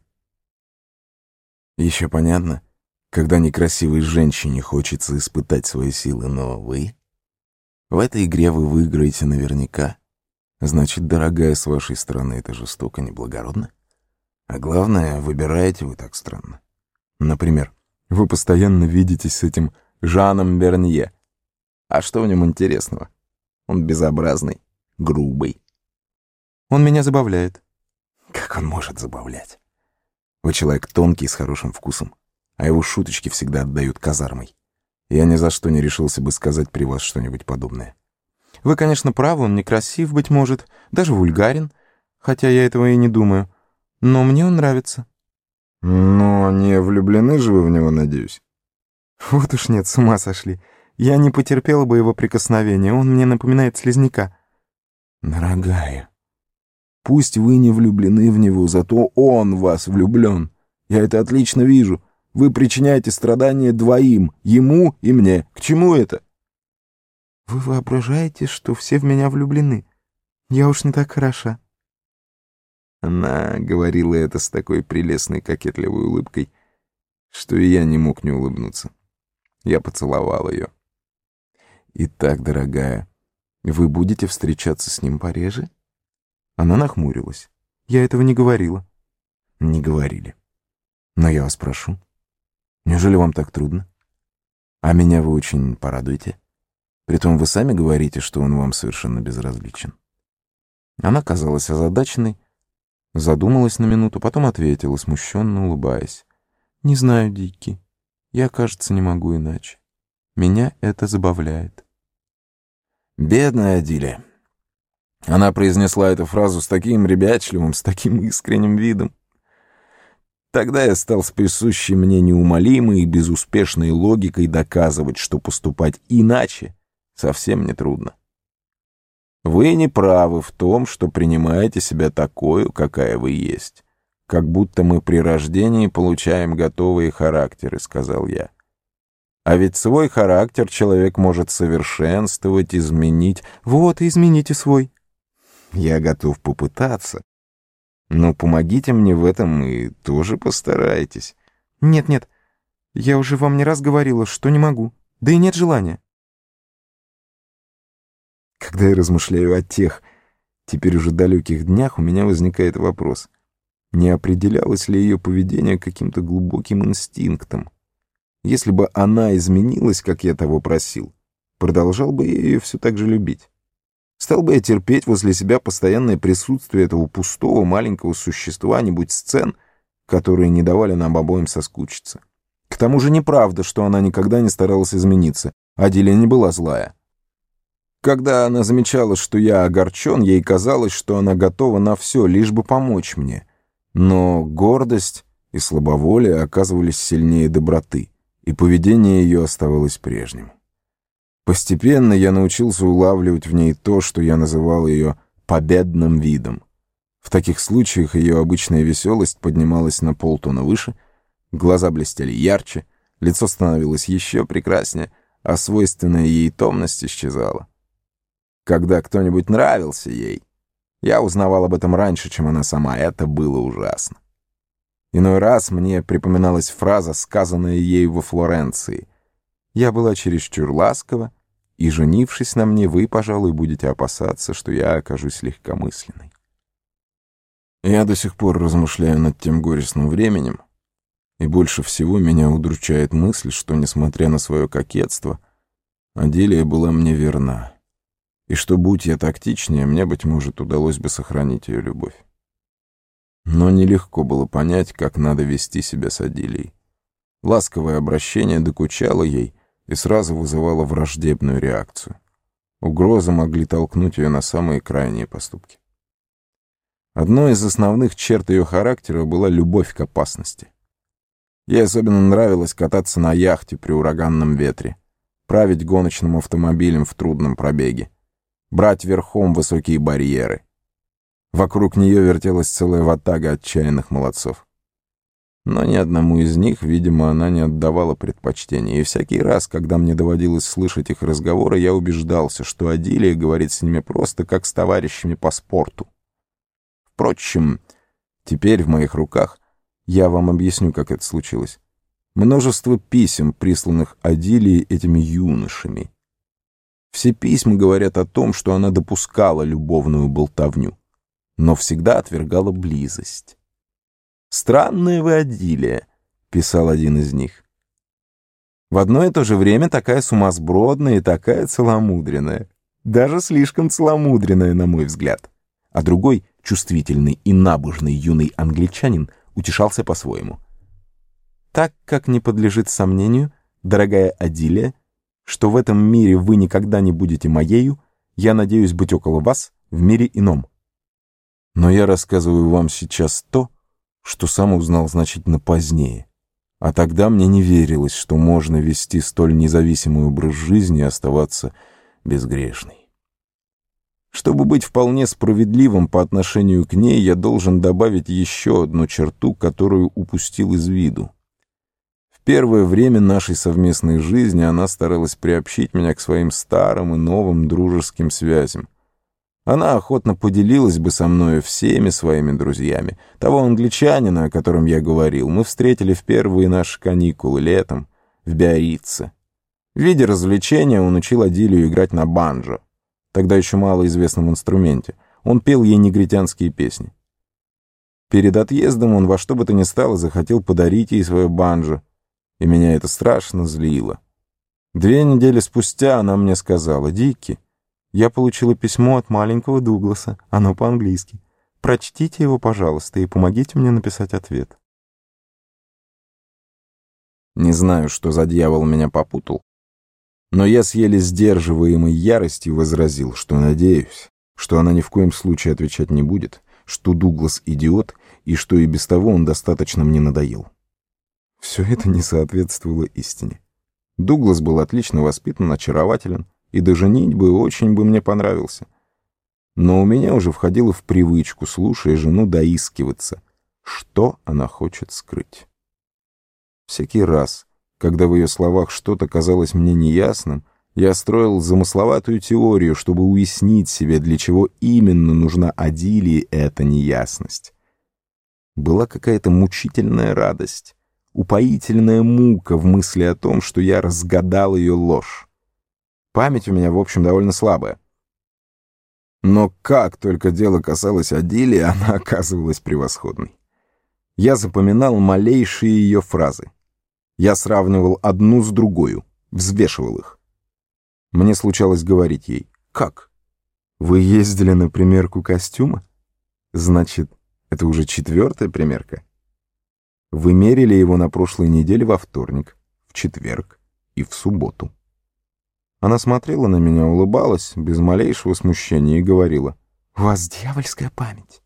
«Еще понятно, когда некрасивой женщине хочется испытать свои силы, но вы... В этой игре вы выиграете наверняка. Значит, дорогая, с вашей стороны это жестоко, неблагородно. А главное, выбираете вы так странно. Например, вы постоянно видитесь с этим Жаном Бернье. А что в нем интересного? Он безобразный, грубый. Он меня забавляет». «Как он может забавлять? Вы человек тонкий, с хорошим вкусом, а его шуточки всегда отдают казармой. Я ни за что не решился бы сказать при вас что-нибудь подобное». «Вы, конечно, правы, он некрасив, быть может, даже вульгарен, хотя я этого и не думаю, но мне он нравится». «Но не влюблены же вы в него, надеюсь?» «Вот уж нет, с ума сошли. Я не потерпела бы его прикосновения, он мне напоминает слизняка». «Дорогая, пусть вы не влюблены в него, зато он в вас влюблен. Я это отлично вижу. Вы причиняете страдания двоим, ему и мне. К чему это?» «Вы воображаете, что все в меня влюблены? Я уж не так хороша». Она говорила это с такой прелестной кокетливой улыбкой, что и я не мог не улыбнуться. Я поцеловал ее. «Итак, дорогая, вы будете встречаться с ним пореже?» Она нахмурилась. «Я этого не говорила». «Не говорили. Но я вас прошу. Неужели вам так трудно? А меня вы очень порадуете. Притом вы сами говорите, что он вам совершенно безразличен». Она казалась озадаченной, задумалась на минуту, потом ответила, смущенно улыбаясь. «Не знаю, Дикки. Я, кажется, не могу иначе. Меня это забавляет». Бедная Адилия. Она произнесла эту фразу с таким ребячливым, с таким искренним видом. Тогда я стал с присущей мне неумолимой и безуспешной логикой доказывать, что поступать иначе совсем не трудно. Вы не правы в том, что принимаете себя такою, какая вы есть. Как будто мы при рождении получаем готовые характеры, сказал я. А ведь свой характер человек может совершенствовать, изменить. Вот и измените свой. Я готов попытаться. Но помогите мне в этом и тоже постарайтесь. Нет-нет, я уже вам не раз говорила, что не могу. Да и нет желания. Когда я размышляю о тех, теперь уже далеких днях, у меня возникает вопрос. Не определялось ли ее поведение каким-то глубоким инстинктом? Если бы она изменилась, как я того просил, продолжал бы я ее все так же любить. Стал бы я терпеть возле себя постоянное присутствие этого пустого маленького существа-нибудь сцен, которые не давали нам обоим соскучиться. К тому же неправда, что она никогда не старалась измениться. Адилия не была злая. Когда она замечала, что я огорчен, ей казалось, что она готова на все, лишь бы помочь мне. Но гордость и слабоволие оказывались сильнее доброты, и поведение ее оставалось прежним. Постепенно я научился улавливать в ней то, что я называл ее победным видом. В таких случаях ее обычная веселость поднималась на полтона выше, глаза блестели ярче, лицо становилось еще прекраснее, а свойственная ей томность исчезала. Когда кто-нибудь нравился ей, я узнавал об этом раньше, чем она сама. Это было ужасно. Иной раз мне припоминалась фраза, сказанная ею во Флоренции. Я была чересчур ласкова, и, женившись на мне, вы, пожалуй, будете опасаться, что я окажусь легкомысленной. Я до сих пор размышляю над тем горестным временем, и больше всего меня удручает мысль, что, несмотря на свое кокетство, Адилия была мне верна, и что, будь я тактичнее, мне, быть может, удалось бы сохранить ее любовь. Но нелегко было понять, как надо вести себя с Адилией. Ласковое обращение докучало ей и сразу вызывало враждебную реакцию. Угрозы могли толкнуть ее на самые крайние поступки. Одной из основных черт ее характера была любовь к опасности. Ей особенно нравилось кататься на яхте при ураганном ветре, править гоночным автомобилем в трудном пробеге, брать верхом высокие барьеры. Вокруг нее вертелась целая ватага отчаянных молодцов. Но ни одному из них, видимо, она не отдавала предпочтения, и всякий раз, когда мне доводилось слышать их разговоры, я убеждался, что Адилия говорит с ними просто как с товарищами по спорту. Впрочем, теперь в моих руках, я вам объясню, как это случилось, множество писем, присланных Адилии этими юношами. Все письма говорят о том, что она допускала любовную болтовню, но всегда отвергала близость. «Странная вы, Адилия», — писал один из них. «В одно и то же время такая сумасбродная и такая целомудренная. Даже слишком целомудренная, на мой взгляд». А другой, чувствительный и набожный юный англичанин, утешался по-своему. «Так как не подлежит сомнению, дорогая Адилия, что в этом мире вы никогда не будете моею, я надеюсь быть около вас в мире ином». Но я рассказываю вам сейчас то, что сам узнал значительно позднее. А тогда мне не верилось, что можно вести столь независимый образ жизни и оставаться безгрешной. Чтобы быть вполне справедливым по отношению к ней, я должен добавить еще одну черту, которую упустил из виду. В первое время нашей совместной жизни она старалась приобщить меня к своим старым и новым дружеским связям. Она охотно поделилась бы со мною всеми своими друзьями. Того англичанина, о котором я говорил, мы встретили в первые наши каникулы летом в Биаррице. В виде развлечения он учил Адилию играть на банджо, тогда еще малоизвестном инструменте. Он пел ей негритянские песни. Перед отъездом он во что бы то ни стало захотел подарить ей свое банджо, и меня это страшно злило. Две недели спустя она мне сказала: «Дикки, я получила письмо от маленького Дугласа, оно по-английски. Прочтите его, пожалуйста, и помогите мне написать ответ». Не знаю, что за дьявол меня попутал, но я с еле сдерживаемой яростью возразил, что надеюсь, что она ни в коем случае отвечать не будет, что Дуглас идиот и что и без того он достаточно мне надоел. Все это не соответствовало истине. Дуглас был отлично воспитан, очарователен, и до женитьбы очень бы мне понравился. Но у меня уже входило в привычку, слушая жену, доискиваться, что она хочет скрыть. Всякий раз, когда в ее словах что-то казалось мне неясным, я строил замысловатую теорию, чтобы уяснить себе, для чего именно нужна Адилии эта неясность. Была какая-то мучительная радость, упоительная мука в мысли о том, что я разгадал ее ложь. Память у меня, в общем, довольно слабая. Но как только дело касалось Адилии, она оказывалась превосходной. Я запоминал малейшие ее фразы. Я сравнивал одну с другою, взвешивал их. Мне случалось говорить ей: «Как? Вы ездили на примерку костюма? Значит, это уже четвертая примерка? Вы мерили его на прошлой неделе во вторник, в четверг и в субботу». Она смотрела на меня, улыбалась без малейшего смущения и говорила: «У вас дьявольская память».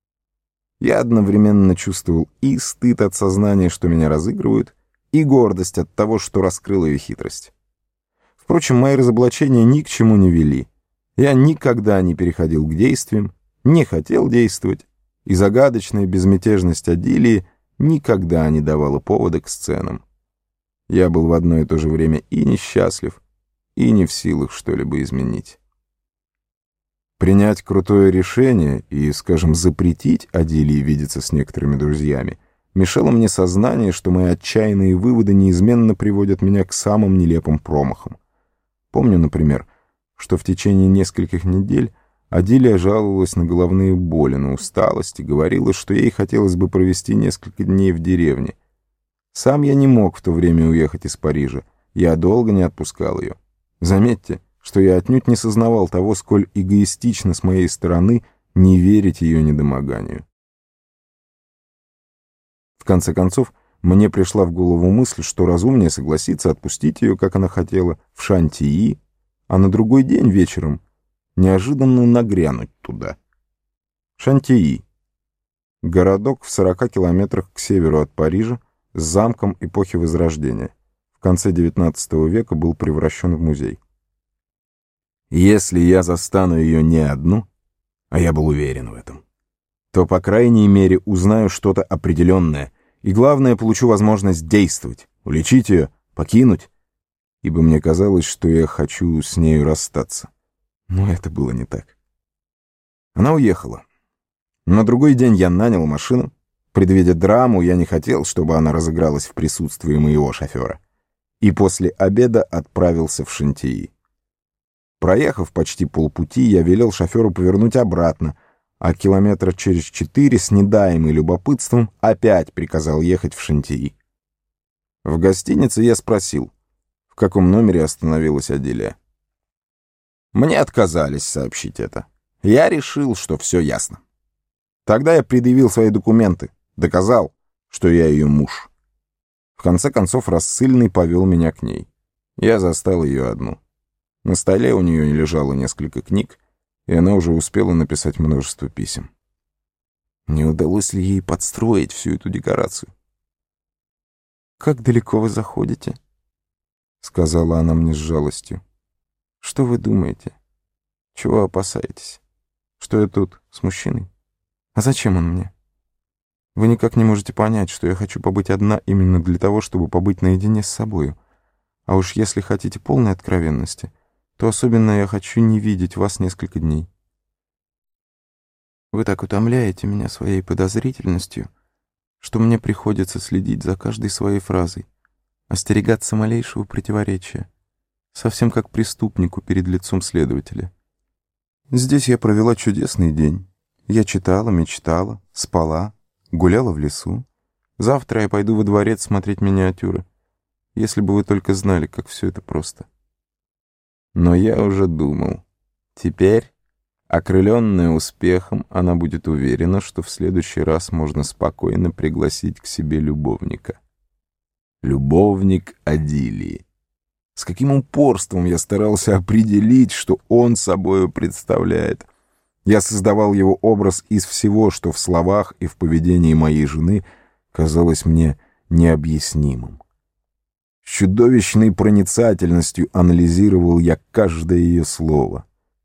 Я одновременно чувствовал и стыд от сознания, что меня разыгрывают, и гордость от того, что раскрыл ее хитрость. Впрочем, мои разоблачения ни к чему не вели. Я никогда не переходил к действиям, не хотел действовать, и загадочная безмятежность Адилии никогда не давала повода к сценам. Я был в одно и то же время и несчастлив, и не в силах что-либо изменить. Принять крутое решение и, скажем, запретить Адилии видеться с некоторыми друзьями мешало мне сознание, что мои отчаянные выводы неизменно приводят меня к самым нелепым промахам. Помню, например, что в течение нескольких недель Адилия жаловалась на головные боли, на усталость и говорила, что ей хотелось бы провести несколько дней в деревне. Сам я не мог в то время уехать из Парижа, я долго не отпускал ее. Заметьте, что я отнюдь не сознавал того, сколь эгоистично с моей стороны не верить ее недомоганию. В конце концов, мне пришла в голову мысль, что разумнее согласиться отпустить ее, как она хотела, в Шантии, а на другой день вечером неожиданно нагрянуть туда. Шантии — городок в сорока километрах к северу от Парижа с замком эпохи Возрождения. В конце девятнадцатого века был превращен в музей. Если я застану ее не одну, а я был уверен в этом, то, по крайней мере, узнаю что-то определенное, и, главное, получу возможность действовать, уличить ее, покинуть, ибо мне казалось, что я хочу с нею расстаться. Но это было не так. Она уехала. На другой день я нанял машину. Предвидя драму, я не хотел, чтобы она разыгралась в присутствии моего шофера. И после обеда отправился в Шантии. Проехав почти полпути, я велел шоферу повернуть обратно, а километра через четыре с недаемым любопытством опять приказал ехать в Шантии. В гостинице я спросил, в каком номере остановилась Адилия. Мне отказались сообщить это. Я решил, что все ясно. Тогда я предъявил свои документы, доказал, что я ее муж. В конце концов, рассыльный повел меня к ней. Я застал ее одну. На столе у нее лежало несколько книг, и она уже успела написать множество писем. Не удалось ли ей подстроить всю эту декорацию? «Как далеко вы заходите?» — сказала она мне с жалостью. «Что вы думаете? Чего опасаетесь? Что я тут с мужчиной? А зачем он мне? Вы никак не можете понять, что я хочу побыть одна именно для того, чтобы побыть наедине с собою. А уж если хотите полной откровенности, то особенно я хочу не видеть вас несколько дней. Вы так утомляете меня своей подозрительностью, что мне приходится следить за каждой своей фразой, остерегаться малейшего противоречия, совсем как преступнику перед лицом следователя. Здесь я провела чудесный день. Я читала, мечтала, спала, гуляла в лесу. Завтра я пойду во дворец смотреть миниатюры. Если бы вы только знали, как все это просто. Но я уже думал. Теперь, окрыленная успехом, она будет уверена, что в следующий раз можно спокойно пригласить к себе любовника. Любовник Адилии. С каким упорством я старался определить, что он собою представляет. Я создавал его образ из всего, что в словах и в поведении моей жены казалось мне необъяснимым. С чудовищной проницательностью анализировал я каждое ее слово.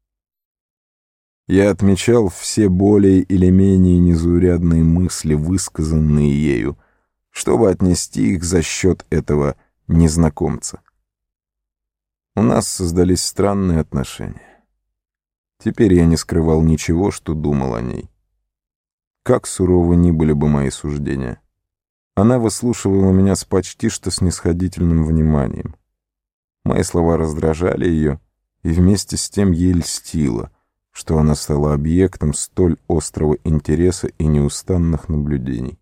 Я отмечал все более или менее незаурядные мысли, высказанные ею, чтобы отнести их за счет этого незнакомца. У нас создались странные отношения. Теперь я не скрывал ничего, что думал о ней. Как суровы ни были бы мои суждения, она выслушивала меня с почти что снисходительным вниманием. Мои слова раздражали ее, и вместе с тем ей льстило, что она стала объектом столь острого интереса и неустанных наблюдений.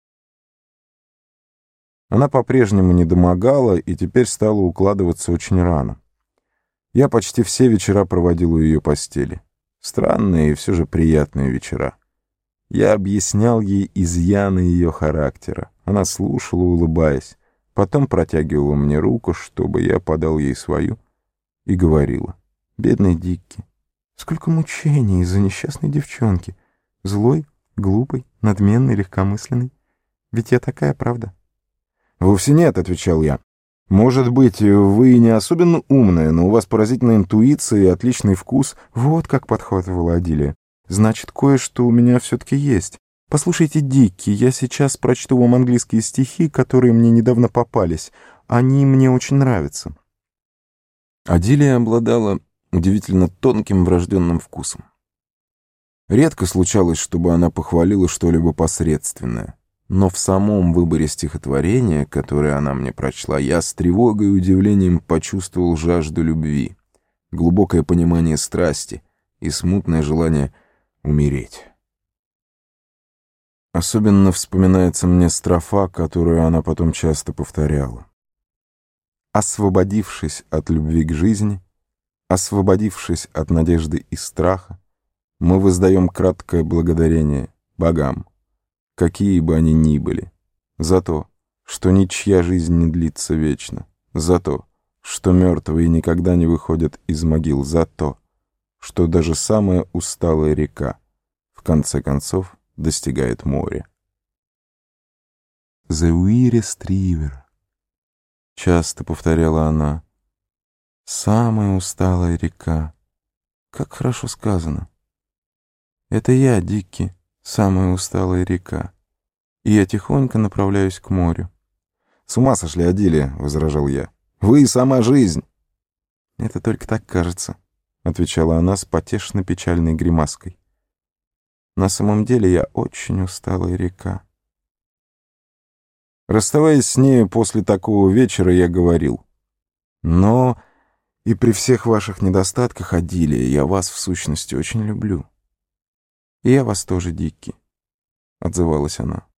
Она по-прежнему недомогала и теперь стала укладываться очень рано. Я почти все вечера проводил у ее постели. Странные и все же приятные вечера. Я объяснял ей изъяны ее характера. Она слушала, улыбаясь, потом протягивала мне руку, чтобы я подал ей свою, и говорила: «Бедный Дикки, сколько мучений из-за несчастной девчонки, злой, глупой, надменной, легкомысленной. Ведь я такая, правда?» «Вовсе нет», — отвечал я. «Может быть, вы и не особенно умная, но у вас поразительная интуиция и отличный вкус». «Вот как подхватывала Адилия. Значит, кое-что у меня все-таки есть. Послушайте, Дикки, я сейчас прочту вам английские стихи, которые мне недавно попались. Они мне очень нравятся». Адилия обладала удивительно тонким врожденным вкусом. Редко случалось, чтобы она похвалила что-либо посредственное. Но в самом выборе стихотворения, которое она мне прочла, я с тревогой и удивлением почувствовал жажду любви, глубокое понимание страсти и смутное желание умереть. Особенно вспоминается мне строфа, которую она потом часто повторяла. «Освободившись от любви к жизни, освободившись от надежды и страха, мы воздаем краткое благодарение богам, какие бы они ни были, за то, что ничья жизнь не длится вечно, за то, что мертвые никогда не выходят из могил, за то, что даже самая усталая река в конце концов достигает моря». «The weariest river», — часто повторяла она, — «самая усталая река». Как хорошо сказано. Это я, Дикки, самая усталая река, и я тихонько направляюсь к морю. «С ума сошли, Адилия», — возражал я. «Вы и сама жизнь». «Это только так кажется», — отвечала она с потешно-печальной гримаской. «На самом деле я очень усталая река». Расставаясь с нею после такого вечера, я говорил: «Но и при всех ваших недостатках, Адилия, я вас в сущности очень люблю». «И я вас тоже, Дикки», — отзывалась она.